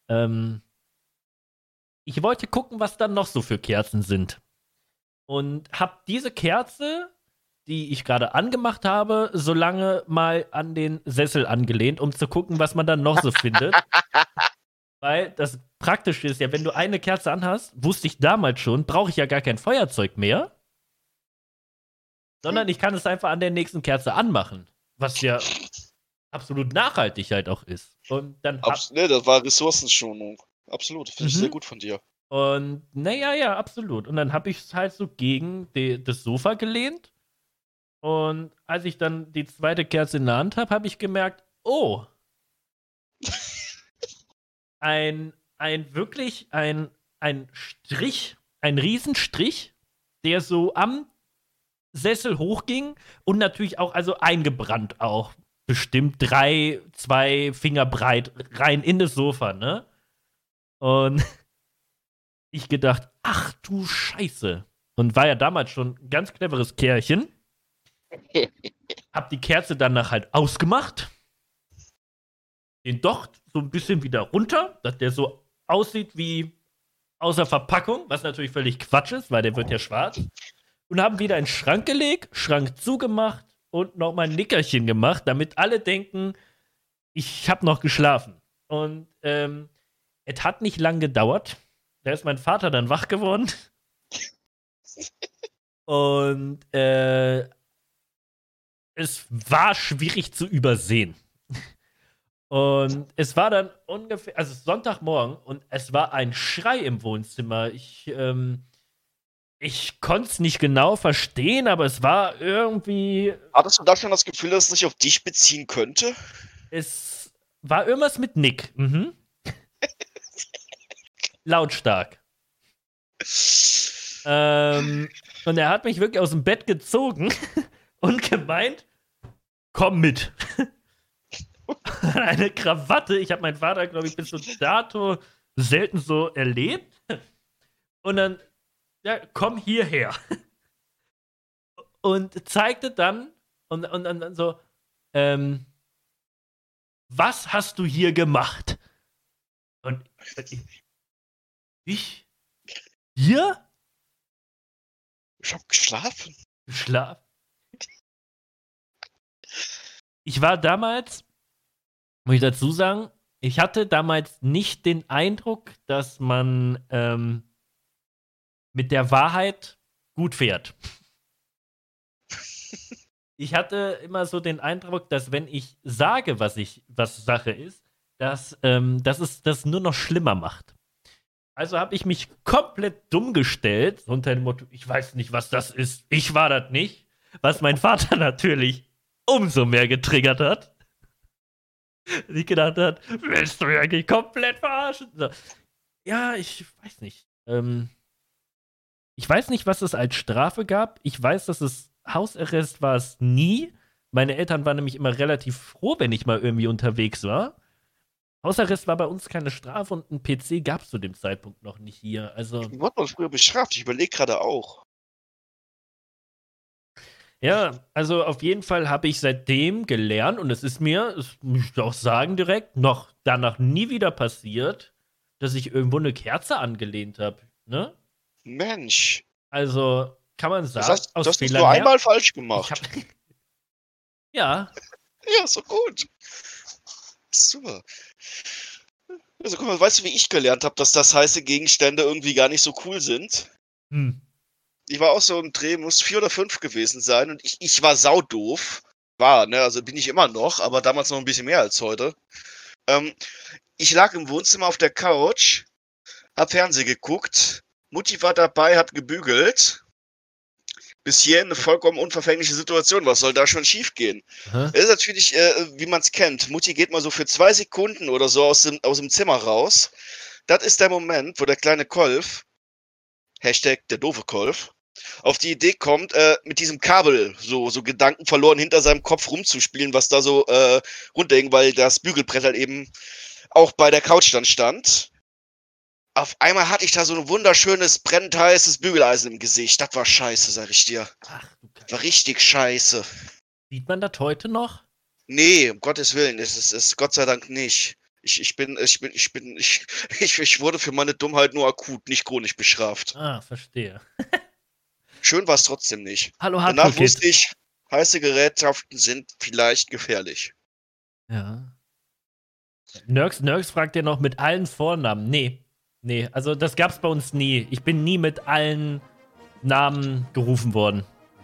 Speaker 1: ich wollte gucken, was dann noch so für Kerzen sind. Und habe diese Kerze, die ich gerade angemacht habe, so lange mal an den Sessel angelehnt, um zu gucken, was man dann noch so findet. Weil das Praktische ist ja, wenn du eine Kerze anhast, wusste ich damals schon, brauche ich ja gar kein Feuerzeug mehr. Sondern ich kann es einfach an der nächsten Kerze anmachen. Was ja absolut nachhaltig halt auch ist. Und dann
Speaker 2: Ne, das war Ressourcenschonung. Absolut, finde ich sehr gut von dir.
Speaker 1: Und naja, ja, absolut. Und dann habe ich es halt so gegen das Sofa gelehnt. Und als ich dann die zweite Kerze in der Hand habe, habe ich gemerkt, oh, ein Strich, ein Riesenstrich, der so am Sessel hochging und natürlich auch, also eingebrannt auch. Bestimmt 2 Finger breit rein in das Sofa, ne? Und ich gedacht, ach du Scheiße. Und war ja damals schon ein ganz cleveres Kerlchen. Hab die Kerze danach halt ausgemacht. Den Docht so ein bisschen wieder runter, dass der so aussieht wie außer Verpackung, was natürlich völlig Quatsch ist, weil der wird ja schwarz. Und haben wieder in den Schrank gelegt, Schrank zugemacht und nochmal ein Nickerchen gemacht, damit alle denken, ich hab noch geschlafen. Und es hat nicht lang gedauert. Da ist mein Vater dann wach geworden. Und es war schwierig zu übersehen. Und es war dann ungefähr, also Sonntagmorgen, und es war ein Schrei im Wohnzimmer. Ich konnte es nicht genau verstehen, aber es war irgendwie.
Speaker 2: Hattest du da schon das Gefühl, dass es sich auf dich beziehen könnte?
Speaker 1: Es war irgendwas mit Nick. Mhm. Lautstark. Und er hat mich wirklich aus dem Bett gezogen und gemeint, komm mit. Eine Krawatte. Ich habe meinen Vater, glaube ich, bis dato selten so erlebt. Und dann, ja, komm hierher. Und zeigte dann und dann so, was hast du hier gemacht? Und ich? Hier?
Speaker 2: Ich hab geschlafen.
Speaker 1: Geschlafen? Ich war damals, muss ich dazu sagen, Ich hatte damals nicht den Eindruck, dass man mit der Wahrheit gut fährt. Ich hatte immer so den Eindruck, dass wenn ich sage, was Sache ist, dass es das nur noch schlimmer macht. Also habe ich mich komplett dumm gestellt, unter dem Motto, ich weiß nicht, was das ist, ich war das nicht. Was mein Vater natürlich umso mehr getriggert hat. Ich gedacht hat, willst du mich eigentlich komplett verarschen? So. Ja, ich weiß nicht. Ich weiß nicht, was es als Strafe gab. Ich weiß, dass es Hausarrest war es nie. Meine Eltern waren nämlich immer relativ froh, wenn ich mal irgendwie unterwegs war. Hausarrest war bei uns keine Strafe und einen PC gab es zu dem Zeitpunkt noch nicht hier. Also,
Speaker 2: Wie wurde man früher bestraft? Ich überlege gerade auch.
Speaker 1: ja, also auf jeden Fall habe ich seitdem gelernt und es ist mir, das muss ich auch sagen direkt, noch danach nie wieder passiert, dass ich irgendwo eine Kerze angelehnt habe. Ne?
Speaker 2: Mensch.
Speaker 1: Also kann man
Speaker 2: Das
Speaker 1: sagen,
Speaker 2: heißt, du
Speaker 1: aus
Speaker 2: hast das
Speaker 1: Fehlern
Speaker 2: nur
Speaker 1: her.
Speaker 2: einmal falsch
Speaker 1: Ich
Speaker 2: gemacht.
Speaker 1: hab, ja,
Speaker 2: Ja, so gut. Super. Also guck mal, weißt du, wie ich gelernt habe, dass das heiße Gegenstände irgendwie gar nicht so cool sind? Ich war auch so im Dreh, muss 4 oder 5 gewesen sein und ich war saudoof. War, ne, also bin ich immer noch, aber damals noch ein bisschen mehr als heute. Ich lag im Wohnzimmer auf der Couch, hab Fernsehen geguckt, Mutti war dabei, hat gebügelt. Bis hierhin eine vollkommen unverfängliche Situation. Was soll da schon schief gehen?
Speaker 1: Hä?
Speaker 2: Das ist natürlich, wie man es kennt. Mutti geht mal so für 2 Sekunden oder so aus dem Zimmer raus. Das ist der Moment, wo der kleine Kolf, Hashtag der doofe Kolf, auf die Idee kommt, mit diesem Kabel so Gedanken verloren hinter seinem Kopf rumzuspielen, was da so runterhing, weil das Bügelbrett halt eben auch bei der Couch dann stand. Auf einmal hatte ich da so ein wunderschönes, brennend heißes Bügeleisen im Gesicht. Das war scheiße, sag ich dir.
Speaker 1: Ach du Kacke.
Speaker 2: War richtig scheiße.
Speaker 1: Sieht man das heute noch?
Speaker 2: Nee, um Gottes Willen, es ist Gott sei Dank nicht. Ich wurde für meine Dummheit nur akut, nicht chronisch bestraft.
Speaker 1: Ah, verstehe.
Speaker 2: Schön war es trotzdem nicht.
Speaker 1: Hallo
Speaker 2: Danach
Speaker 1: Hardcore
Speaker 2: wusste
Speaker 1: Kid.
Speaker 2: ich, heiße Gerätschaften sind vielleicht gefährlich.
Speaker 1: Ja. Nurks fragt ja noch mit allen Vornamen. Nee, also das gab's bei uns nie. Ich bin nie mit allen Namen gerufen worden.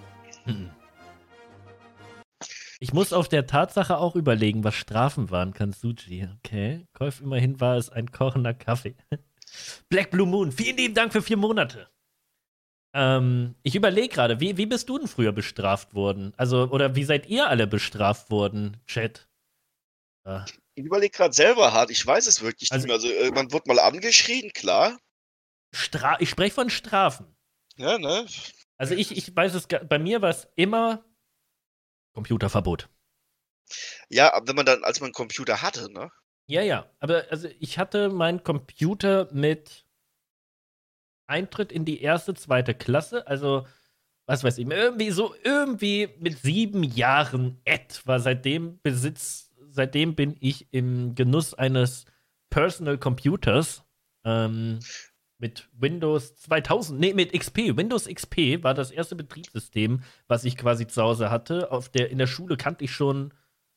Speaker 1: Ich muss auf der Tatsache auch überlegen, was Strafen waren, Kansuji. Okay. Käuf, immerhin war es ein kochender Kaffee. Black Blue Moon, vielen lieben Dank für 4 Monate. Ich überlege gerade, wie bist du denn früher bestraft worden? Also, oder wie seid ihr alle bestraft worden, Chat?
Speaker 2: Ich überlege gerade selber hart, ich weiß es wirklich
Speaker 1: Also-
Speaker 2: nicht mehr. Also, man wurde mal angeschrien, klar.
Speaker 1: Ich spreche von Strafen.
Speaker 2: Ja, ne?
Speaker 1: Also ich weiß es, bei mir war es immer Computerverbot.
Speaker 2: Ja, aber wenn man dann, als man einen Computer hatte, ne?
Speaker 1: Ja, aber also ich hatte meinen Computer mit Eintritt in die 1., 2. Klasse, also was weiß ich, irgendwie mit 7 Jahren etwa. Seitdem bin ich im Genuss eines Personal Computers mit Windows 2000, mit XP. Windows XP war das erste Betriebssystem, was ich quasi zu Hause hatte. In der Schule kannte ich schon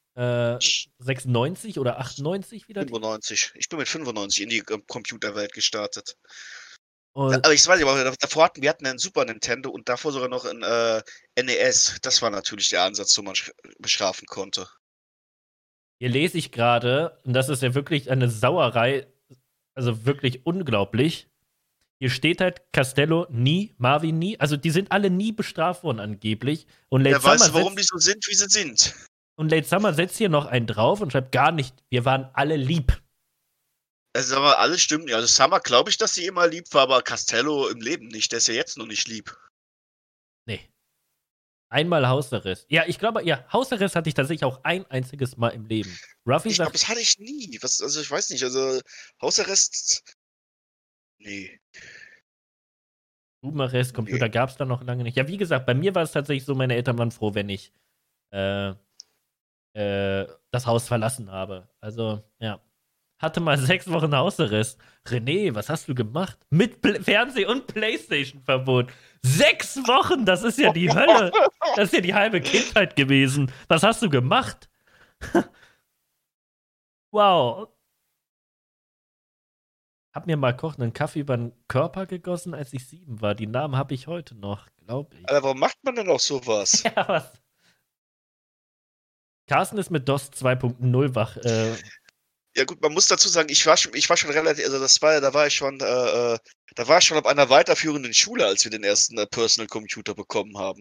Speaker 1: 96 oder 98 wieder.
Speaker 2: 95. Ich bin mit 95 in die Computerwelt gestartet.
Speaker 1: Und
Speaker 2: Aber ich weiß nicht, aber davor wir hatten einen Super Nintendo und davor sogar noch ein NES. Das war natürlich der Ansatz, wo man bestrafen konnte.
Speaker 1: hier lese ich gerade, und das ist ja wirklich eine Sauerei, also wirklich unglaublich. Hier steht halt Castello nie, Marvin nie. Also die sind alle nie bestraft worden angeblich. Und Late
Speaker 2: weißt du, warum die so sind, wie sie sind?
Speaker 1: Und Late Summer setzt hier noch einen drauf und schreibt gar nicht, wir waren alle lieb.
Speaker 2: Also aber alles stimmt. Also Summer glaube ich, dass sie immer lieb war, aber Castello im Leben nicht. Der ist ja jetzt noch nicht lieb.
Speaker 1: Nee. Einmal Hausarrest. Ja, ich glaube, Hausarrest hatte ich tatsächlich auch ein einziges Mal im Leben. Ruffy
Speaker 2: Ich
Speaker 1: sagt,
Speaker 2: glaube, das hatte ich nie. Also ich weiß nicht, also Hausarrest. Nee.
Speaker 1: Stubenarrest, Computer gab es da noch lange nicht. Ja, wie gesagt, bei mir war es tatsächlich so, meine Eltern waren froh, wenn ich das Haus verlassen habe. Also, ja. Hatte mal 6 Wochen Hausarrest. René, was hast du gemacht? Mit Fernseh- und Playstation-Verbot. 6 Wochen, das ist ja die Hölle. Das ist ja die halbe Kindheit gewesen. Was hast du gemacht? Wow. habe mir mal kochenden Kaffee über den Körper gegossen, als ich 7 war. Die Namen habe ich heute noch, glaube ich.
Speaker 2: Aber warum macht man denn auch sowas?
Speaker 1: Ja, was? Carsten ist mit DOS 2.0 wach.
Speaker 2: Ja gut, man muss dazu sagen, ich war schon relativ, also da war ich schon auf einer weiterführenden Schule, als wir den ersten Personal Computer bekommen haben.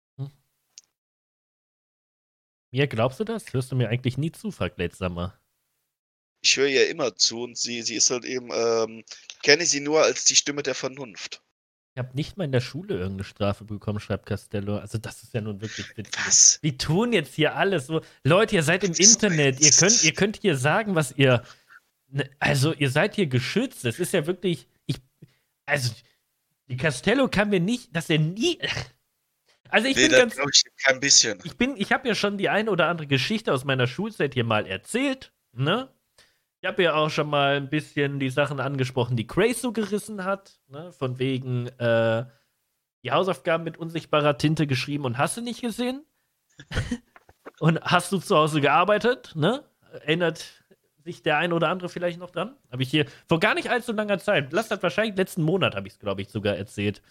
Speaker 1: Mir glaubst du das? Hörst du mir eigentlich nie zu, fragt Late Summer.
Speaker 2: Ich höre ihr immer zu und sie ist halt eben, kenne sie nur als die Stimme der Vernunft.
Speaker 1: Ich habe nicht mal in der Schule irgendeine Strafe bekommen, schreibt Castello. Also das ist ja nun wirklich witzig.
Speaker 2: Was?
Speaker 1: Die tun jetzt hier alles so. Leute, ihr seid im Internet. Ihr könnt hier sagen, was ihr. Also ihr seid hier geschützt. Das ist ja wirklich. Also die Castello kann mir nicht, dass er nie. Also ich bin ganz.
Speaker 2: Ich kein bisschen.
Speaker 1: Ich habe ja schon die eine oder andere Geschichte aus meiner Schulzeit hier mal erzählt. Ne? Ich habe ja auch schon mal ein bisschen die Sachen angesprochen, die Grace so gerissen hat. Ne? Von wegen die Hausaufgaben mit unsichtbarer Tinte geschrieben und hast du nicht gesehen? Und hast du zu Hause gearbeitet? Ne? Erinnert sich der ein oder andere vielleicht noch dran? Habe ich hier vor gar nicht allzu langer Zeit, das hat wahrscheinlich letzten Monat, habe ich es, glaube ich, sogar erzählt.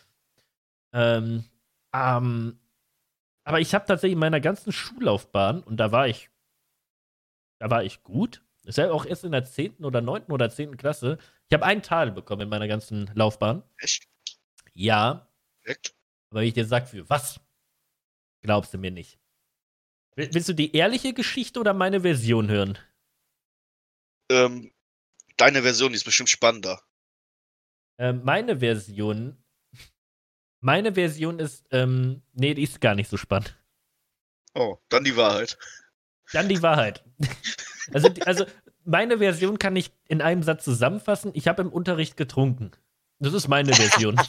Speaker 1: Aber ich habe tatsächlich in meiner ganzen Schullaufbahn, und da war ich gut. Das ist ja auch erst in der 10. oder 9. oder 10. Klasse. Ich habe einen Tadel bekommen in meiner ganzen Laufbahn.
Speaker 2: Echt?
Speaker 1: Ja.
Speaker 2: Direkt?
Speaker 1: Aber wenn ich dir sage, für was, glaubst du mir nicht. Willst du die ehrliche Geschichte oder meine Version hören?
Speaker 2: Deine Version ist bestimmt spannender.
Speaker 1: Meine Version ist, nee, die ist gar nicht so spannend.
Speaker 2: Oh, dann die Wahrheit.
Speaker 1: Dann die Wahrheit. Also, meine Version kann ich in einem Satz zusammenfassen. Ich habe im Unterricht getrunken. Das ist meine Version.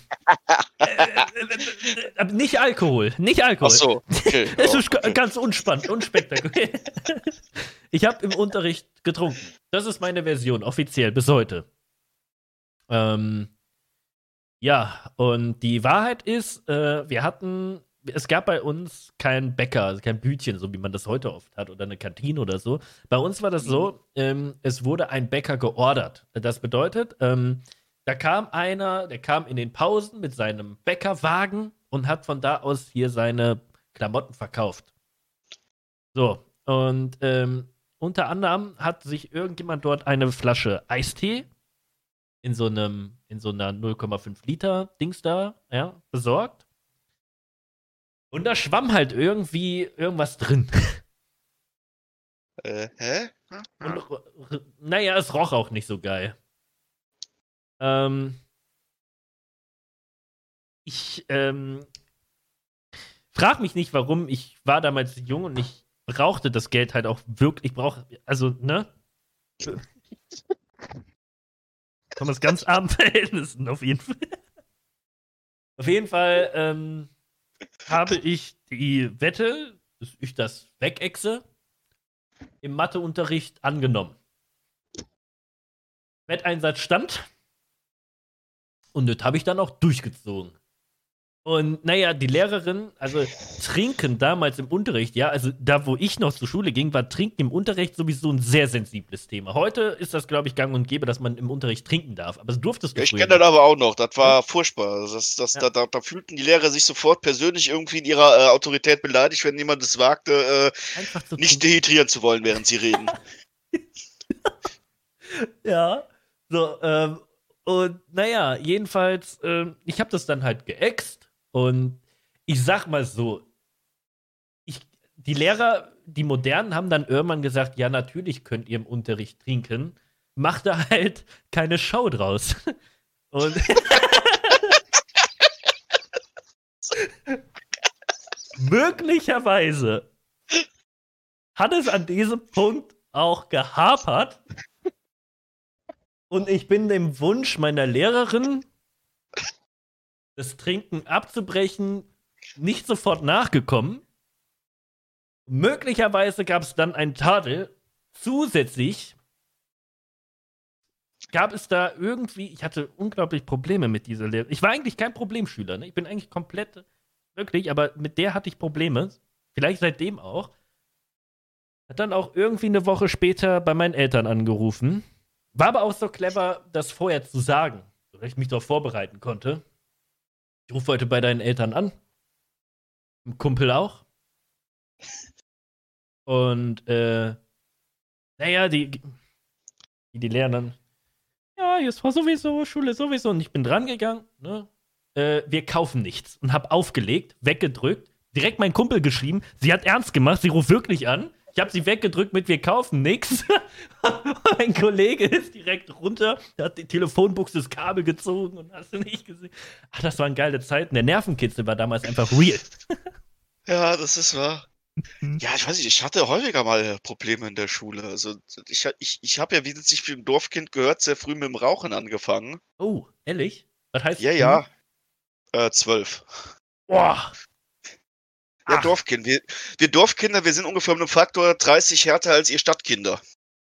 Speaker 1: Nicht Alkohol. Ach
Speaker 2: so, okay.
Speaker 1: Es ist ganz unspektakulär. Ich habe im Unterricht getrunken. Das ist meine Version, offiziell, bis heute. Ja, und die Wahrheit ist, es gab bei uns keinen Bäcker, also kein Bütchen, so wie man das heute oft hat, oder eine Kantine oder so. Bei uns war das so, es wurde ein Bäcker geordert. Das bedeutet, da kam einer, der kam in den Pausen mit seinem Bäckerwagen und hat von da aus hier seine Klamotten verkauft. So, und unter anderem hat sich irgendjemand dort eine Flasche Eistee in so einer 0,5 Liter Dings da, ja, besorgt. Und da schwamm halt irgendwie irgendwas drin.
Speaker 2: Hä?
Speaker 1: Und naja, es roch auch nicht so geil. Ich frag mich nicht, warum. Ich war damals jung und ich brauchte das Geld halt auch wirklich. Also, ne? Von aus ganz armen Verhältnissen, auf jeden Fall. Auf jeden Fall habe ich die Wette, dass ich das wegechse, im Matheunterricht angenommen. Wetteinsatz stand. Und das habe ich dann auch durchgezogen. Und naja, die Lehrerin, also Trinken damals im Unterricht, ja, also da, wo ich noch zur Schule ging, war Trinken im Unterricht sowieso ein sehr sensibles Thema. Heute ist das, glaube ich, gang und gäbe, dass man im Unterricht trinken darf. Aber das durftest du
Speaker 2: Ja, ich
Speaker 1: früher
Speaker 2: kenne das
Speaker 1: nicht.
Speaker 2: aber auch noch. Das war furchtbar.
Speaker 1: Ja.
Speaker 2: Da fühlten die Lehrer sich sofort persönlich irgendwie in ihrer Autorität beleidigt, wenn jemand es wagte,
Speaker 1: Einfach zu
Speaker 2: nicht
Speaker 1: trinken.
Speaker 2: dehydrieren zu wollen, während sie reden.
Speaker 1: Ja. So, und naja, jedenfalls, ich habe das dann halt geäxt. Und ich sag mal so, die Lehrer, die Modernen, haben dann irgendwann gesagt, ja, natürlich könnt ihr im Unterricht trinken. Macht da halt keine Show draus. Und möglicherweise hat es an diesem Punkt auch gehapert. Und ich bin dem Wunsch meiner Lehrerin, das Trinken abzubrechen, nicht sofort nachgekommen. Möglicherweise gab es dann einen Tadel. Zusätzlich gab es da irgendwie, ich hatte unglaublich Probleme mit dieser Lehrerin. Ich war eigentlich kein Problemschüler, ne? Ich bin eigentlich komplett, wirklich, aber mit der hatte ich Probleme. Vielleicht seitdem auch. Hat dann auch irgendwie eine Woche später bei meinen Eltern angerufen War aber auch so clever, das vorher zu sagen, sodass ich mich darauf vorbereiten konnte. Ich rufe heute bei deinen Eltern an. Ein Kumpel auch. Und, naja, die lernen dann, ja, jetzt war sowieso, Schule sowieso. Und ich bin dran gegangen, ne? Wir kaufen nichts. Und hab aufgelegt, weggedrückt, direkt meinen Kumpel geschrieben. Sie hat ernst gemacht, sie ruft wirklich an. Ich hab sie weggedrückt mit wir kaufen nix. Mein Kollege ist direkt runter, der hat die Telefonbuchse das Kabel gezogen und hast du nicht gesehen. Ach, das waren geile Zeiten. Der Nervenkitzel war damals einfach real.
Speaker 2: Ja, das ist wahr. Ja, ich weiß nicht, ich hatte häufiger mal Probleme in der Schule. Also ich habe ja, wie sich für ein Dorfkind gehört, sehr früh mit dem Rauchen angefangen.
Speaker 1: Oh, ehrlich? Was heißt
Speaker 2: Ja,
Speaker 1: früh?
Speaker 2: ja. 12.
Speaker 1: Boah.
Speaker 2: Ja,
Speaker 1: Ach.
Speaker 2: Dorfkind. Wir Dorfkinder, wir sind ungefähr um einen Faktor 30 härter als ihr Stadtkinder.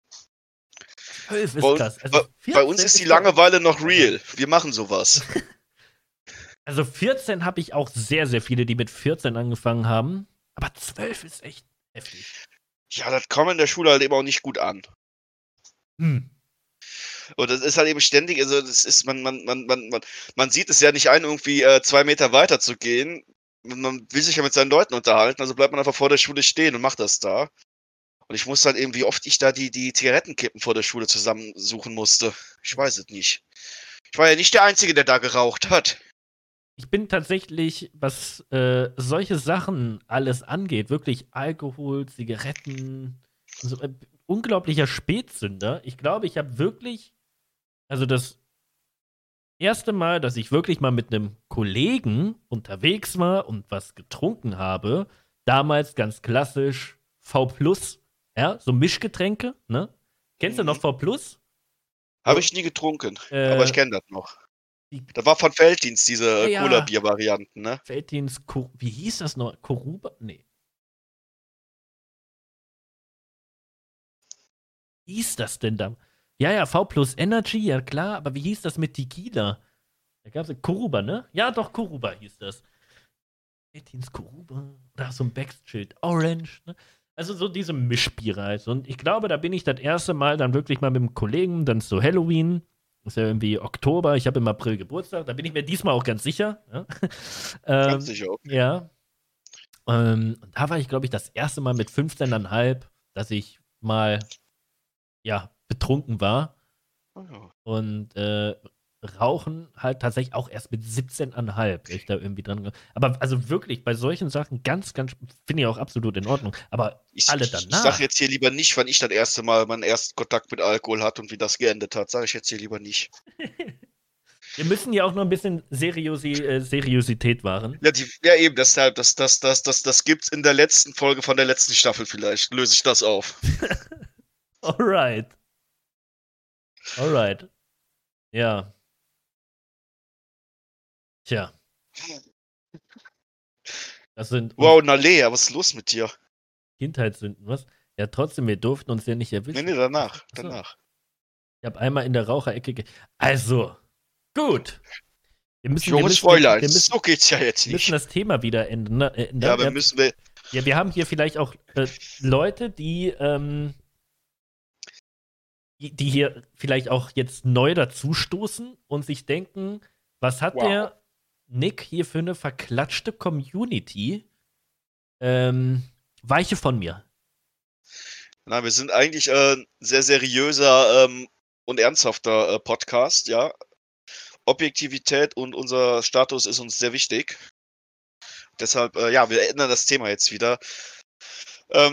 Speaker 1: 12 ist krass. Also
Speaker 2: Bei uns ist die Langeweile noch real. Wir machen sowas.
Speaker 1: Also 14 habe ich auch sehr, sehr viele, die mit 14 angefangen haben. Aber 12 ist echt heftig.
Speaker 2: Ja, das kam in der Schule halt eben auch nicht gut an. Und das ist halt eben ständig, also das ist, man sieht es ja nicht ein, irgendwie 2 Meter weiter zu gehen. Man will sich ja mit seinen Leuten unterhalten, also bleibt man einfach vor der Schule stehen und macht das da. Und ich musste halt eben, wie oft ich da die Zigarettenkippen vor der Schule zusammensuchen musste. Ich weiß es nicht. Ich war ja nicht der Einzige, der da geraucht hat.
Speaker 1: Ich bin tatsächlich, was solche Sachen alles angeht, wirklich Alkohol, Zigaretten, so, unglaublicher Spätsünder. Ich glaube, ich habe wirklich, also das erste Mal, dass ich wirklich mal mit einem Kollegen unterwegs war und was getrunken habe, damals ganz klassisch V+, ja, so Mischgetränke, ne? Kennst du noch V+?
Speaker 2: Habe ich nie getrunken, aber ich kenne das noch. Da war von Felddienst diese
Speaker 1: Ja.
Speaker 2: Cola-Bier-Varianten, ne?
Speaker 1: Felddienst, wie hieß das noch? Koruba? Nee. Wie hieß das denn da? Ja, V+ Energy, ja klar, aber wie hieß das mit Tequila? Da gab es Koruba, ne? Ja, doch, Koruba hieß das. Felddienst Koruba. Oder so ein Backschild. Orange, ne? Also so diese Mischbiere halt. Und ich glaube, da bin ich das erste Mal dann wirklich mal mit einem Kollegen, dann so Halloween. Das ist ja irgendwie Oktober, ich habe im April Geburtstag, da bin ich mir diesmal auch ganz sicher. Ja.
Speaker 2: Ganz sicher, okay.
Speaker 1: Ja. Und da war ich, glaube ich, das erste Mal mit 15,5, dass ich mal, ja, betrunken war.
Speaker 2: Oh ja.
Speaker 1: Und Rauchen halt tatsächlich auch erst mit 17,5, ich da irgendwie dran. Aber also wirklich, bei solchen Sachen ganz, ganz, finde ich auch absolut in Ordnung. Aber alle danach.
Speaker 2: Ich sage jetzt hier lieber nicht, wann ich das erste Mal meinen ersten Kontakt mit Alkohol hatte und wie das geendet hat. Sage ich jetzt hier lieber nicht.
Speaker 1: Wir müssen ja auch noch ein bisschen Seriosität wahren.
Speaker 2: Ja, eben, deshalb, das gibt's in der letzten Folge von der letzten Staffel vielleicht. Löse ich das auf.
Speaker 1: Alright. Ja. Tja. Das sind
Speaker 2: Wow, Nalea, was ist los mit dir?
Speaker 1: Kindheitssünden, was? Ja, trotzdem, wir durften uns ja nicht erwischen.
Speaker 2: Nee, danach.
Speaker 1: Ich habe einmal in der Raucherecke Also, gut.
Speaker 2: So geht's ja jetzt
Speaker 1: Wir
Speaker 2: nicht.
Speaker 1: müssen das Thema wieder ändern.
Speaker 2: Ja, aber müssen wir.
Speaker 1: Ja, wir haben hier vielleicht auch Leute, die hier vielleicht auch jetzt neu dazustoßen und sich denken, was hat der Nick hier für eine verklatschte Community? Weiche von mir.
Speaker 2: Na, wir sind eigentlich ein sehr seriöser und ernsthafter Podcast, ja. Objektivität und unser Status ist uns sehr wichtig. Deshalb, ja, wir ändern das Thema jetzt wieder. Ja,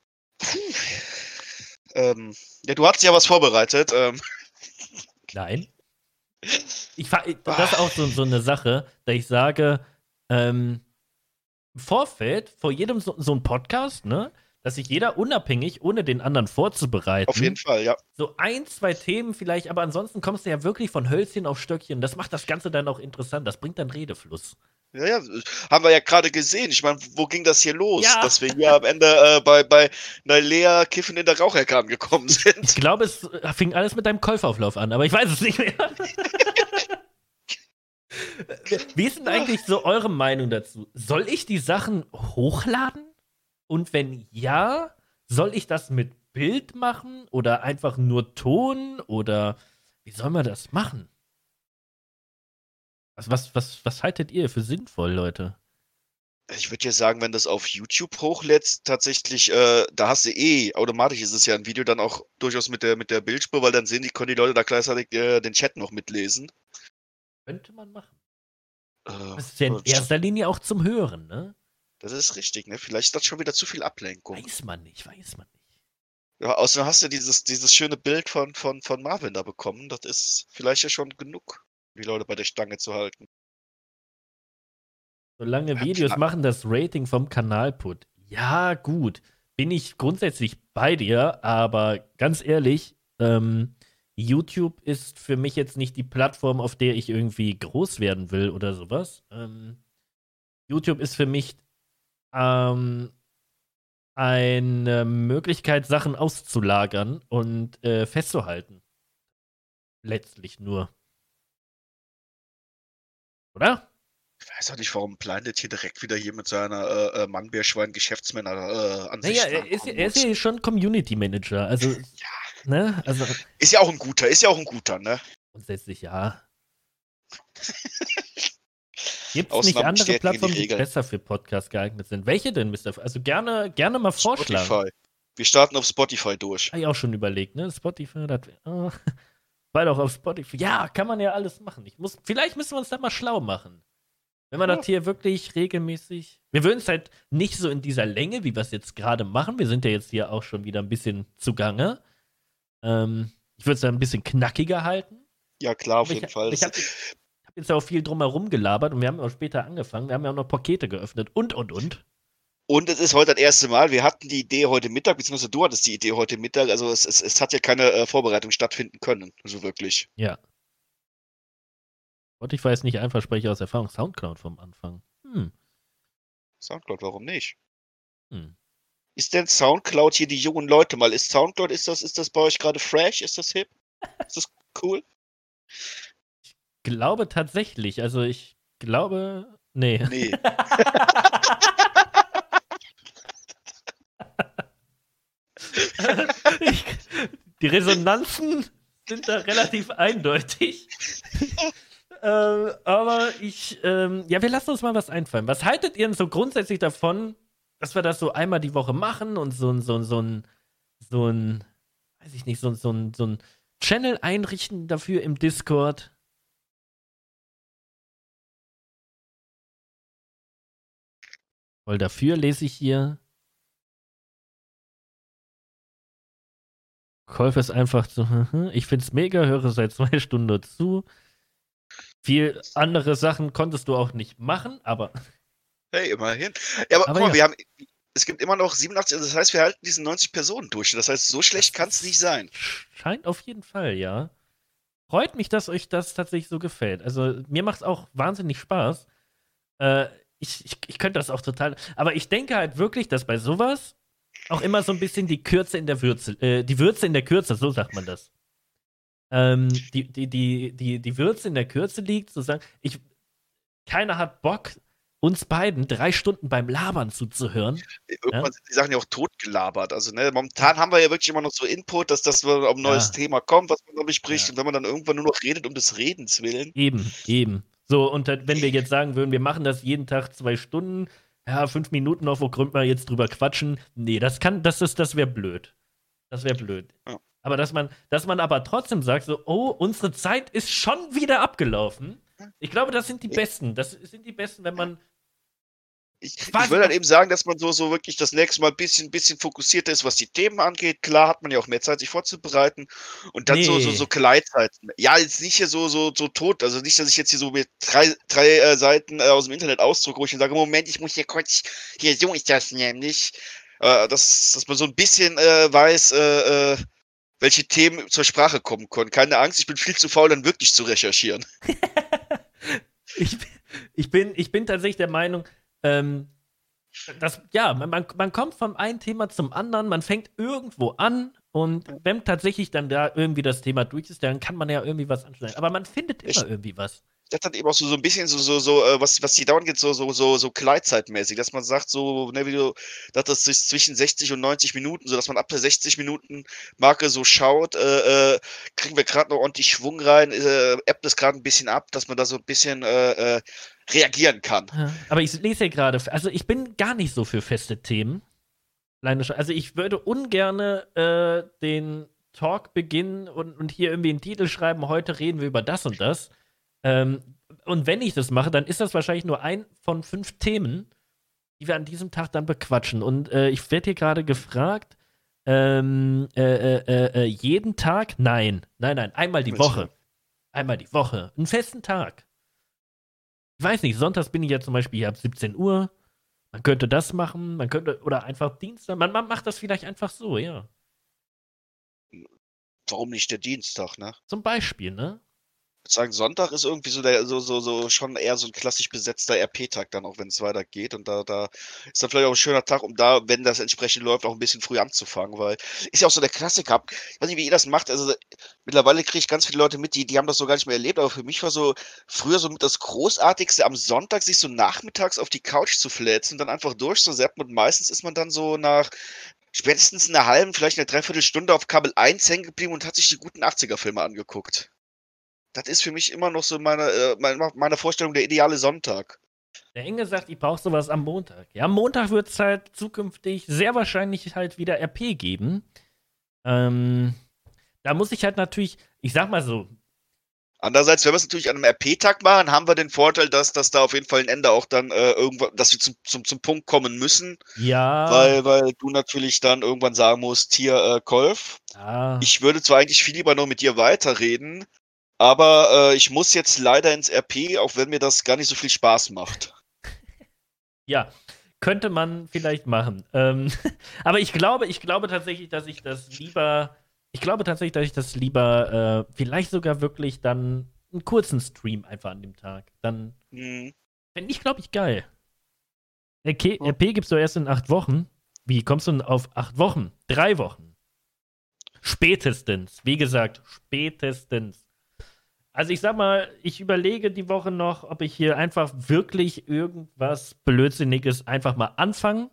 Speaker 2: du hast ja was vorbereitet.
Speaker 1: Nein. Das ist auch so eine Sache, da ich sage, im Vorfeld, vor jedem so ein Podcast, ne, dass sich jeder unabhängig, ohne den anderen vorzubereiten,
Speaker 2: auf jeden Fall, ja.
Speaker 1: So 1, 2 Themen vielleicht, aber ansonsten kommst du ja wirklich von Hölzchen auf Stöckchen. Das macht das Ganze dann auch interessant. Das bringt dann Redefluss.
Speaker 2: Ja, haben wir ja gerade gesehen. Ich meine, wo ging das hier los?
Speaker 1: Ja.
Speaker 2: Dass wir hier am Ende bei einer Lea Kiffen in der Raucherecke angekommen sind.
Speaker 1: Ich glaube, es fing alles mit deinem Golfauflauf an, aber ich weiß es nicht mehr. Wie ist denn eigentlich so eure Meinung dazu? Soll ich die Sachen hochladen? Und wenn ja, soll ich das mit Bild machen oder einfach nur Ton oder wie soll man das machen? Was haltet ihr für sinnvoll, Leute?
Speaker 2: Ich würde ja sagen, wenn das auf YouTube hochlädst, tatsächlich, da hast du automatisch ist es ja ein Video dann auch durchaus mit der Bildspur, weil dann können die Leute da gleichzeitig den Chat noch mitlesen.
Speaker 1: Könnte man machen.
Speaker 2: Äh,
Speaker 1: Das ist ja in erster Linie auch zum Hören, ne?
Speaker 2: Das ist richtig, ne? Vielleicht ist das schon wieder zu viel Ablenkung.
Speaker 1: Weiß man nicht.
Speaker 2: Ja, außerdem hast du dieses schöne Bild von Marvin da bekommen. Das ist vielleicht ja schon genug, um die Leute bei der Stange zu halten.
Speaker 1: Solange Videos machen das Rating vom Kanal putt. Ja, gut. Bin ich grundsätzlich bei dir, aber ganz ehrlich, YouTube ist für mich jetzt nicht die Plattform, auf der ich irgendwie groß werden will oder sowas. YouTube ist für mich eine Möglichkeit, Sachen auszulagern und festzuhalten. Letztlich nur. Oder?
Speaker 2: Ich weiß auch nicht, warum Planet hier direkt wieder hier mit seiner Mann-Bär-Schwein-Geschäftsmänner-Ansicht
Speaker 1: Naja, er ist ja schon Community Manager. Also,
Speaker 2: Ja.
Speaker 1: ne? Also,
Speaker 2: Ist ja auch ein guter, ne?
Speaker 1: grundsätzlich ja. Gibt es nicht
Speaker 2: Ausnahmen
Speaker 1: andere
Speaker 2: bestätigen die
Speaker 1: Plattformen, die
Speaker 2: Regeln.
Speaker 1: besser für Podcasts geeignet sind? Welche denn, Mr. Also gerne mal vorschlagen.
Speaker 2: Spotify. Wir starten auf Spotify durch.
Speaker 1: Habe ich auch schon überlegt, ne? Spotify, bald auch auf Spotify. Ja, kann man ja alles machen. Vielleicht müssen wir uns da mal schlau machen. Wenn wir das hier wirklich regelmäßig. Wir würden es halt nicht so in dieser Länge, wie wir es jetzt gerade machen. Wir sind ja jetzt hier auch schon wieder ein bisschen zugange. Ich würde es da ein bisschen knackiger halten.
Speaker 2: Ja, klar, auf jeden Fall.
Speaker 1: Ich habe jetzt auch viel drumherum gelabert und wir haben auch später angefangen. Wir haben ja auch noch Pakete geöffnet und.
Speaker 2: Und es ist heute das erste Mal. Wir hatten die Idee heute Mittag, beziehungsweise du hattest die Idee heute Mittag. Also es hat ja keine Vorbereitung stattfinden können. Also wirklich.
Speaker 1: Ja. Spotify ist nicht einfach, spreche aus Erfahrung. Soundcloud vom Anfang.
Speaker 2: Soundcloud, warum nicht?
Speaker 1: Hm.
Speaker 2: Ist denn Soundcloud hier die jungen Leute mal? Ist Soundcloud, ist das bei euch gerade fresh? Ist das hip? Ist das cool?
Speaker 1: Ich glaube tatsächlich. Also ich glaube. Nee. Die Resonanzen sind da relativ eindeutig. Aber ja, wir lassen uns mal was einfallen. Was haltet ihr denn so grundsätzlich davon, dass wir das so einmal die Woche machen und so ein, weiß ich nicht, so ein Channel einrichten dafür im Discord? Weil dafür lese ich hier. Kolf ist einfach so, ich find's mega, höre seit 2 Stunden nur zu. Viel andere Sachen konntest du auch nicht machen, aber.
Speaker 2: Hey, immerhin. Ja, aber guck mal, es gibt immer noch 87, das heißt, wir halten diesen 90 Personen durch. Das heißt, so schlecht kann es nicht sein.
Speaker 1: Scheint auf jeden Fall, ja. Freut mich, dass euch das tatsächlich so gefällt. Also, mir macht's auch wahnsinnig Spaß. Ich könnte das auch total. Aber ich denke halt wirklich, dass bei sowas auch immer so ein bisschen die Kürze in der Würze, die Würze in der Kürze, so sagt man das. Die Würze in der Kürze liegt, sozusagen. Keiner hat Bock, uns beiden 3 Stunden beim Labern zuzuhören.
Speaker 2: Irgendwann sind die Sachen ja auch totgelabert. Also, ne, momentan haben wir ja wirklich immer noch so Input, dass wir auf ein neues Thema kommen, was man noch bespricht. Und wenn man dann irgendwann nur noch redet um des Redens willen.
Speaker 1: Eben. So, und wenn wir jetzt sagen würden, wir machen das jeden Tag 2 Stunden, ja, 5 Minuten noch, wo könnte man jetzt drüber quatschen? Nee, das wäre blöd. Das wäre blöd.
Speaker 2: Ja.
Speaker 1: Aber dass man aber trotzdem sagt, so, oh, unsere Zeit ist schon wieder abgelaufen. Ich glaube, das sind die Besten. Das sind die Besten, wenn man.
Speaker 2: Ich würde halt eben sagen, dass man so wirklich das nächste Mal ein bisschen fokussierter ist, was die Themen angeht. Klar hat man ja auch mehr Zeit, sich vorzubereiten. Und dann so Gleitzeiten. Ja, jetzt nicht hier so tot. Also nicht, dass ich jetzt hier so mit drei Seiten aus dem Internet ausdrucke, wo ich sage, Moment, ich muss hier kurz, hier, so ist das nämlich. Dass man so ein bisschen weiß, welche Themen zur Sprache kommen können. Keine Angst, ich bin viel zu faul, dann wirklich zu recherchieren.
Speaker 1: Ich bin tatsächlich der Meinung, man kommt vom einen Thema zum anderen, man fängt irgendwo an und wenn tatsächlich dann da irgendwie das Thema durch ist, dann kann man ja irgendwie was anschneiden. Aber man findet immer irgendwie was.
Speaker 2: das hat eben auch so ein bisschen was die Dauern geht, so gleitzeitmäßig, dass man sagt, so, ne, wie du dachtest, das ist zwischen 60 und 90 Minuten, sodass man ab der 60 Minuten Marke so schaut, kriegen wir gerade noch ordentlich Schwung rein, ebbt es gerade ein bisschen ab, dass man da so ein bisschen reagieren kann.
Speaker 1: Ja, aber ich lese ja gerade, also ich bin gar nicht so für feste Themen. Also ich würde ungerne den Talk beginnen und hier irgendwie einen Titel schreiben, heute reden wir über das und das. Und wenn ich das mache, dann ist das wahrscheinlich nur ein von 5 Themen, die wir an diesem Tag dann bequatschen. Und ich werde hier gerade gefragt, jeden Tag? Nein, einmal die Woche. Einmal die Woche. Einen festen Tag. Ich weiß nicht, sonntags bin ich ja zum Beispiel hier ab 17 Uhr. Man könnte das machen, oder einfach Dienstag. Man macht das vielleicht einfach so, ja.
Speaker 2: Warum nicht der Dienstag, ne?
Speaker 1: Zum Beispiel, ne?
Speaker 2: Ich würde sagen, Sonntag ist irgendwie so schon eher so ein klassisch besetzter RP-Tag dann auch, wenn es weitergeht. Und da ist dann vielleicht auch ein schöner Tag, um da, wenn das entsprechend läuft, auch ein bisschen früh anzufangen, weil ist ja auch so der Klassiker. Ich weiß nicht, wie ihr das macht. Also mittlerweile kriege ich ganz viele Leute mit, die haben das so gar nicht mehr erlebt, aber für mich war so früher so mit das Großartigste am Sonntag, sich so nachmittags auf die Couch zu fläzen und dann einfach durchzuseppen. Und meistens ist man dann so nach spätestens einer halben, vielleicht einer Dreiviertelstunde auf Kabel 1 hängen geblieben und hat sich die guten 80er-Filme angeguckt. Das ist für mich immer noch so meine Vorstellung, der ideale Sonntag.
Speaker 1: Der Inge sagt, ich brauche sowas am Montag. Ja, am Montag wird es halt zukünftig sehr wahrscheinlich halt wieder RP geben. Da muss ich halt natürlich, ich sag mal so.
Speaker 2: Andererseits, wenn wir es natürlich an einem RP-Tag machen, haben wir den Vorteil, dass da auf jeden Fall ein Ende auch dann irgendwann, dass wir zum Punkt kommen müssen.
Speaker 1: Ja.
Speaker 2: Weil du natürlich dann irgendwann sagen musst, hier, Kolf,
Speaker 1: Ja.
Speaker 2: ich würde zwar eigentlich viel lieber noch mit dir weiterreden, aber ich muss jetzt leider ins RP, auch wenn mir das gar nicht so viel Spaß macht.
Speaker 1: Ja, könnte man vielleicht machen. Aber ich glaube tatsächlich, dass ich das lieber. Vielleicht sogar wirklich dann einen kurzen Stream einfach an dem Tag. Dann fände ich, glaube ich, geil. RP gibt's doch erst in 8 Wochen. Wie kommst du denn auf 8 Wochen? 3 Wochen. Spätestens. Wie gesagt, spätestens. Also ich sag mal, ich überlege die Woche noch, ob ich hier einfach wirklich irgendwas Blödsinniges einfach mal anfange.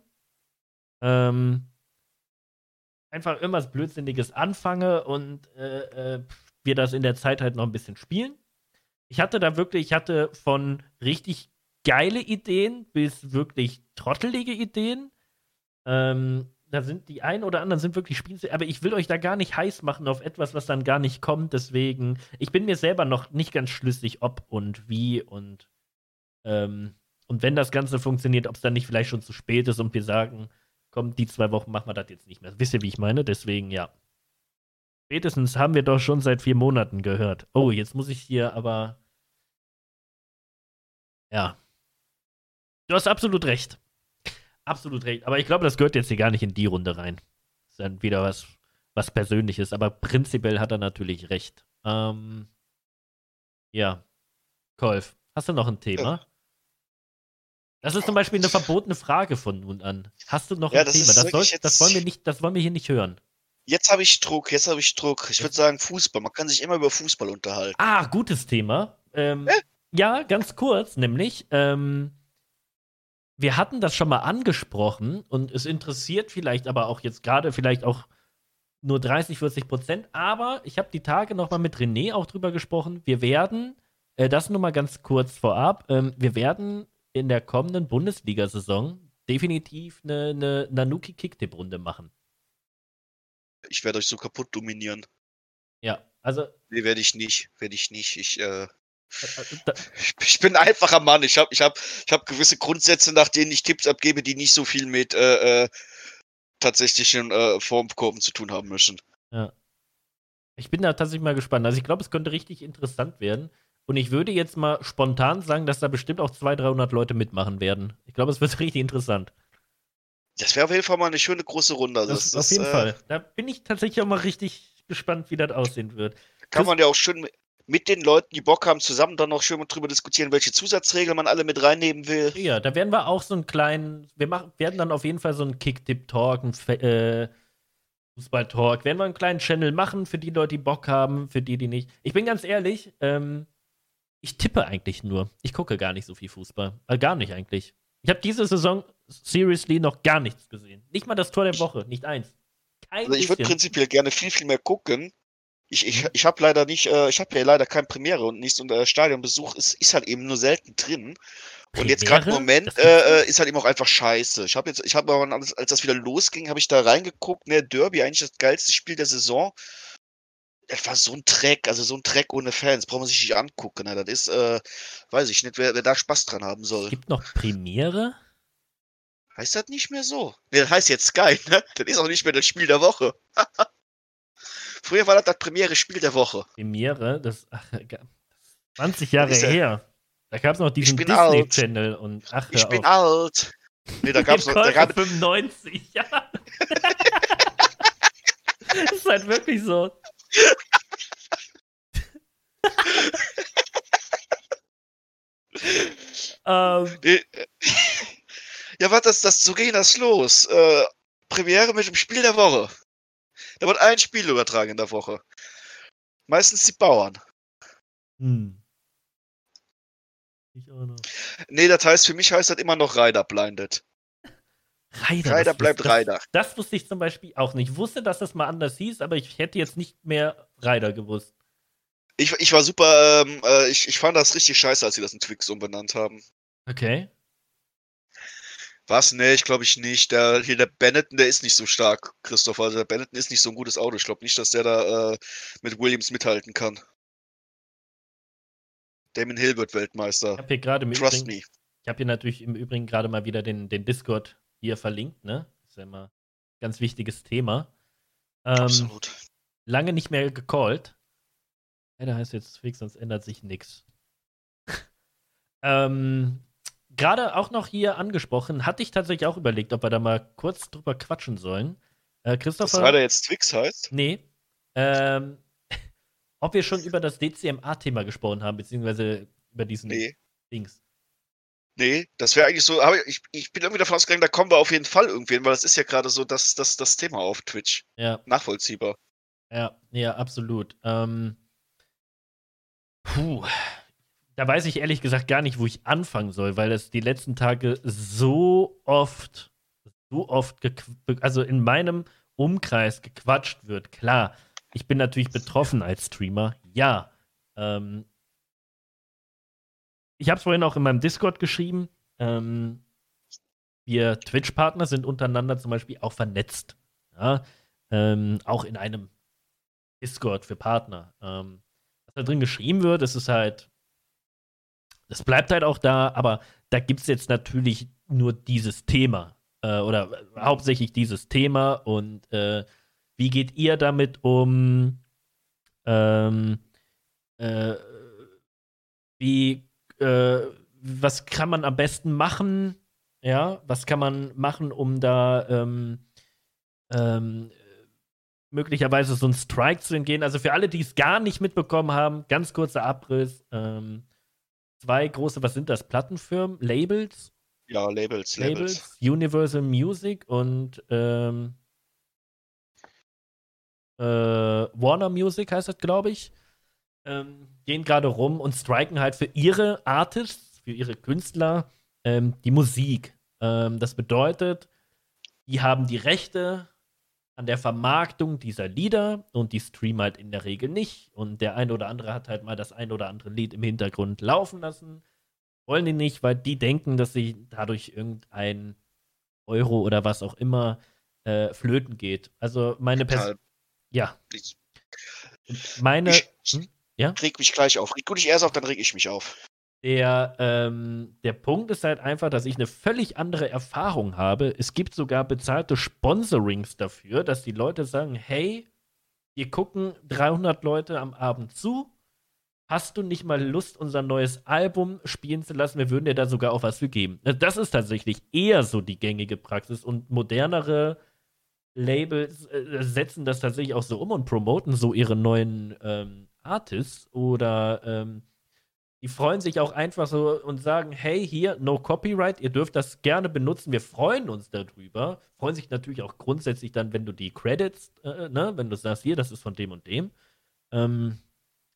Speaker 1: Einfach irgendwas Blödsinniges anfange und wir das in der Zeit halt noch ein bisschen spielen. Ich hatte von richtig geile Ideen bis wirklich trottelige Ideen. Da sind die einen oder anderen sind wirklich spielsüchtig, aber ich will euch da gar nicht heiß machen auf etwas, was dann gar nicht kommt. Deswegen, ich bin mir selber noch nicht ganz schlüssig, ob und wie und wenn das Ganze funktioniert, ob es dann nicht vielleicht schon zu spät ist und wir sagen, komm, die 2 Wochen machen wir das jetzt nicht mehr. Wisst ihr, wie ich meine? Deswegen, ja. Spätestens haben wir doch schon seit 4 Monaten gehört. Oh, jetzt muss ich hier aber. Ja. Du hast absolut recht. Absolut recht. Aber ich glaube, das gehört jetzt hier gar nicht in die Runde rein. Ist dann wieder was Persönliches. Aber prinzipiell hat er natürlich recht. Ja. Kolf, hast du noch ein Thema?
Speaker 2: Ja.
Speaker 1: Das ist zum Beispiel eine verbotene Frage von nun an. Hast du noch ein Thema? Das wollen wir hier nicht hören.
Speaker 2: Jetzt habe ich Druck. Ich würde sagen Fußball. Man kann sich immer über Fußball unterhalten.
Speaker 1: Ah, gutes Thema. Ja, ganz kurz, nämlich, wir hatten das schon mal angesprochen und es interessiert vielleicht aber auch jetzt gerade vielleicht auch nur 30-40%, aber ich habe die Tage noch mal mit René auch drüber gesprochen. Wir werden, das nur mal ganz kurz vorab, wir werden in der kommenden Bundesliga-Saison definitiv eine Nanuki-Kicktipp-Runde machen.
Speaker 2: Ich werde euch so kaputt dominieren.
Speaker 1: Ja, also.
Speaker 2: Nee, werde ich nicht. Ich bin ein einfacher Mann. Ich hab gewisse Grundsätze, nach denen ich Tipps abgebe, die nicht so viel mit tatsächlichen Formkurven zu tun haben müssen.
Speaker 1: Ja. Ich bin da tatsächlich mal gespannt. Also ich glaube, es könnte richtig interessant werden. Und ich würde jetzt mal spontan sagen, dass da bestimmt auch 200-300 Leute mitmachen werden. Ich glaube, es wird richtig interessant.
Speaker 2: Das wäre auf jeden Fall mal eine schöne große Runde. Also
Speaker 1: auf jeden Fall. Da bin ich tatsächlich auch mal richtig gespannt, wie das aussehen wird.
Speaker 2: Kann man ja auch schön mit den Leuten, die Bock haben, zusammen dann noch schön drüber diskutieren, welche Zusatzregeln man alle mit reinnehmen will.
Speaker 1: Ja, da werden wir auch so einen kleinen, werden dann auf jeden Fall so einen Kick-Tipp-Talk, einen Fußball-Talk, werden wir einen kleinen Channel machen für die Leute, die Bock haben, für die nicht. Ich bin ganz ehrlich, Ich tippe eigentlich nur. Ich gucke gar nicht so viel Fußball. Gar nicht eigentlich. Ich habe diese Saison seriously noch gar nichts gesehen. Nicht mal das Tor der Woche, nicht eins. Kein
Speaker 2: Also ich würde
Speaker 1: bisschen.
Speaker 2: prinzipiell gerne viel, viel mehr gucken.
Speaker 1: Mhm.
Speaker 2: Ich habe leider nicht, ich habe ja leider kein Premiere und nichts und Stadionbesuch ist halt eben nur selten drin. Und jetzt gerade im
Speaker 1: Premiere?
Speaker 2: Moment
Speaker 1: Das gibt's nicht?
Speaker 2: ist halt eben auch einfach scheiße. Ich habe aber, als das wieder losging, habe ich da reingeguckt, ne, Derby, eigentlich das geilste Spiel der Saison. Das war so ein Dreck, also so ein Dreck ohne Fans, braucht man sich nicht angucken. Ne? Das ist, weiß ich nicht, wer da Spaß dran haben
Speaker 1: Es
Speaker 2: soll.
Speaker 1: gibt noch Premiere?
Speaker 2: Heißt das nicht mehr so? Ne, das heißt jetzt Sky, ne? Das ist auch nicht mehr das Spiel der Woche. Früher war das Premiere Spiel der Woche.
Speaker 1: Premiere? 20
Speaker 2: Das
Speaker 1: Jahre
Speaker 2: ist ja,
Speaker 1: her. Da gab es noch
Speaker 2: ich
Speaker 1: diesen
Speaker 2: bin alt.
Speaker 1: Disney-Channel und ach,
Speaker 2: Ich
Speaker 1: hör
Speaker 2: bin
Speaker 1: auf.
Speaker 2: alt. Ne, da gab's noch, da
Speaker 1: Käufer
Speaker 2: gab
Speaker 1: 95, ja. Das ist halt wirklich so.
Speaker 2: ne, ja, was so ging das los. Premiere mit dem Spiel der Woche. Da wird ein Spiel übertragen in der Woche. Meistens die Bauern.
Speaker 1: Ich auch noch.
Speaker 2: Nee, das heißt, für mich heißt das immer noch Ryder Blinded.
Speaker 1: Ryder,
Speaker 2: Ryder bleibt Ryder.
Speaker 1: das wusste ich zum Beispiel auch nicht. Ich wusste, dass das mal anders hieß, aber ich hätte jetzt nicht mehr Ryder gewusst.
Speaker 2: Ich war super, ich fand das richtig scheiße, als sie das in Twix umbenannt haben.
Speaker 1: Okay.
Speaker 2: Was? Nee, ich glaube ich nicht. Der Benetton, der ist nicht so stark, Christopher. Also der Benetton ist nicht so ein gutes Auto. Ich glaube nicht, dass der da mit Williams mithalten kann. Damon Hill wird
Speaker 1: Ich
Speaker 2: Weltmeister.
Speaker 1: habe hier gerade
Speaker 2: Trust me.
Speaker 1: Ich habe hier natürlich im Übrigen gerade mal wieder den Discord hier verlinkt, ne? Ist ja immer ein ganz wichtiges Thema.
Speaker 2: Absolut.
Speaker 1: Lange nicht mehr gecallt. Der heißt jetzt fix, sonst ändert sich nichts. Gerade auch noch hier angesprochen, hatte ich tatsächlich auch überlegt, ob wir da mal kurz drüber quatschen sollen.
Speaker 2: Dass
Speaker 1: Christopher?
Speaker 2: Ryder jetzt Twix heißt?
Speaker 1: Nee. Ob wir schon über das DCMA-Thema gesprochen haben, beziehungsweise über diesen Dings.
Speaker 2: Nee, das wäre eigentlich so, aber ich bin irgendwie davon ausgegangen, da kommen wir auf jeden Fall irgendwie hin, weil das ist ja gerade so das Thema auf Twitch.
Speaker 1: Ja.
Speaker 2: Nachvollziehbar.
Speaker 1: Ja, absolut. Da weiß ich ehrlich gesagt gar nicht, wo ich anfangen soll, weil es die letzten Tage so oft also in meinem Umkreis gequatscht wird. Klar, ich bin natürlich betroffen als Streamer, ja. Ich habe es vorhin auch in meinem Discord geschrieben. Wir Twitch-Partner sind untereinander zum Beispiel auch vernetzt. Ja? Auch in einem Discord für Partner. Was da drin geschrieben wird, das bleibt halt auch da, aber da gibt es jetzt natürlich nur dieses Thema. Oder hauptsächlich dieses Thema und wie geht ihr damit um? Was kann man am besten machen? Ja, was kann man machen, um da möglicherweise so einen Strike zu entgehen? Also für alle, die es gar nicht mitbekommen haben, ganz kurzer Abriss. 2 große, was sind das? Plattenfirmen? Labels?
Speaker 2: Ja, Labels.
Speaker 1: Universal Music und Warner Music heißt das, glaube ich. Gehen gerade rum und striken halt für ihre Artists, für ihre Künstler die Musik. Das bedeutet, die haben die Rechte an der Vermarktung dieser Lieder und die streamen halt in der Regel nicht. Und der eine oder andere hat halt mal das ein oder andere Lied im Hintergrund laufen lassen. Wollen die nicht, weil die denken, dass sie dadurch irgendein Euro oder was auch immer flöten geht. Also meine Person. Ja.
Speaker 2: Ja? Reg mich gleich auf. Reg du dich erst auf, dann reg ich mich auf.
Speaker 1: Der Punkt ist halt einfach, dass ich eine völlig andere Erfahrung habe. Es gibt sogar bezahlte Sponsorings dafür, dass die Leute sagen, hey, wir gucken 300 Leute am Abend zu. Hast du nicht mal Lust, unser neues Album spielen zu lassen? Wir würden dir da sogar auch was für geben. Das ist tatsächlich eher so die gängige Praxis und modernere Labels setzen das tatsächlich auch so um und promoten so ihre neuen Artists oder die freuen sich auch einfach so und sagen, hey, hier, no copyright, ihr dürft das gerne benutzen, wir freuen uns darüber. Freuen sich natürlich auch grundsätzlich dann, wenn du die Credits, ne, wenn du sagst, hier, das ist von dem und dem. Und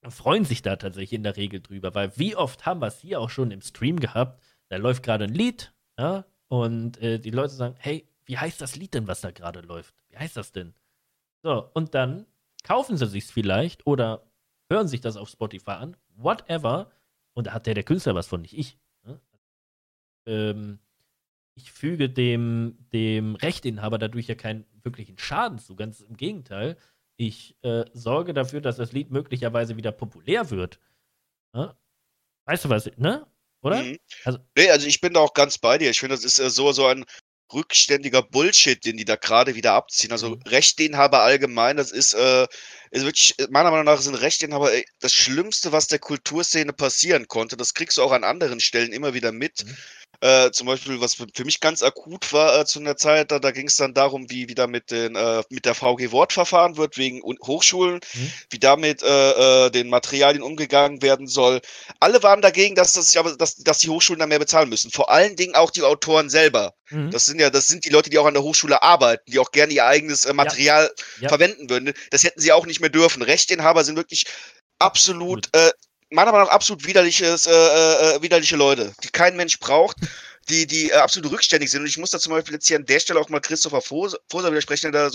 Speaker 1: freuen sich da tatsächlich in der Regel drüber, weil wie oft haben wir es hier auch schon im Stream gehabt, da läuft gerade ein Lied, ja, und die Leute sagen, hey, wie heißt das Lied denn, was da gerade läuft? Wie heißt das denn? So, und dann kaufen sie sich's vielleicht oder hören sich das auf Spotify an, whatever, und da hat der Künstler was von, nicht ich. Ne? Ähm, Ich füge dem Rechteinhaber dadurch ja keinen wirklichen Schaden zu, ganz im Gegenteil. Ich sorge dafür, dass das Lied möglicherweise wieder populär wird. Ne? Weißt du was, ne? Oder?
Speaker 2: Mhm.
Speaker 1: Also,
Speaker 2: Ne, also ich bin da auch ganz bei dir. Ich finde, das ist, so ein rückständiger Bullshit, den die da gerade wieder abziehen. Also,
Speaker 1: mhm.
Speaker 2: Rechteinhaber allgemein, das ist wirklich meiner Meinung nach sind Rechteinhaber, das Schlimmste, was der Kulturszene passieren konnte. Das kriegst du auch an anderen Stellen immer wieder mit.
Speaker 1: Mhm.
Speaker 2: Zum Beispiel, was für mich ganz akut war, zu 'ner Zeit, da ging es dann darum, wie da mit der VG Wort verfahren wird wegen Hochschulen,
Speaker 1: Mhm.
Speaker 2: wie damit, den Materialien umgegangen werden soll. Alle waren dagegen, dass die Hochschulen da mehr bezahlen müssen. Vor allen Dingen auch die Autoren selber.
Speaker 1: Mhm.
Speaker 2: Das sind die Leute, die auch an der Hochschule arbeiten, die auch gerne ihr eigenes,
Speaker 1: Ja,
Speaker 2: Material
Speaker 1: ja,
Speaker 2: verwenden würden. Das hätten sie auch nicht mehr dürfen. Rechteinhaber sind wirklich absolut,
Speaker 1: absolut.
Speaker 2: meiner Meinung nach absolut widerliche Leute, die kein Mensch braucht, die absolut rückständig sind. Und ich muss da zum Beispiel jetzt hier an der Stelle auch mal Christopher Foser widersprechen, der da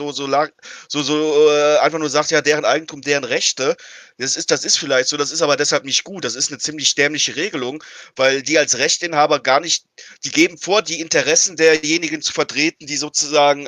Speaker 2: einfach nur sagt, ja, deren Eigentum, deren Rechte. Das ist vielleicht so, das ist aber deshalb nicht gut. Das ist eine ziemlich dämliche Regelung, weil die als Rechteinhaber gar nicht, die geben vor, die Interessen derjenigen zu vertreten, die sozusagen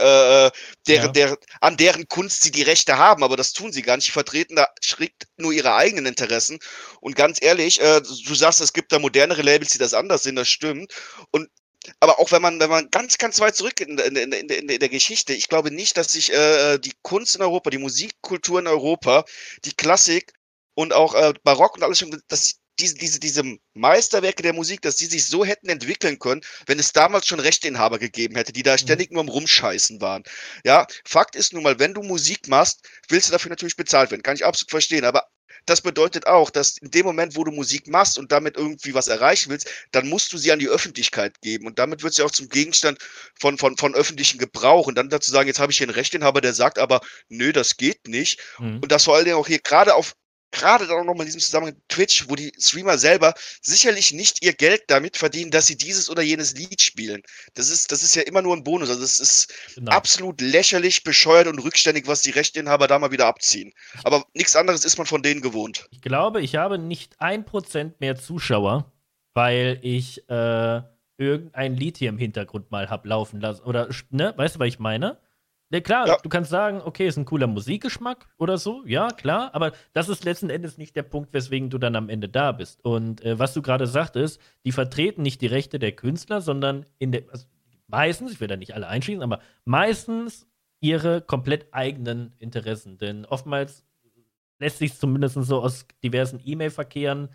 Speaker 1: Ja.
Speaker 2: an deren Kunst sie die Rechte haben, aber das tun sie gar nicht. Die vertreten da strikt nur ihre eigenen Interessen. Und ganz ehrlich, du sagst, es gibt da modernere Labels, die das anders sehen, das stimmt. Und aber auch wenn man ganz, ganz weit zurückgeht in der Geschichte, ich glaube nicht, dass sich die Kunst in Europa, die Musikkultur in Europa, die Klassik und auch Barock und alles schon, dass diese Meisterwerke der Musik, dass die sich so hätten entwickeln können, wenn es damals schon Rechteinhaber gegeben hätte, die da
Speaker 1: Mhm.
Speaker 2: ständig nur am Rumscheißen waren. Ja, Fakt ist nun mal, wenn du Musik machst, willst du dafür natürlich bezahlt werden. Kann ich absolut verstehen. Aber das bedeutet auch, dass in dem Moment, wo du Musik machst und damit irgendwie was erreichen willst, dann musst du sie an die Öffentlichkeit geben. Und damit wird sie auch zum Gegenstand von öffentlichen Gebrauch. Und dann dazu sagen, jetzt habe ich hier einen Rechteinhaber, der sagt aber, nö, das geht nicht.
Speaker 1: Mhm.
Speaker 2: Und das vor allen Dingen auch hier gerade dann auch nochmal in diesem Zusammenhang Twitch, wo die Streamer selber sicherlich nicht ihr Geld damit verdienen, dass sie dieses oder jenes Lied spielen. Das ist ja immer nur ein Bonus. Also es ist
Speaker 1: Genau.
Speaker 2: absolut lächerlich, bescheuert und rückständig, was die Rechteinhaber da mal wieder abziehen.
Speaker 1: Ich,
Speaker 2: Aber nichts anderes ist man von denen gewohnt.
Speaker 1: ich glaube, ich habe nicht 1% mehr Zuschauer, weil ich irgendein Lied hier im Hintergrund mal hab laufen lassen. Oder, ne, weißt du, was ich meine? Ja, klar,
Speaker 2: Ja,
Speaker 1: du kannst sagen, okay, ist ein cooler Musikgeschmack oder so, ja, klar, aber das ist letzten Endes nicht der Punkt, weswegen du dann am Ende da bist. Und was du gerade sagtest, die vertreten nicht die Rechte der Künstler, sondern also meistens, ich will da nicht alle einschließen, aber meistens ihre komplett eigenen Interessen. Denn oftmals lässt sich zumindest so aus diversen E-Mail-Verkehren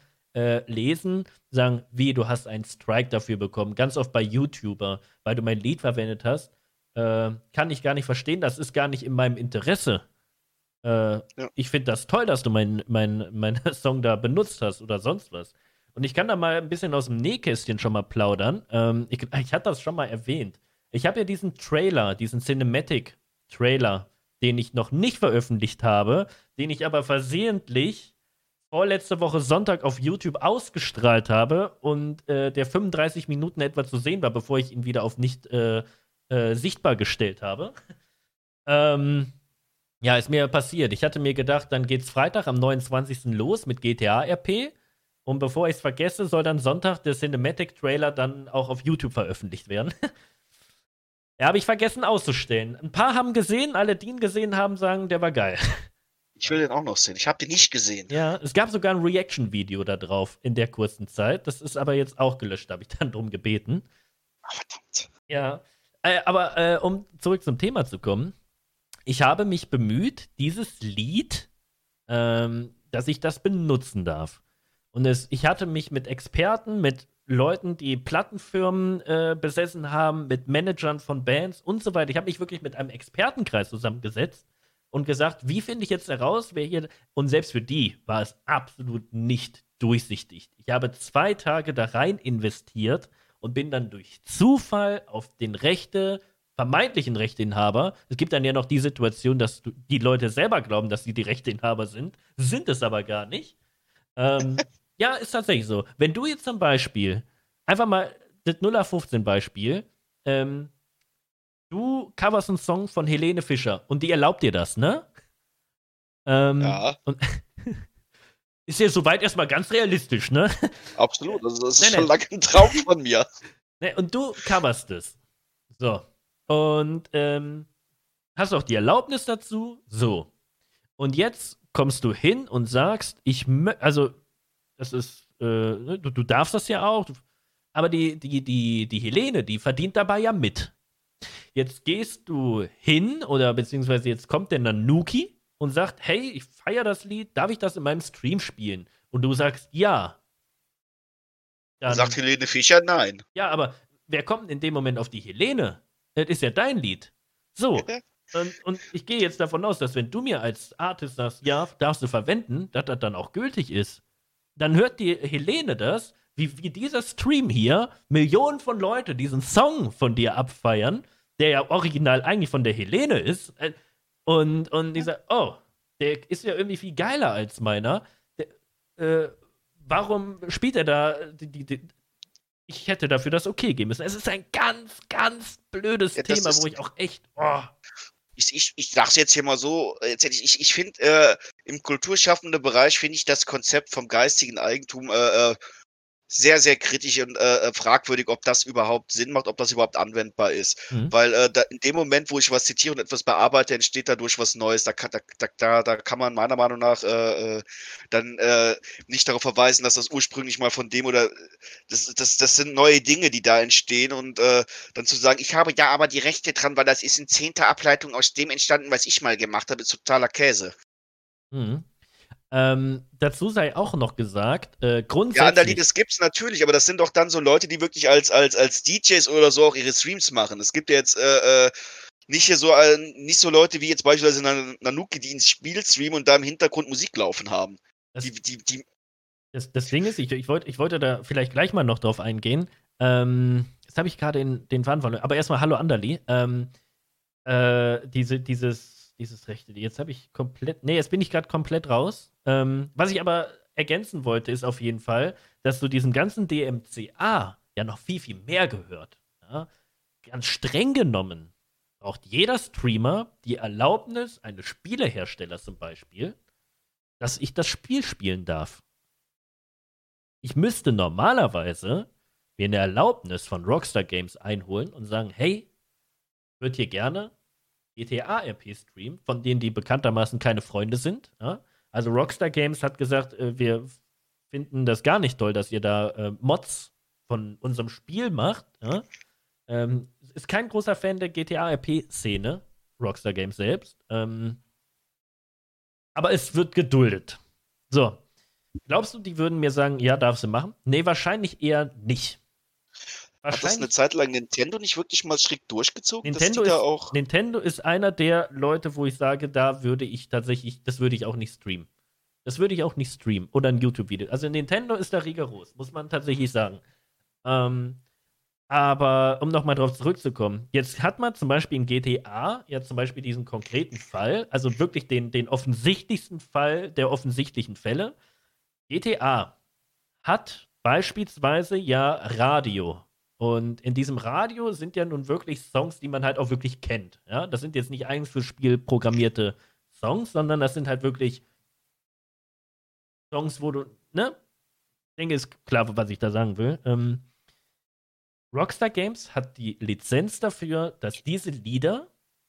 Speaker 1: lesen, sagen, wie, du hast einen Strike dafür bekommen. Ganz oft bei YouTuber, weil du mein Lied verwendet hast, kann ich gar nicht verstehen, das ist gar nicht in meinem Interesse.
Speaker 2: ja.
Speaker 1: Ich finde das toll, dass du mein Song da benutzt hast oder sonst was. Und ich kann da mal ein bisschen aus dem Nähkästchen schon mal plaudern. Ich hatte das schon mal erwähnt. Ich habe ja diesen Trailer, diesen Cinematic-Trailer, den ich noch nicht veröffentlicht habe, den ich aber versehentlich vorletzte Woche Sonntag auf YouTube ausgestrahlt habe und der 35 Minuten etwa zu sehen war, bevor ich ihn wieder auf nicht sichtbar gestellt habe. Ähm, ja, ist mir passiert. Ich hatte mir gedacht, dann geht's Freitag am 29. los mit GTA RP. Und bevor ich es vergesse, soll dann Sonntag der Cinematic-Trailer dann auch auf YouTube veröffentlicht werden. Ja, habe ich vergessen auszustellen. Ein paar haben gesehen, alle, die ihn gesehen haben, sagen, der war geil.
Speaker 2: Ich will den auch noch sehen. Ich habe den nicht gesehen.
Speaker 1: Ja, es gab sogar ein Reaction-Video da drauf in der kurzen Zeit. Das ist aber jetzt auch gelöscht, habe ich dann drum gebeten.
Speaker 2: Ah, verdammt.
Speaker 1: Ja, aber um zurück zum Thema zu kommen, ich habe mich bemüht, dieses Lied, dass ich das benutzen darf. Und ich hatte mich mit Experten, mit Leuten, die Plattenfirmen besessen haben, mit Managern von Bands und so weiter. Ich habe mich wirklich mit einem Expertenkreis zusammengesetzt und gesagt, wie finde ich jetzt heraus, wer hier. Und selbst für die war es absolut nicht durchsichtig. Ich habe 2 Tage da rein investiert und bin dann durch Zufall auf den vermeintlichen Rechteinhaber. Es gibt dann ja noch die Situation, dass die Leute selber glauben, dass sie die Rechteinhaber sind es aber gar nicht. Ja, ist tatsächlich so. Wenn du jetzt zum Beispiel, einfach mal das 0815-Beispiel, du coverst einen Song von Helene Fischer und die erlaubt dir das, ne?
Speaker 2: Ja,
Speaker 1: Und ist ja soweit erstmal ganz realistisch, ne?
Speaker 2: absolut. Also das ist
Speaker 1: Nee,
Speaker 2: schon
Speaker 1: nee.
Speaker 2: lange ein Traum von mir.
Speaker 1: Nee, und du coverst es. So. Und hast auch die Erlaubnis dazu. So. Und jetzt kommst du hin und sagst, also, das ist, ne, du darfst das ja auch, aber die Helene, die verdient dabei ja mit. Jetzt gehst du hin, oder beziehungsweise jetzt kommt der Nanuki und sagt, hey, ich feiere das Lied, darf ich das in meinem Stream spielen? Und du sagst, ja.
Speaker 2: Dann sagt
Speaker 1: Dann,
Speaker 2: Helene Fischer nein.
Speaker 1: ja, aber wer kommt in dem Moment auf die Helene? Das ist ja dein Lied. So. Und ich gehe jetzt davon aus, dass wenn du mir als Artist sagst, ja, darfst du verwenden, dass das dann auch gültig ist. Dann hört die Helene das, wie dieser Stream hier Millionen von Leuten diesen Song von dir abfeiern, der ja original eigentlich von der Helene ist. Und die sagt, oh, der ist ja irgendwie viel geiler als meiner. Der, warum spielt er da ich hätte dafür das okay geben müssen. Es ist ein ganz, ganz blödes
Speaker 2: Ja, das
Speaker 1: Thema, wo
Speaker 2: ist,
Speaker 1: ich auch echt, oh,
Speaker 2: ich sag's jetzt hier mal so, ich finde, im kulturschaffenden Bereich finde ich das Konzept vom geistigen Eigentum sehr, sehr kritisch und fragwürdig, ob das überhaupt Sinn macht, ob das überhaupt anwendbar ist.
Speaker 1: hm,
Speaker 2: Weil da, in dem Moment, wo ich was zitiere und etwas bearbeite, entsteht dadurch was Neues. Da kann man meiner Meinung nach dann nicht darauf verweisen, dass das ursprünglich mal von dem oder das sind neue Dinge, die da entstehen und dann zu sagen, ich habe ja aber die Rechte dran, weil das ist in 10. Ableitung aus dem entstanden, was ich mal gemacht habe, ist totaler Käse.
Speaker 1: hm. Dazu sei auch noch gesagt,
Speaker 2: Ja,
Speaker 1: grundsätzlich,
Speaker 2: Andalides gibt's natürlich, aber das sind doch dann so Leute, die wirklich als DJs oder so auch ihre Streams machen. Es gibt ja jetzt nicht so Leute wie jetzt beispielsweise Nanuki, die ins Spiel streamen und da im Hintergrund Musik laufen haben.
Speaker 1: das,
Speaker 2: Die
Speaker 1: das Ding ist, ich wollte da vielleicht gleich mal noch drauf eingehen. Jetzt habe ich gerade den Faden verloren. Aber erstmal hallo Andali. Dieses Rechte, jetzt habe ich komplett, nee, jetzt bin ich gerade komplett raus. Was ich aber ergänzen wollte, ist auf jeden Fall, dass zu diesem ganzen DMCA ja noch viel, viel mehr gehört. Ja? Ganz streng genommen braucht jeder Streamer die Erlaubnis eines Spieleherstellers zum Beispiel, dass ich das Spiel spielen darf. Ich müsste normalerweise mir eine Erlaubnis von Rockstar Games einholen und sagen, hey, ich würde hier gerne GTA-RP streamen, von denen die bekanntermaßen keine Freunde sind. Ja? Also Rockstar Games hat gesagt, wir finden das gar nicht toll, dass ihr da Mods von unserem Spiel macht. Ja? Ist kein großer Fan der GTA-RP-Szene, Rockstar Games selbst. Aber es wird geduldet. So. Glaubst du, die würden mir sagen, ja, darfst du machen? Nee, wahrscheinlich eher nicht.
Speaker 2: hat das eine
Speaker 1: Wahrscheinlich
Speaker 2: Zeit lang Nintendo nicht wirklich mal strikt durchgezogen, dass die da auch.
Speaker 1: Nintendo ist einer der Leute, wo ich sage, da würde ich tatsächlich, das würde ich auch nicht streamen. Das würde ich auch nicht streamen oder ein YouTube-Video. Also Nintendo ist da rigoros, muss man tatsächlich sagen. Ähm, aber um nochmal drauf zurückzukommen, jetzt hat man zum Beispiel in GTA ja zum Beispiel diesen konkreten Fall, also wirklich den offensichtlichsten Fall der offensichtlichen Fälle. GTA hat beispielsweise ja Radio. Und in diesem Radio sind ja nun wirklich Songs, die man halt auch wirklich kennt. Ja? Das sind jetzt nicht eigens fürs Spiel programmierte Songs, sondern das sind halt wirklich Songs, wo du, ne? Ich denke, ist klar, was ich da sagen will. Rockstar Games hat die Lizenz dafür, dass diese Lieder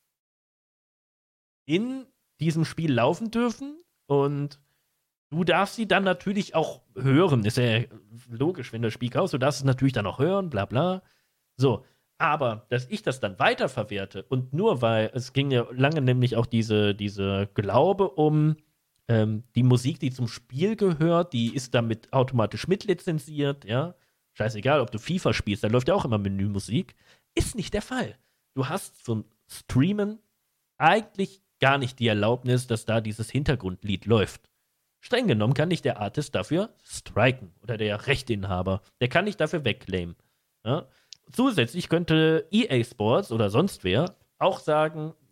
Speaker 1: in diesem Spiel laufen dürfen und du darfst sie dann natürlich auch hören. Ist ja logisch, wenn du das Spiel kaufst, du darfst es natürlich dann auch hören, bla bla. So, aber dass ich das dann weiterverwerte und nur weil es ging ja lange nämlich auch diese Glaube um die Musik, die zum Spiel gehört, die ist damit automatisch mitlizenziert, ja. Scheißegal, ob du FIFA spielst, da läuft ja auch immer Menümusik. Ist nicht der Fall. Du hast zum Streamen eigentlich gar nicht die Erlaubnis, dass da dieses Hintergrundlied läuft. Streng genommen kann nicht der Artist dafür striken oder der Rechteinhaber. Der kann nicht dafür wegclaimen. Ja? Zusätzlich könnte EA Sports oder sonst wer auch sagen,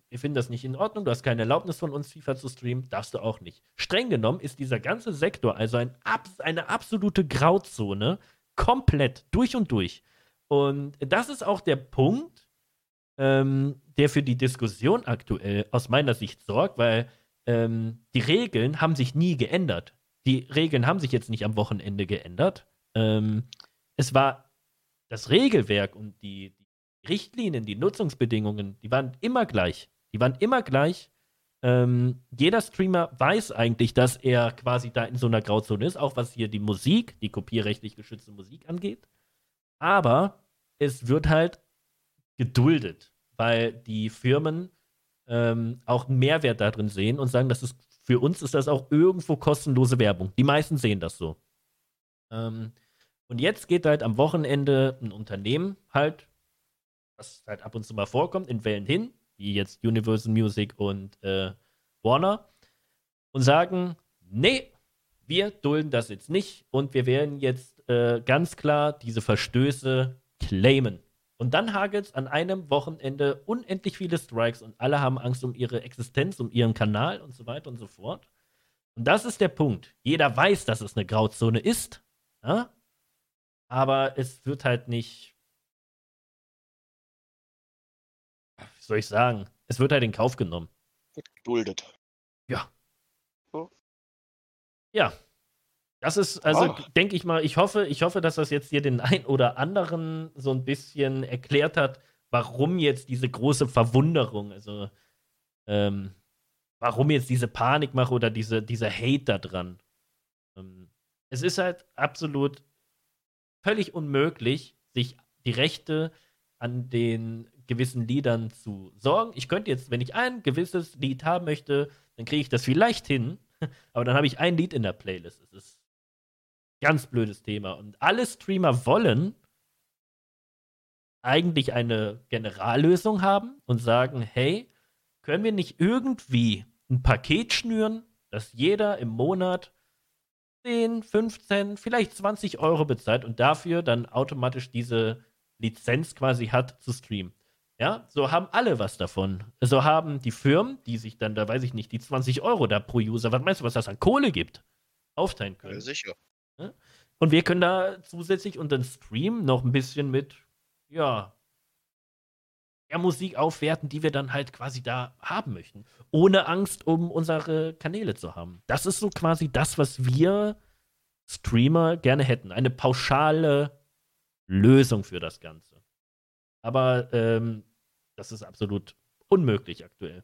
Speaker 1: wir finden das nicht in Ordnung, du hast keine Erlaubnis von uns, FIFA zu streamen, darfst du auch nicht. Streng genommen ist dieser ganze Sektor also eine absolute Grauzone, komplett, durch und durch. Und das ist auch der Punkt, der für die Diskussion aktuell aus meiner Sicht sorgt, weil die Regeln haben sich nie geändert. Die Regeln haben sich jetzt nicht am Wochenende geändert. Es war das Regelwerk und die Richtlinien, die Nutzungsbedingungen, die waren immer gleich. Die waren immer gleich. Jeder Streamer weiß eigentlich, dass er quasi da in so einer Grauzone ist, auch was hier die Musik, die kopierrechtlich geschützte Musik angeht. Aber es wird halt geduldet, weil die Firmen auch einen Mehrwert darin sehen und sagen, für uns ist das auch irgendwo kostenlose Werbung. Die meisten sehen das so. Und jetzt geht halt am Wochenende ein Unternehmen halt, was halt ab und zu mal vorkommt, in Wellen hin, wie jetzt Universal Music und Warner, und sagen, nee, wir dulden das jetzt nicht und wir werden jetzt ganz klar diese Verstöße claimen. Und dann hagelt es an einem Wochenende unendlich viele Strikes und alle haben Angst um ihre Existenz, um ihren Kanal und so weiter und so fort. Und das ist der Punkt. Jeder weiß, dass es eine Grauzone ist, ja? Aber es wird halt nicht, wie soll ich sagen, es wird halt in Kauf genommen.
Speaker 2: Wird geduldet.
Speaker 1: Ja.
Speaker 2: So.
Speaker 1: Ja. Das ist, also
Speaker 2: Ah.
Speaker 1: denke ich mal, ich hoffe, dass das jetzt hier den ein oder anderen so ein bisschen erklärt hat, warum jetzt diese große Verwunderung, also warum jetzt diese Panikmache oder dieser Hate da dran. Es ist halt absolut völlig unmöglich, sich die Rechte an den gewissen Liedern zu sorgen. Ich könnte jetzt, wenn ich ein gewisses Lied haben möchte, dann kriege ich das vielleicht hin, aber dann habe ich ein Lied in der Playlist. Es ist ganz blödes Thema. Und alle Streamer wollen eigentlich eine Generallösung haben und sagen, hey, können wir nicht irgendwie ein Paket schnüren, dass jeder im Monat 10, 15, vielleicht 20 Euro bezahlt und dafür dann automatisch diese Lizenz quasi hat zu streamen. Ja, so haben alle was davon. So haben die Firmen, die sich dann, da weiß ich nicht, die 20 Euro da pro User, was meinst du, was das an Kohle gibt, aufteilen können.
Speaker 2: Ja, sicher.
Speaker 1: Und wir können da zusätzlich unseren Stream noch ein bisschen mit, ja, der Musik aufwerten, die wir dann halt quasi da haben möchten. Ohne Angst, um unsere Kanäle zu haben. Das ist so quasi das, was wir Streamer gerne hätten. Eine pauschale Lösung für das Ganze. Aber das ist absolut unmöglich aktuell.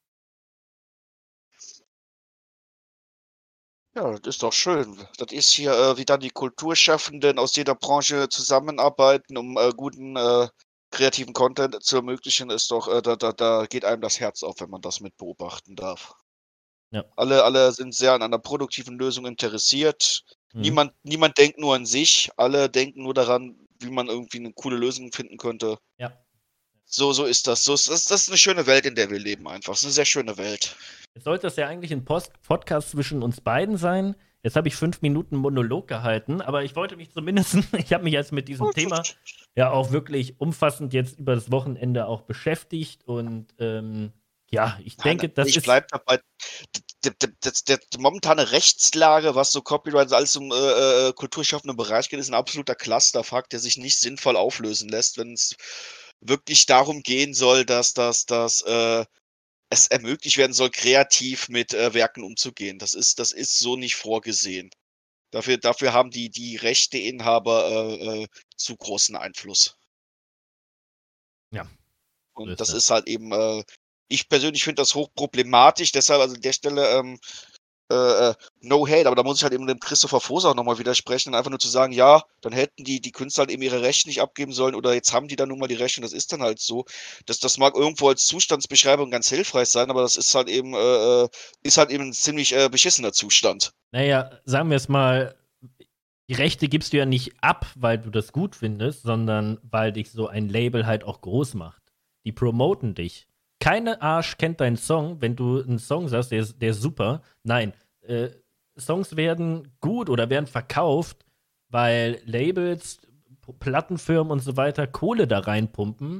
Speaker 2: Ja, das ist doch schön. Das ist hier, wie dann die Kulturschaffenden aus jeder Branche zusammenarbeiten, um guten kreativen Content zu ermöglichen, ist doch, da geht einem das Herz auf, wenn man das mit beobachten darf.
Speaker 1: Ja.
Speaker 2: Alle sind sehr an einer produktiven Lösung interessiert.
Speaker 1: Mhm.
Speaker 2: Niemand denkt nur an sich, alle denken nur daran, wie man irgendwie eine coole Lösung finden könnte.
Speaker 1: Ja.
Speaker 2: So ist das. Das ist eine schöne Welt, in der wir leben einfach. Es ist eine sehr schöne Welt.
Speaker 1: Jetzt sollte das ja eigentlich ein Podcast zwischen uns beiden sein. Jetzt habe ich 5 Minuten Monolog gehalten, aber ich wollte mich zumindest, ich habe mich jetzt mit diesem Thema ja auch wirklich umfassend jetzt über das Wochenende auch beschäftigt und ja, ich denke, das
Speaker 2: Ich
Speaker 1: ist.
Speaker 2: bleibe dabei. Die momentane Rechtslage, was so Copyright und alles im kulturschaffenden Bereich geht, ist ein absoluter Clusterfuck, der sich nicht sinnvoll auflösen lässt, wenn es wirklich darum gehen soll, dass es ermöglicht werden soll, kreativ mit Werken umzugehen. Das ist so nicht vorgesehen. Dafür haben die Rechteinhaber zu großen Einfluss.
Speaker 1: Ja.
Speaker 2: Und das ist halt eben, ich persönlich finde das hochproblematisch, deshalb also an der Stelle no hate, aber da muss ich halt eben dem Christopher Voß auch nochmal widersprechen und einfach nur zu sagen, ja, dann hätten die Künstler halt eben ihre Rechte nicht abgeben sollen oder jetzt haben die dann nun mal die Rechte und das ist dann halt so. Das mag irgendwo als Zustandsbeschreibung ganz hilfreich sein, aber das ist halt eben ein ziemlich beschissener Zustand.
Speaker 1: Naja, sagen wir es mal, die Rechte gibst du ja nicht ab, weil du das gut findest, sondern weil dich so ein Label halt auch groß macht. Die promoten dich. Keine Arsch kennt deinen Song, wenn du einen Song sagst, der ist super. Nein, Songs werden gut oder werden verkauft, weil Labels, Plattenfirmen und so weiter Kohle da reinpumpen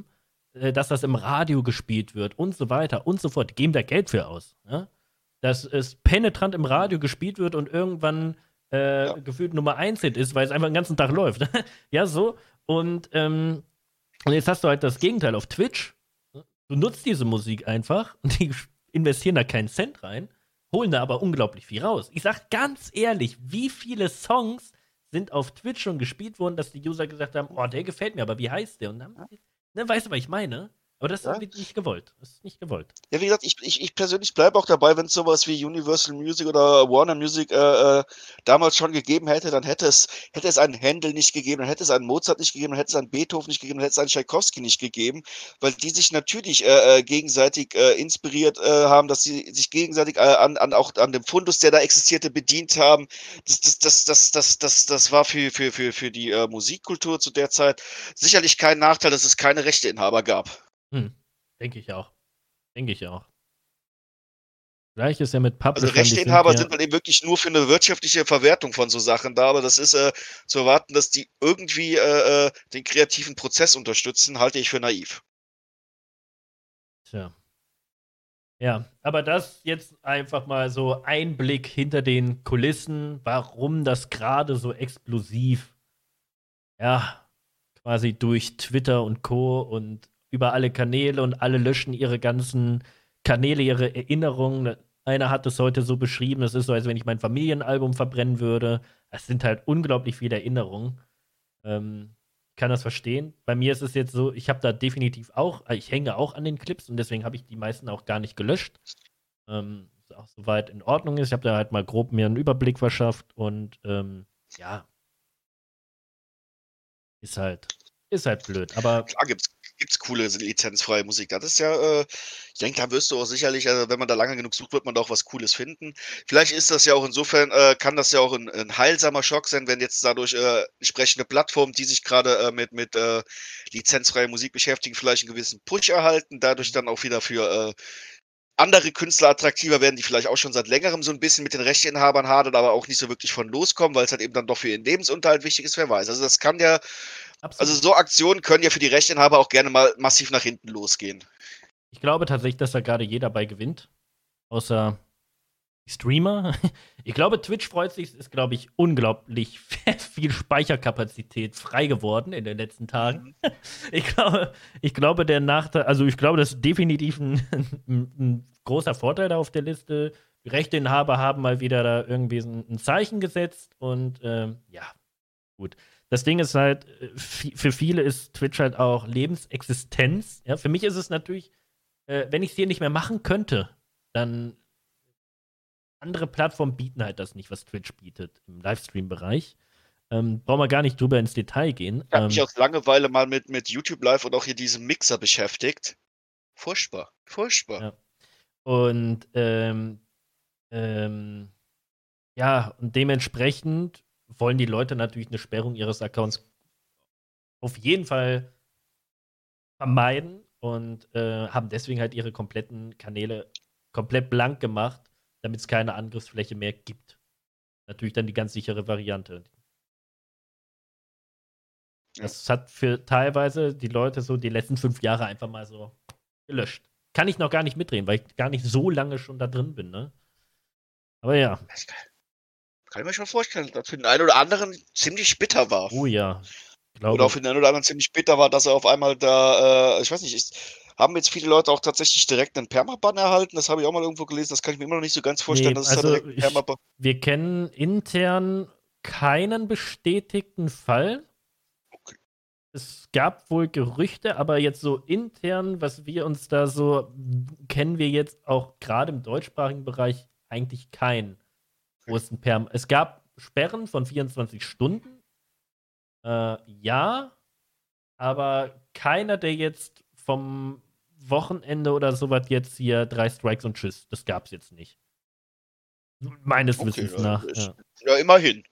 Speaker 1: dass das im Radio gespielt wird und so weiter und so fort. Die geben da Geld für aus. Ja? Dass es penetrant im Radio gespielt wird und irgendwann gefühlt Nummer 1 Hit ist, weil es einfach den ganzen Tag läuft. Ja, so. Und jetzt hast du halt das Gegenteil auf Twitch. Du nutzt diese Musik einfach und die investieren da keinen Cent rein, holen da aber unglaublich viel raus. Ich sag ganz ehrlich, wie viele Songs sind auf Twitch schon gespielt worden, dass die User gesagt haben, oh, der gefällt mir, aber wie heißt der? Und dann, ne, weißt du, was ich meine? Aber das ist nicht gewollt. Das ist nicht gewollt.
Speaker 2: Ja, wie gesagt, ich persönlich bleibe auch dabei, wenn es sowas wie Universal Music oder Warner Music damals schon gegeben hätte, dann hätte es einen Händel nicht gegeben, dann hätte es einen Mozart nicht gegeben, dann hätte es einen Beethoven nicht gegeben, dann hätte es einen Tschaikowski nicht gegeben, weil die sich natürlich gegenseitig inspiriert haben, dass sie sich gegenseitig auch an dem Fundus, der da existierte, bedient haben. Das war für die Musikkultur zu der Zeit sicherlich kein Nachteil, dass es keine Rechteinhaber gab.
Speaker 1: Denke ich auch. Gleich ist ja mit
Speaker 2: Also
Speaker 1: Publishern.
Speaker 2: Rechteinhaber sind dann eben wirklich nur für eine wirtschaftliche Verwertung von so Sachen da, aber das ist zu erwarten, dass die irgendwie den kreativen Prozess unterstützen, halte ich für naiv.
Speaker 1: Tja. Ja, aber das jetzt einfach mal so ein Blick hinter den Kulissen, warum das gerade so explosiv, ja, quasi durch Twitter und Co. und über alle Kanäle und alle löschen ihre ganzen Kanäle, ihre Erinnerungen. Einer hat es heute so beschrieben, es ist so, als wenn ich mein Familienalbum verbrennen würde. Es sind halt unglaublich viele Erinnerungen. Kann das verstehen. Bei mir ist es jetzt so, ich habe da definitiv auch, ich hänge auch an den Clips und deswegen habe ich die meisten auch gar nicht gelöscht. Auch soweit in Ordnung ist. Ich habe da halt mal grob mir einen Überblick verschafft und ja. Ist halt blöd, aber.
Speaker 2: Klar gibt's coole lizenzfreie Musik. Das ist ja, ich denke, da wirst du auch sicherlich, also wenn man da lange genug sucht, wird man da auch was Cooles finden. Vielleicht ist das ja auch insofern, kann das ja auch ein heilsamer Schock sein, wenn jetzt dadurch entsprechende Plattformen, die sich gerade mit lizenzfreier Musik beschäftigen, vielleicht einen gewissen Push erhalten, dadurch dann auch wieder für andere Künstler attraktiver werden, die vielleicht auch schon seit längerem so ein bisschen mit den Rechteinhabern hadern, aber auch nicht so wirklich von loskommen, weil es halt eben dann doch für ihren Lebensunterhalt wichtig ist, wer weiß. Also das kann ja, also so Aktionen können ja für die Rechteinhaber auch gerne mal massiv nach hinten losgehen.
Speaker 1: Ich glaube tatsächlich, dass da gerade jeder bei gewinnt. Außer die Streamer. Ich glaube, Twitch freut sich, ist, glaube ich, unglaublich viel Speicherkapazität frei geworden in den letzten Tagen. Ich glaube, der Nachteil, also ich glaube, das ist definitiv ein großer Vorteil da auf der Liste. Die Rechteinhaber haben mal wieder da irgendwie ein Zeichen gesetzt und ja, gut. Das Ding ist halt, für viele ist Twitch halt auch Lebensexistenz. Ja, für mich ist es natürlich, wenn ich es hier nicht mehr machen könnte, dann andere Plattformen bieten halt das nicht, was Twitch bietet im Livestream-Bereich. Brauchen wir gar nicht drüber ins Detail gehen.
Speaker 2: Ich habe mich aus Langeweile mal mit YouTube Live und auch hier diesem Mixer beschäftigt. Furchtbar.
Speaker 1: Ja. Und ja, und dementsprechend wollen die Leute natürlich eine Sperrung ihres Accounts auf jeden Fall vermeiden und haben deswegen halt ihre kompletten Kanäle komplett blank gemacht, damit es keine Angriffsfläche mehr gibt. Natürlich dann die ganz sichere Variante. Das hat für teilweise die Leute so die letzten 5 Jahre einfach mal so gelöscht. Kann ich noch gar nicht mitreden, weil ich gar nicht so lange schon da drin bin, ne? Aber ja.
Speaker 2: Kann ich mir schon vorstellen, dass für den einen oder anderen ziemlich bitter war.
Speaker 1: Oh ja.
Speaker 2: Oder auch für den einen oder anderen ziemlich bitter war, dass er auf einmal da, ich weiß nicht, haben jetzt viele Leute auch tatsächlich direkt einen Permaban erhalten? Das habe ich auch mal irgendwo gelesen, das kann ich mir immer noch nicht so ganz vorstellen, dass es da direkt einen Permaban.
Speaker 1: Wir kennen intern keinen bestätigten Fall.
Speaker 2: Okay.
Speaker 1: Es gab wohl Gerüchte, aber jetzt so intern, was wir uns da so, kennen wir jetzt auch gerade im deutschsprachigen Bereich eigentlich keinen großen Perm. Es gab Sperren von 24 Stunden. Ja, aber keiner, der jetzt vom Wochenende oder sowas jetzt hier 3 Strikes und Tschüss. Das gab's jetzt nicht. Meines Wissens nach.
Speaker 2: Ja, immerhin.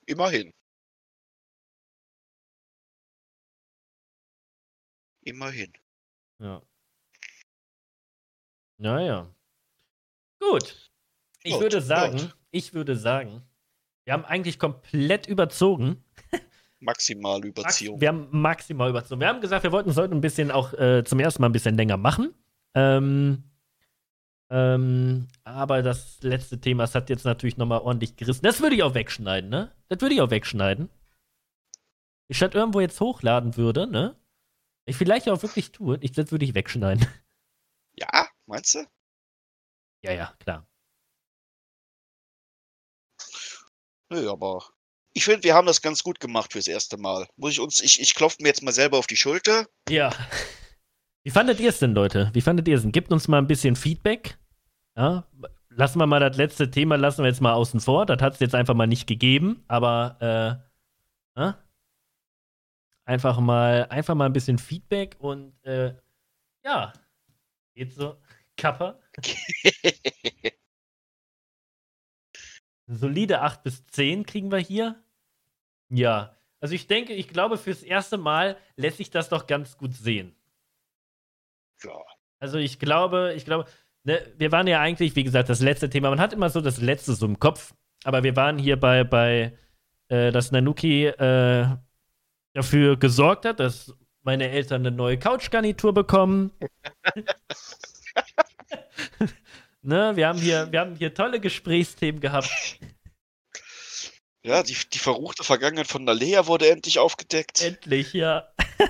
Speaker 1: Ja. Naja. Gut. Ich würde sagen, wir haben eigentlich komplett überzogen.
Speaker 2: Maximale Überziehung.
Speaker 1: Wir haben maximal überzogen. Wir haben gesagt, sollten ein bisschen auch zum ersten Mal ein bisschen länger machen. Aber das letzte Thema, das hat jetzt natürlich nochmal ordentlich gerissen. Das würde ich auch wegschneiden, ne? Das würde ich auch wegschneiden. Ich statt irgendwo jetzt hochladen würde, ne? Ich vielleicht auch wirklich tue, das würde ich wegschneiden.
Speaker 2: Ja, meinst du?
Speaker 1: Ja, klar.
Speaker 2: Nö, aber ich finde, wir haben das ganz gut gemacht fürs erste Mal. Ich klopfe mir jetzt mal selber auf die Schulter.
Speaker 1: Ja. Wie fandet ihr es denn, Leute? Wie fandet ihr es denn? Gebt uns mal ein bisschen Feedback. Ja? Lassen wir mal das letzte Thema, lassen wir jetzt mal außen vor. Das hat es jetzt einfach mal nicht gegeben, aber einfach mal ein bisschen Feedback und ja, geht so. Kappa. Solide 8 bis 10 kriegen wir hier. Ja, also ich glaube, fürs erste Mal lässt sich das doch ganz gut sehen.
Speaker 2: Ja.
Speaker 1: Also ich glaube, ne, wir waren ja eigentlich, wie gesagt, das letzte Thema. Man hat immer so das letzte so im Kopf, aber wir waren hier bei dass Nanuki dafür gesorgt hat, dass meine Eltern eine neue Couchgarnitur bekommen. Ne, wir haben hier tolle Gesprächsthemen gehabt.
Speaker 2: Ja, die verruchte Vergangenheit von Nalea wurde endlich aufgedeckt.
Speaker 1: Endlich, ja.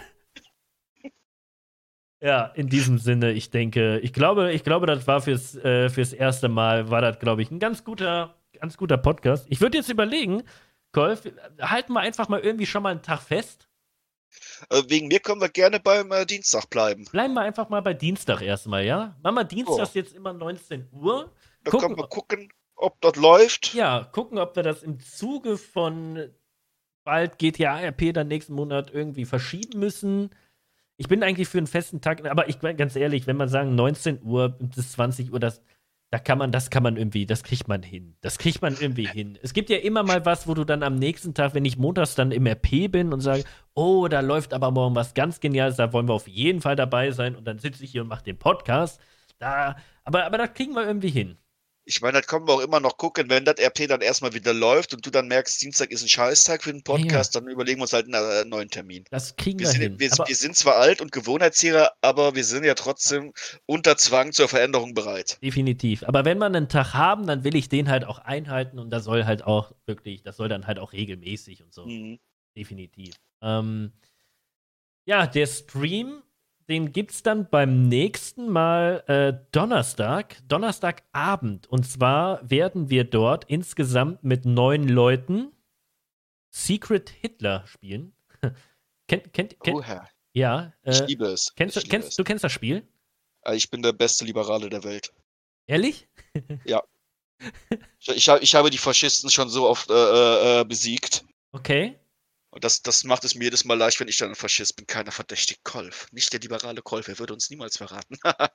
Speaker 1: Ja, in diesem Sinne, ich glaube, das war fürs erste Mal, war das, glaube ich, ein ganz guter Podcast. Ich würde jetzt überlegen, Kolf, halten wir einfach mal irgendwie schon mal einen Tag fest.
Speaker 2: Wegen mir können wir gerne beim Dienstag bleiben.
Speaker 1: Bleiben wir einfach mal bei Dienstag erstmal, ja? Machen wir Dienstag jetzt immer 19 Uhr.
Speaker 2: Da können wir gucken, ob das läuft.
Speaker 1: Ja, gucken, ob wir das im Zuge von bald GTA RP dann nächsten Monat irgendwie verschieben müssen. Ich bin eigentlich für einen festen Tag, aber ganz ehrlich, wenn man sagen 19 Uhr bis 20 Uhr, das kriegt man hin. Das kriegt man irgendwie hin. Es gibt ja immer mal was, wo du dann am nächsten Tag, wenn ich montags dann im RP bin und sage, oh, da läuft aber morgen was ganz Geniales, da wollen wir auf jeden Fall dabei sein und dann sitze ich hier und mache den Podcast. Aber das kriegen wir irgendwie hin.
Speaker 2: Ich meine, das können wir auch immer noch gucken, wenn das RP dann erstmal wieder läuft und du dann merkst, Dienstag ist ein Scheißtag für den Podcast, Dann überlegen wir uns halt einen neuen Termin.
Speaker 1: Das kriegen wir hin.
Speaker 2: Wir sind zwar alt und Gewohnheitstiere, aber wir sind ja trotzdem unter Zwang zur Veränderung bereit.
Speaker 1: Definitiv. Aber wenn wir einen Tag haben, dann will ich den halt auch einhalten und das soll dann halt auch regelmäßig und so.
Speaker 2: Mhm.
Speaker 1: Definitiv. Ja, der Stream, den gibt's dann beim nächsten Mal Donnerstagabend. Und zwar werden wir dort insgesamt mit 9 Leuten Secret Hitler spielen. Ja.
Speaker 2: Ich liebe es.
Speaker 1: Du kennst das Spiel?
Speaker 2: Ich bin der beste Liberale der Welt.
Speaker 1: Ehrlich?
Speaker 2: Ja. Ich habe die Faschisten schon so oft besiegt.
Speaker 1: Okay.
Speaker 2: Und das macht es mir jedes Mal leicht, wenn ich dann ein Faschist bin. Keiner verdächtigt Kolf. Nicht der liberale Kolf, er würde uns niemals verraten.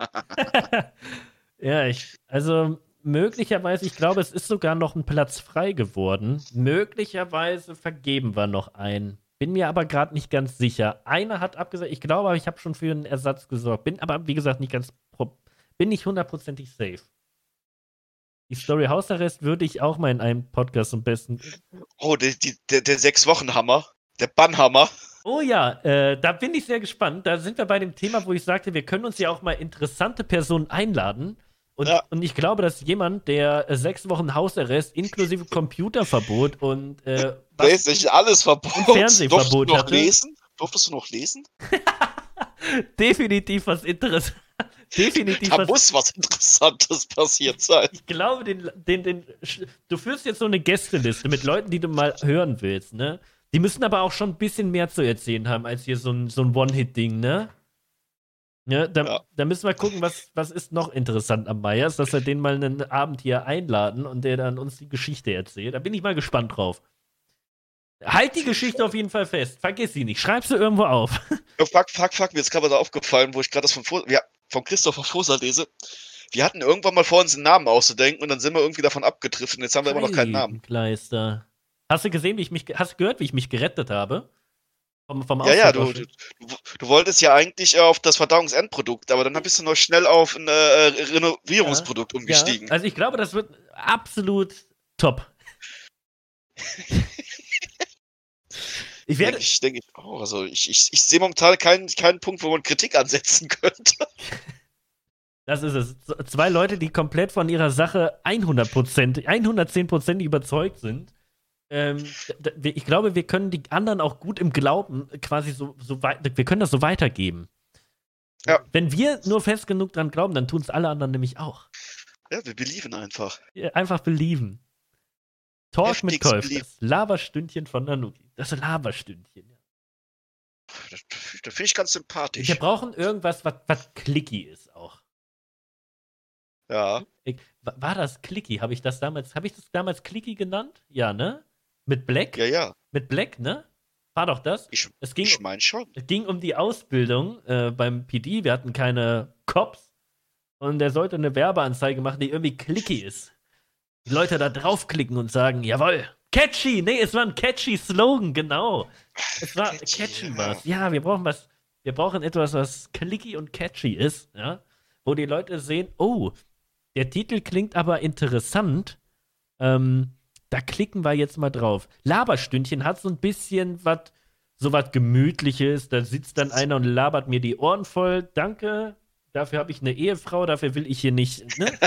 Speaker 1: Ja, also möglicherweise, ich glaube, es ist sogar noch ein Platz frei geworden. Möglicherweise vergeben wir noch einen. Bin mir aber gerade nicht ganz sicher. Einer hat abgesagt, ich glaube, ich habe schon für einen Ersatz gesorgt. Bin aber, wie gesagt, bin nicht hundertprozentig safe. Die Story Hausarrest würde ich auch mal in einem Podcast am besten.
Speaker 2: Oh, der 6-Wochen-Hammer. Der Bannhammer.
Speaker 1: Oh ja, da bin ich sehr gespannt. Da sind wir bei dem Thema, wo ich sagte, wir können uns ja auch mal interessante Personen einladen. Und ich glaube, dass jemand, der 6 Wochen Hausarrest inklusive Computerverbot und
Speaker 2: alles Verbot.
Speaker 1: Und Fernsehverbot hatte.
Speaker 2: Durftest du noch lesen?
Speaker 1: Definitiv was Interessantes.
Speaker 2: Muss was Interessantes passiert sein.
Speaker 1: Ich glaube, du führst jetzt so eine Gästeliste mit Leuten, die du mal hören willst, ne? Die müssen aber auch schon ein bisschen mehr zu erzählen haben, als hier so ein One-Hit-Ding, ne? Ja, da müssen wir gucken, was ist noch interessant am Meyers, dass wir den mal einen Abend hier einladen und der dann uns die Geschichte erzählt. Da bin ich mal gespannt drauf. Halt die Geschichte auf jeden Fall fest. Vergiss sie nicht. Schreib sie irgendwo auf.
Speaker 2: Fuck, mir ist gerade was aufgefallen, wo ich gerade das von Christopher Foser lese. Wir hatten irgendwann mal vor, uns einen Namen auszudenken und dann sind wir irgendwie davon abgedriftet und jetzt haben wir immer noch keinen Namen.
Speaker 1: Kleister. Hast du gesehen, hast du gehört, wie ich mich gerettet habe? Vom
Speaker 2: Ja, du wolltest ja eigentlich auf das Verdauungsendprodukt, aber dann bist du noch schnell auf ein Renovierungsprodukt umgestiegen.
Speaker 1: Ja. Also ich glaube, das wird absolut top. Ich werde.
Speaker 2: Denke ich auch. Also ich sehe momentan keinen Punkt, wo man Kritik ansetzen könnte.
Speaker 1: Das ist es. Zwei Leute, die komplett von ihrer Sache 110% überzeugt sind. Ich glaube, wir können die anderen auch gut im Glauben quasi wir können das so weitergeben.
Speaker 2: Ja.
Speaker 1: Wenn wir nur fest genug dran glauben, dann tun es alle anderen nämlich auch.
Speaker 2: Ja, wir believen einfach.
Speaker 1: Einfach believen. Torsch mit
Speaker 2: Heftigst
Speaker 1: Kolf,
Speaker 2: believen.
Speaker 1: das Laberstündchen von Nanuki. Das Laberstündchen.
Speaker 2: Das finde ich ganz sympathisch.
Speaker 1: Wir brauchen irgendwas, was clicky ist auch.
Speaker 2: Ja.
Speaker 1: War das clicky? Habe ich das damals clicky genannt? Ja, ne? Mit Black?
Speaker 2: Ja.
Speaker 1: Mit Black, ne? War doch das?
Speaker 2: Ich meine schon.
Speaker 1: Es ging um die Ausbildung beim PD. Wir hatten keine Cops. Und der sollte eine Werbeanzeige machen, die irgendwie clicky ist. Die Leute da draufklicken und sagen, jawohl, catchy. Nee, es war ein catchy Slogan, genau. Es war catchy was. Ja, wir brauchen was. Wir brauchen etwas, was clicky und catchy ist, ja? Wo die Leute sehen, oh, der Titel klingt aber interessant. Da klicken wir jetzt mal drauf. Laberstündchen hat so ein bisschen was Gemütliches. Da sitzt dann einer und labert mir die Ohren voll. Danke, dafür habe ich eine Ehefrau, dafür will ich hier nicht, ne?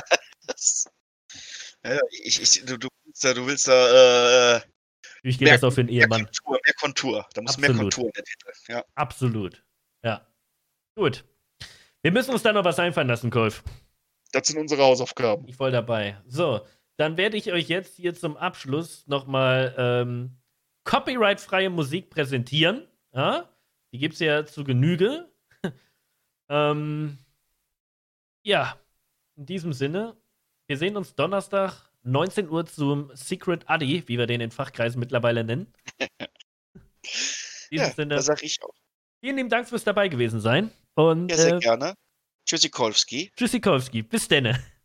Speaker 2: Ja, du willst da
Speaker 1: Ich gehe das auch für einen Ehemann.
Speaker 2: Mehr Kontur. Da muss mehr Kontur in der Titel. Ja.
Speaker 1: Absolut. Ja. Gut. Wir müssen uns da noch was einfallen lassen, Kolf.
Speaker 2: Das sind unsere Hausaufgaben.
Speaker 1: Ich voll dabei. So, dann werde ich euch jetzt hier zum Abschluss nochmal copyright-freie Musik präsentieren. Ja? Die gibt es ja zu Genüge. Ja, in diesem Sinne, wir sehen uns Donnerstag, 19 Uhr zum Secret Addy, wie wir den in Fachkreisen mittlerweile nennen. In diesem Sinne,
Speaker 2: das sag ich auch.
Speaker 1: Vielen lieben Dank fürs dabei gewesen sein. Und,
Speaker 2: sehr gerne. Tschüssikowski.
Speaker 1: Tschüssikowski. Bis denne.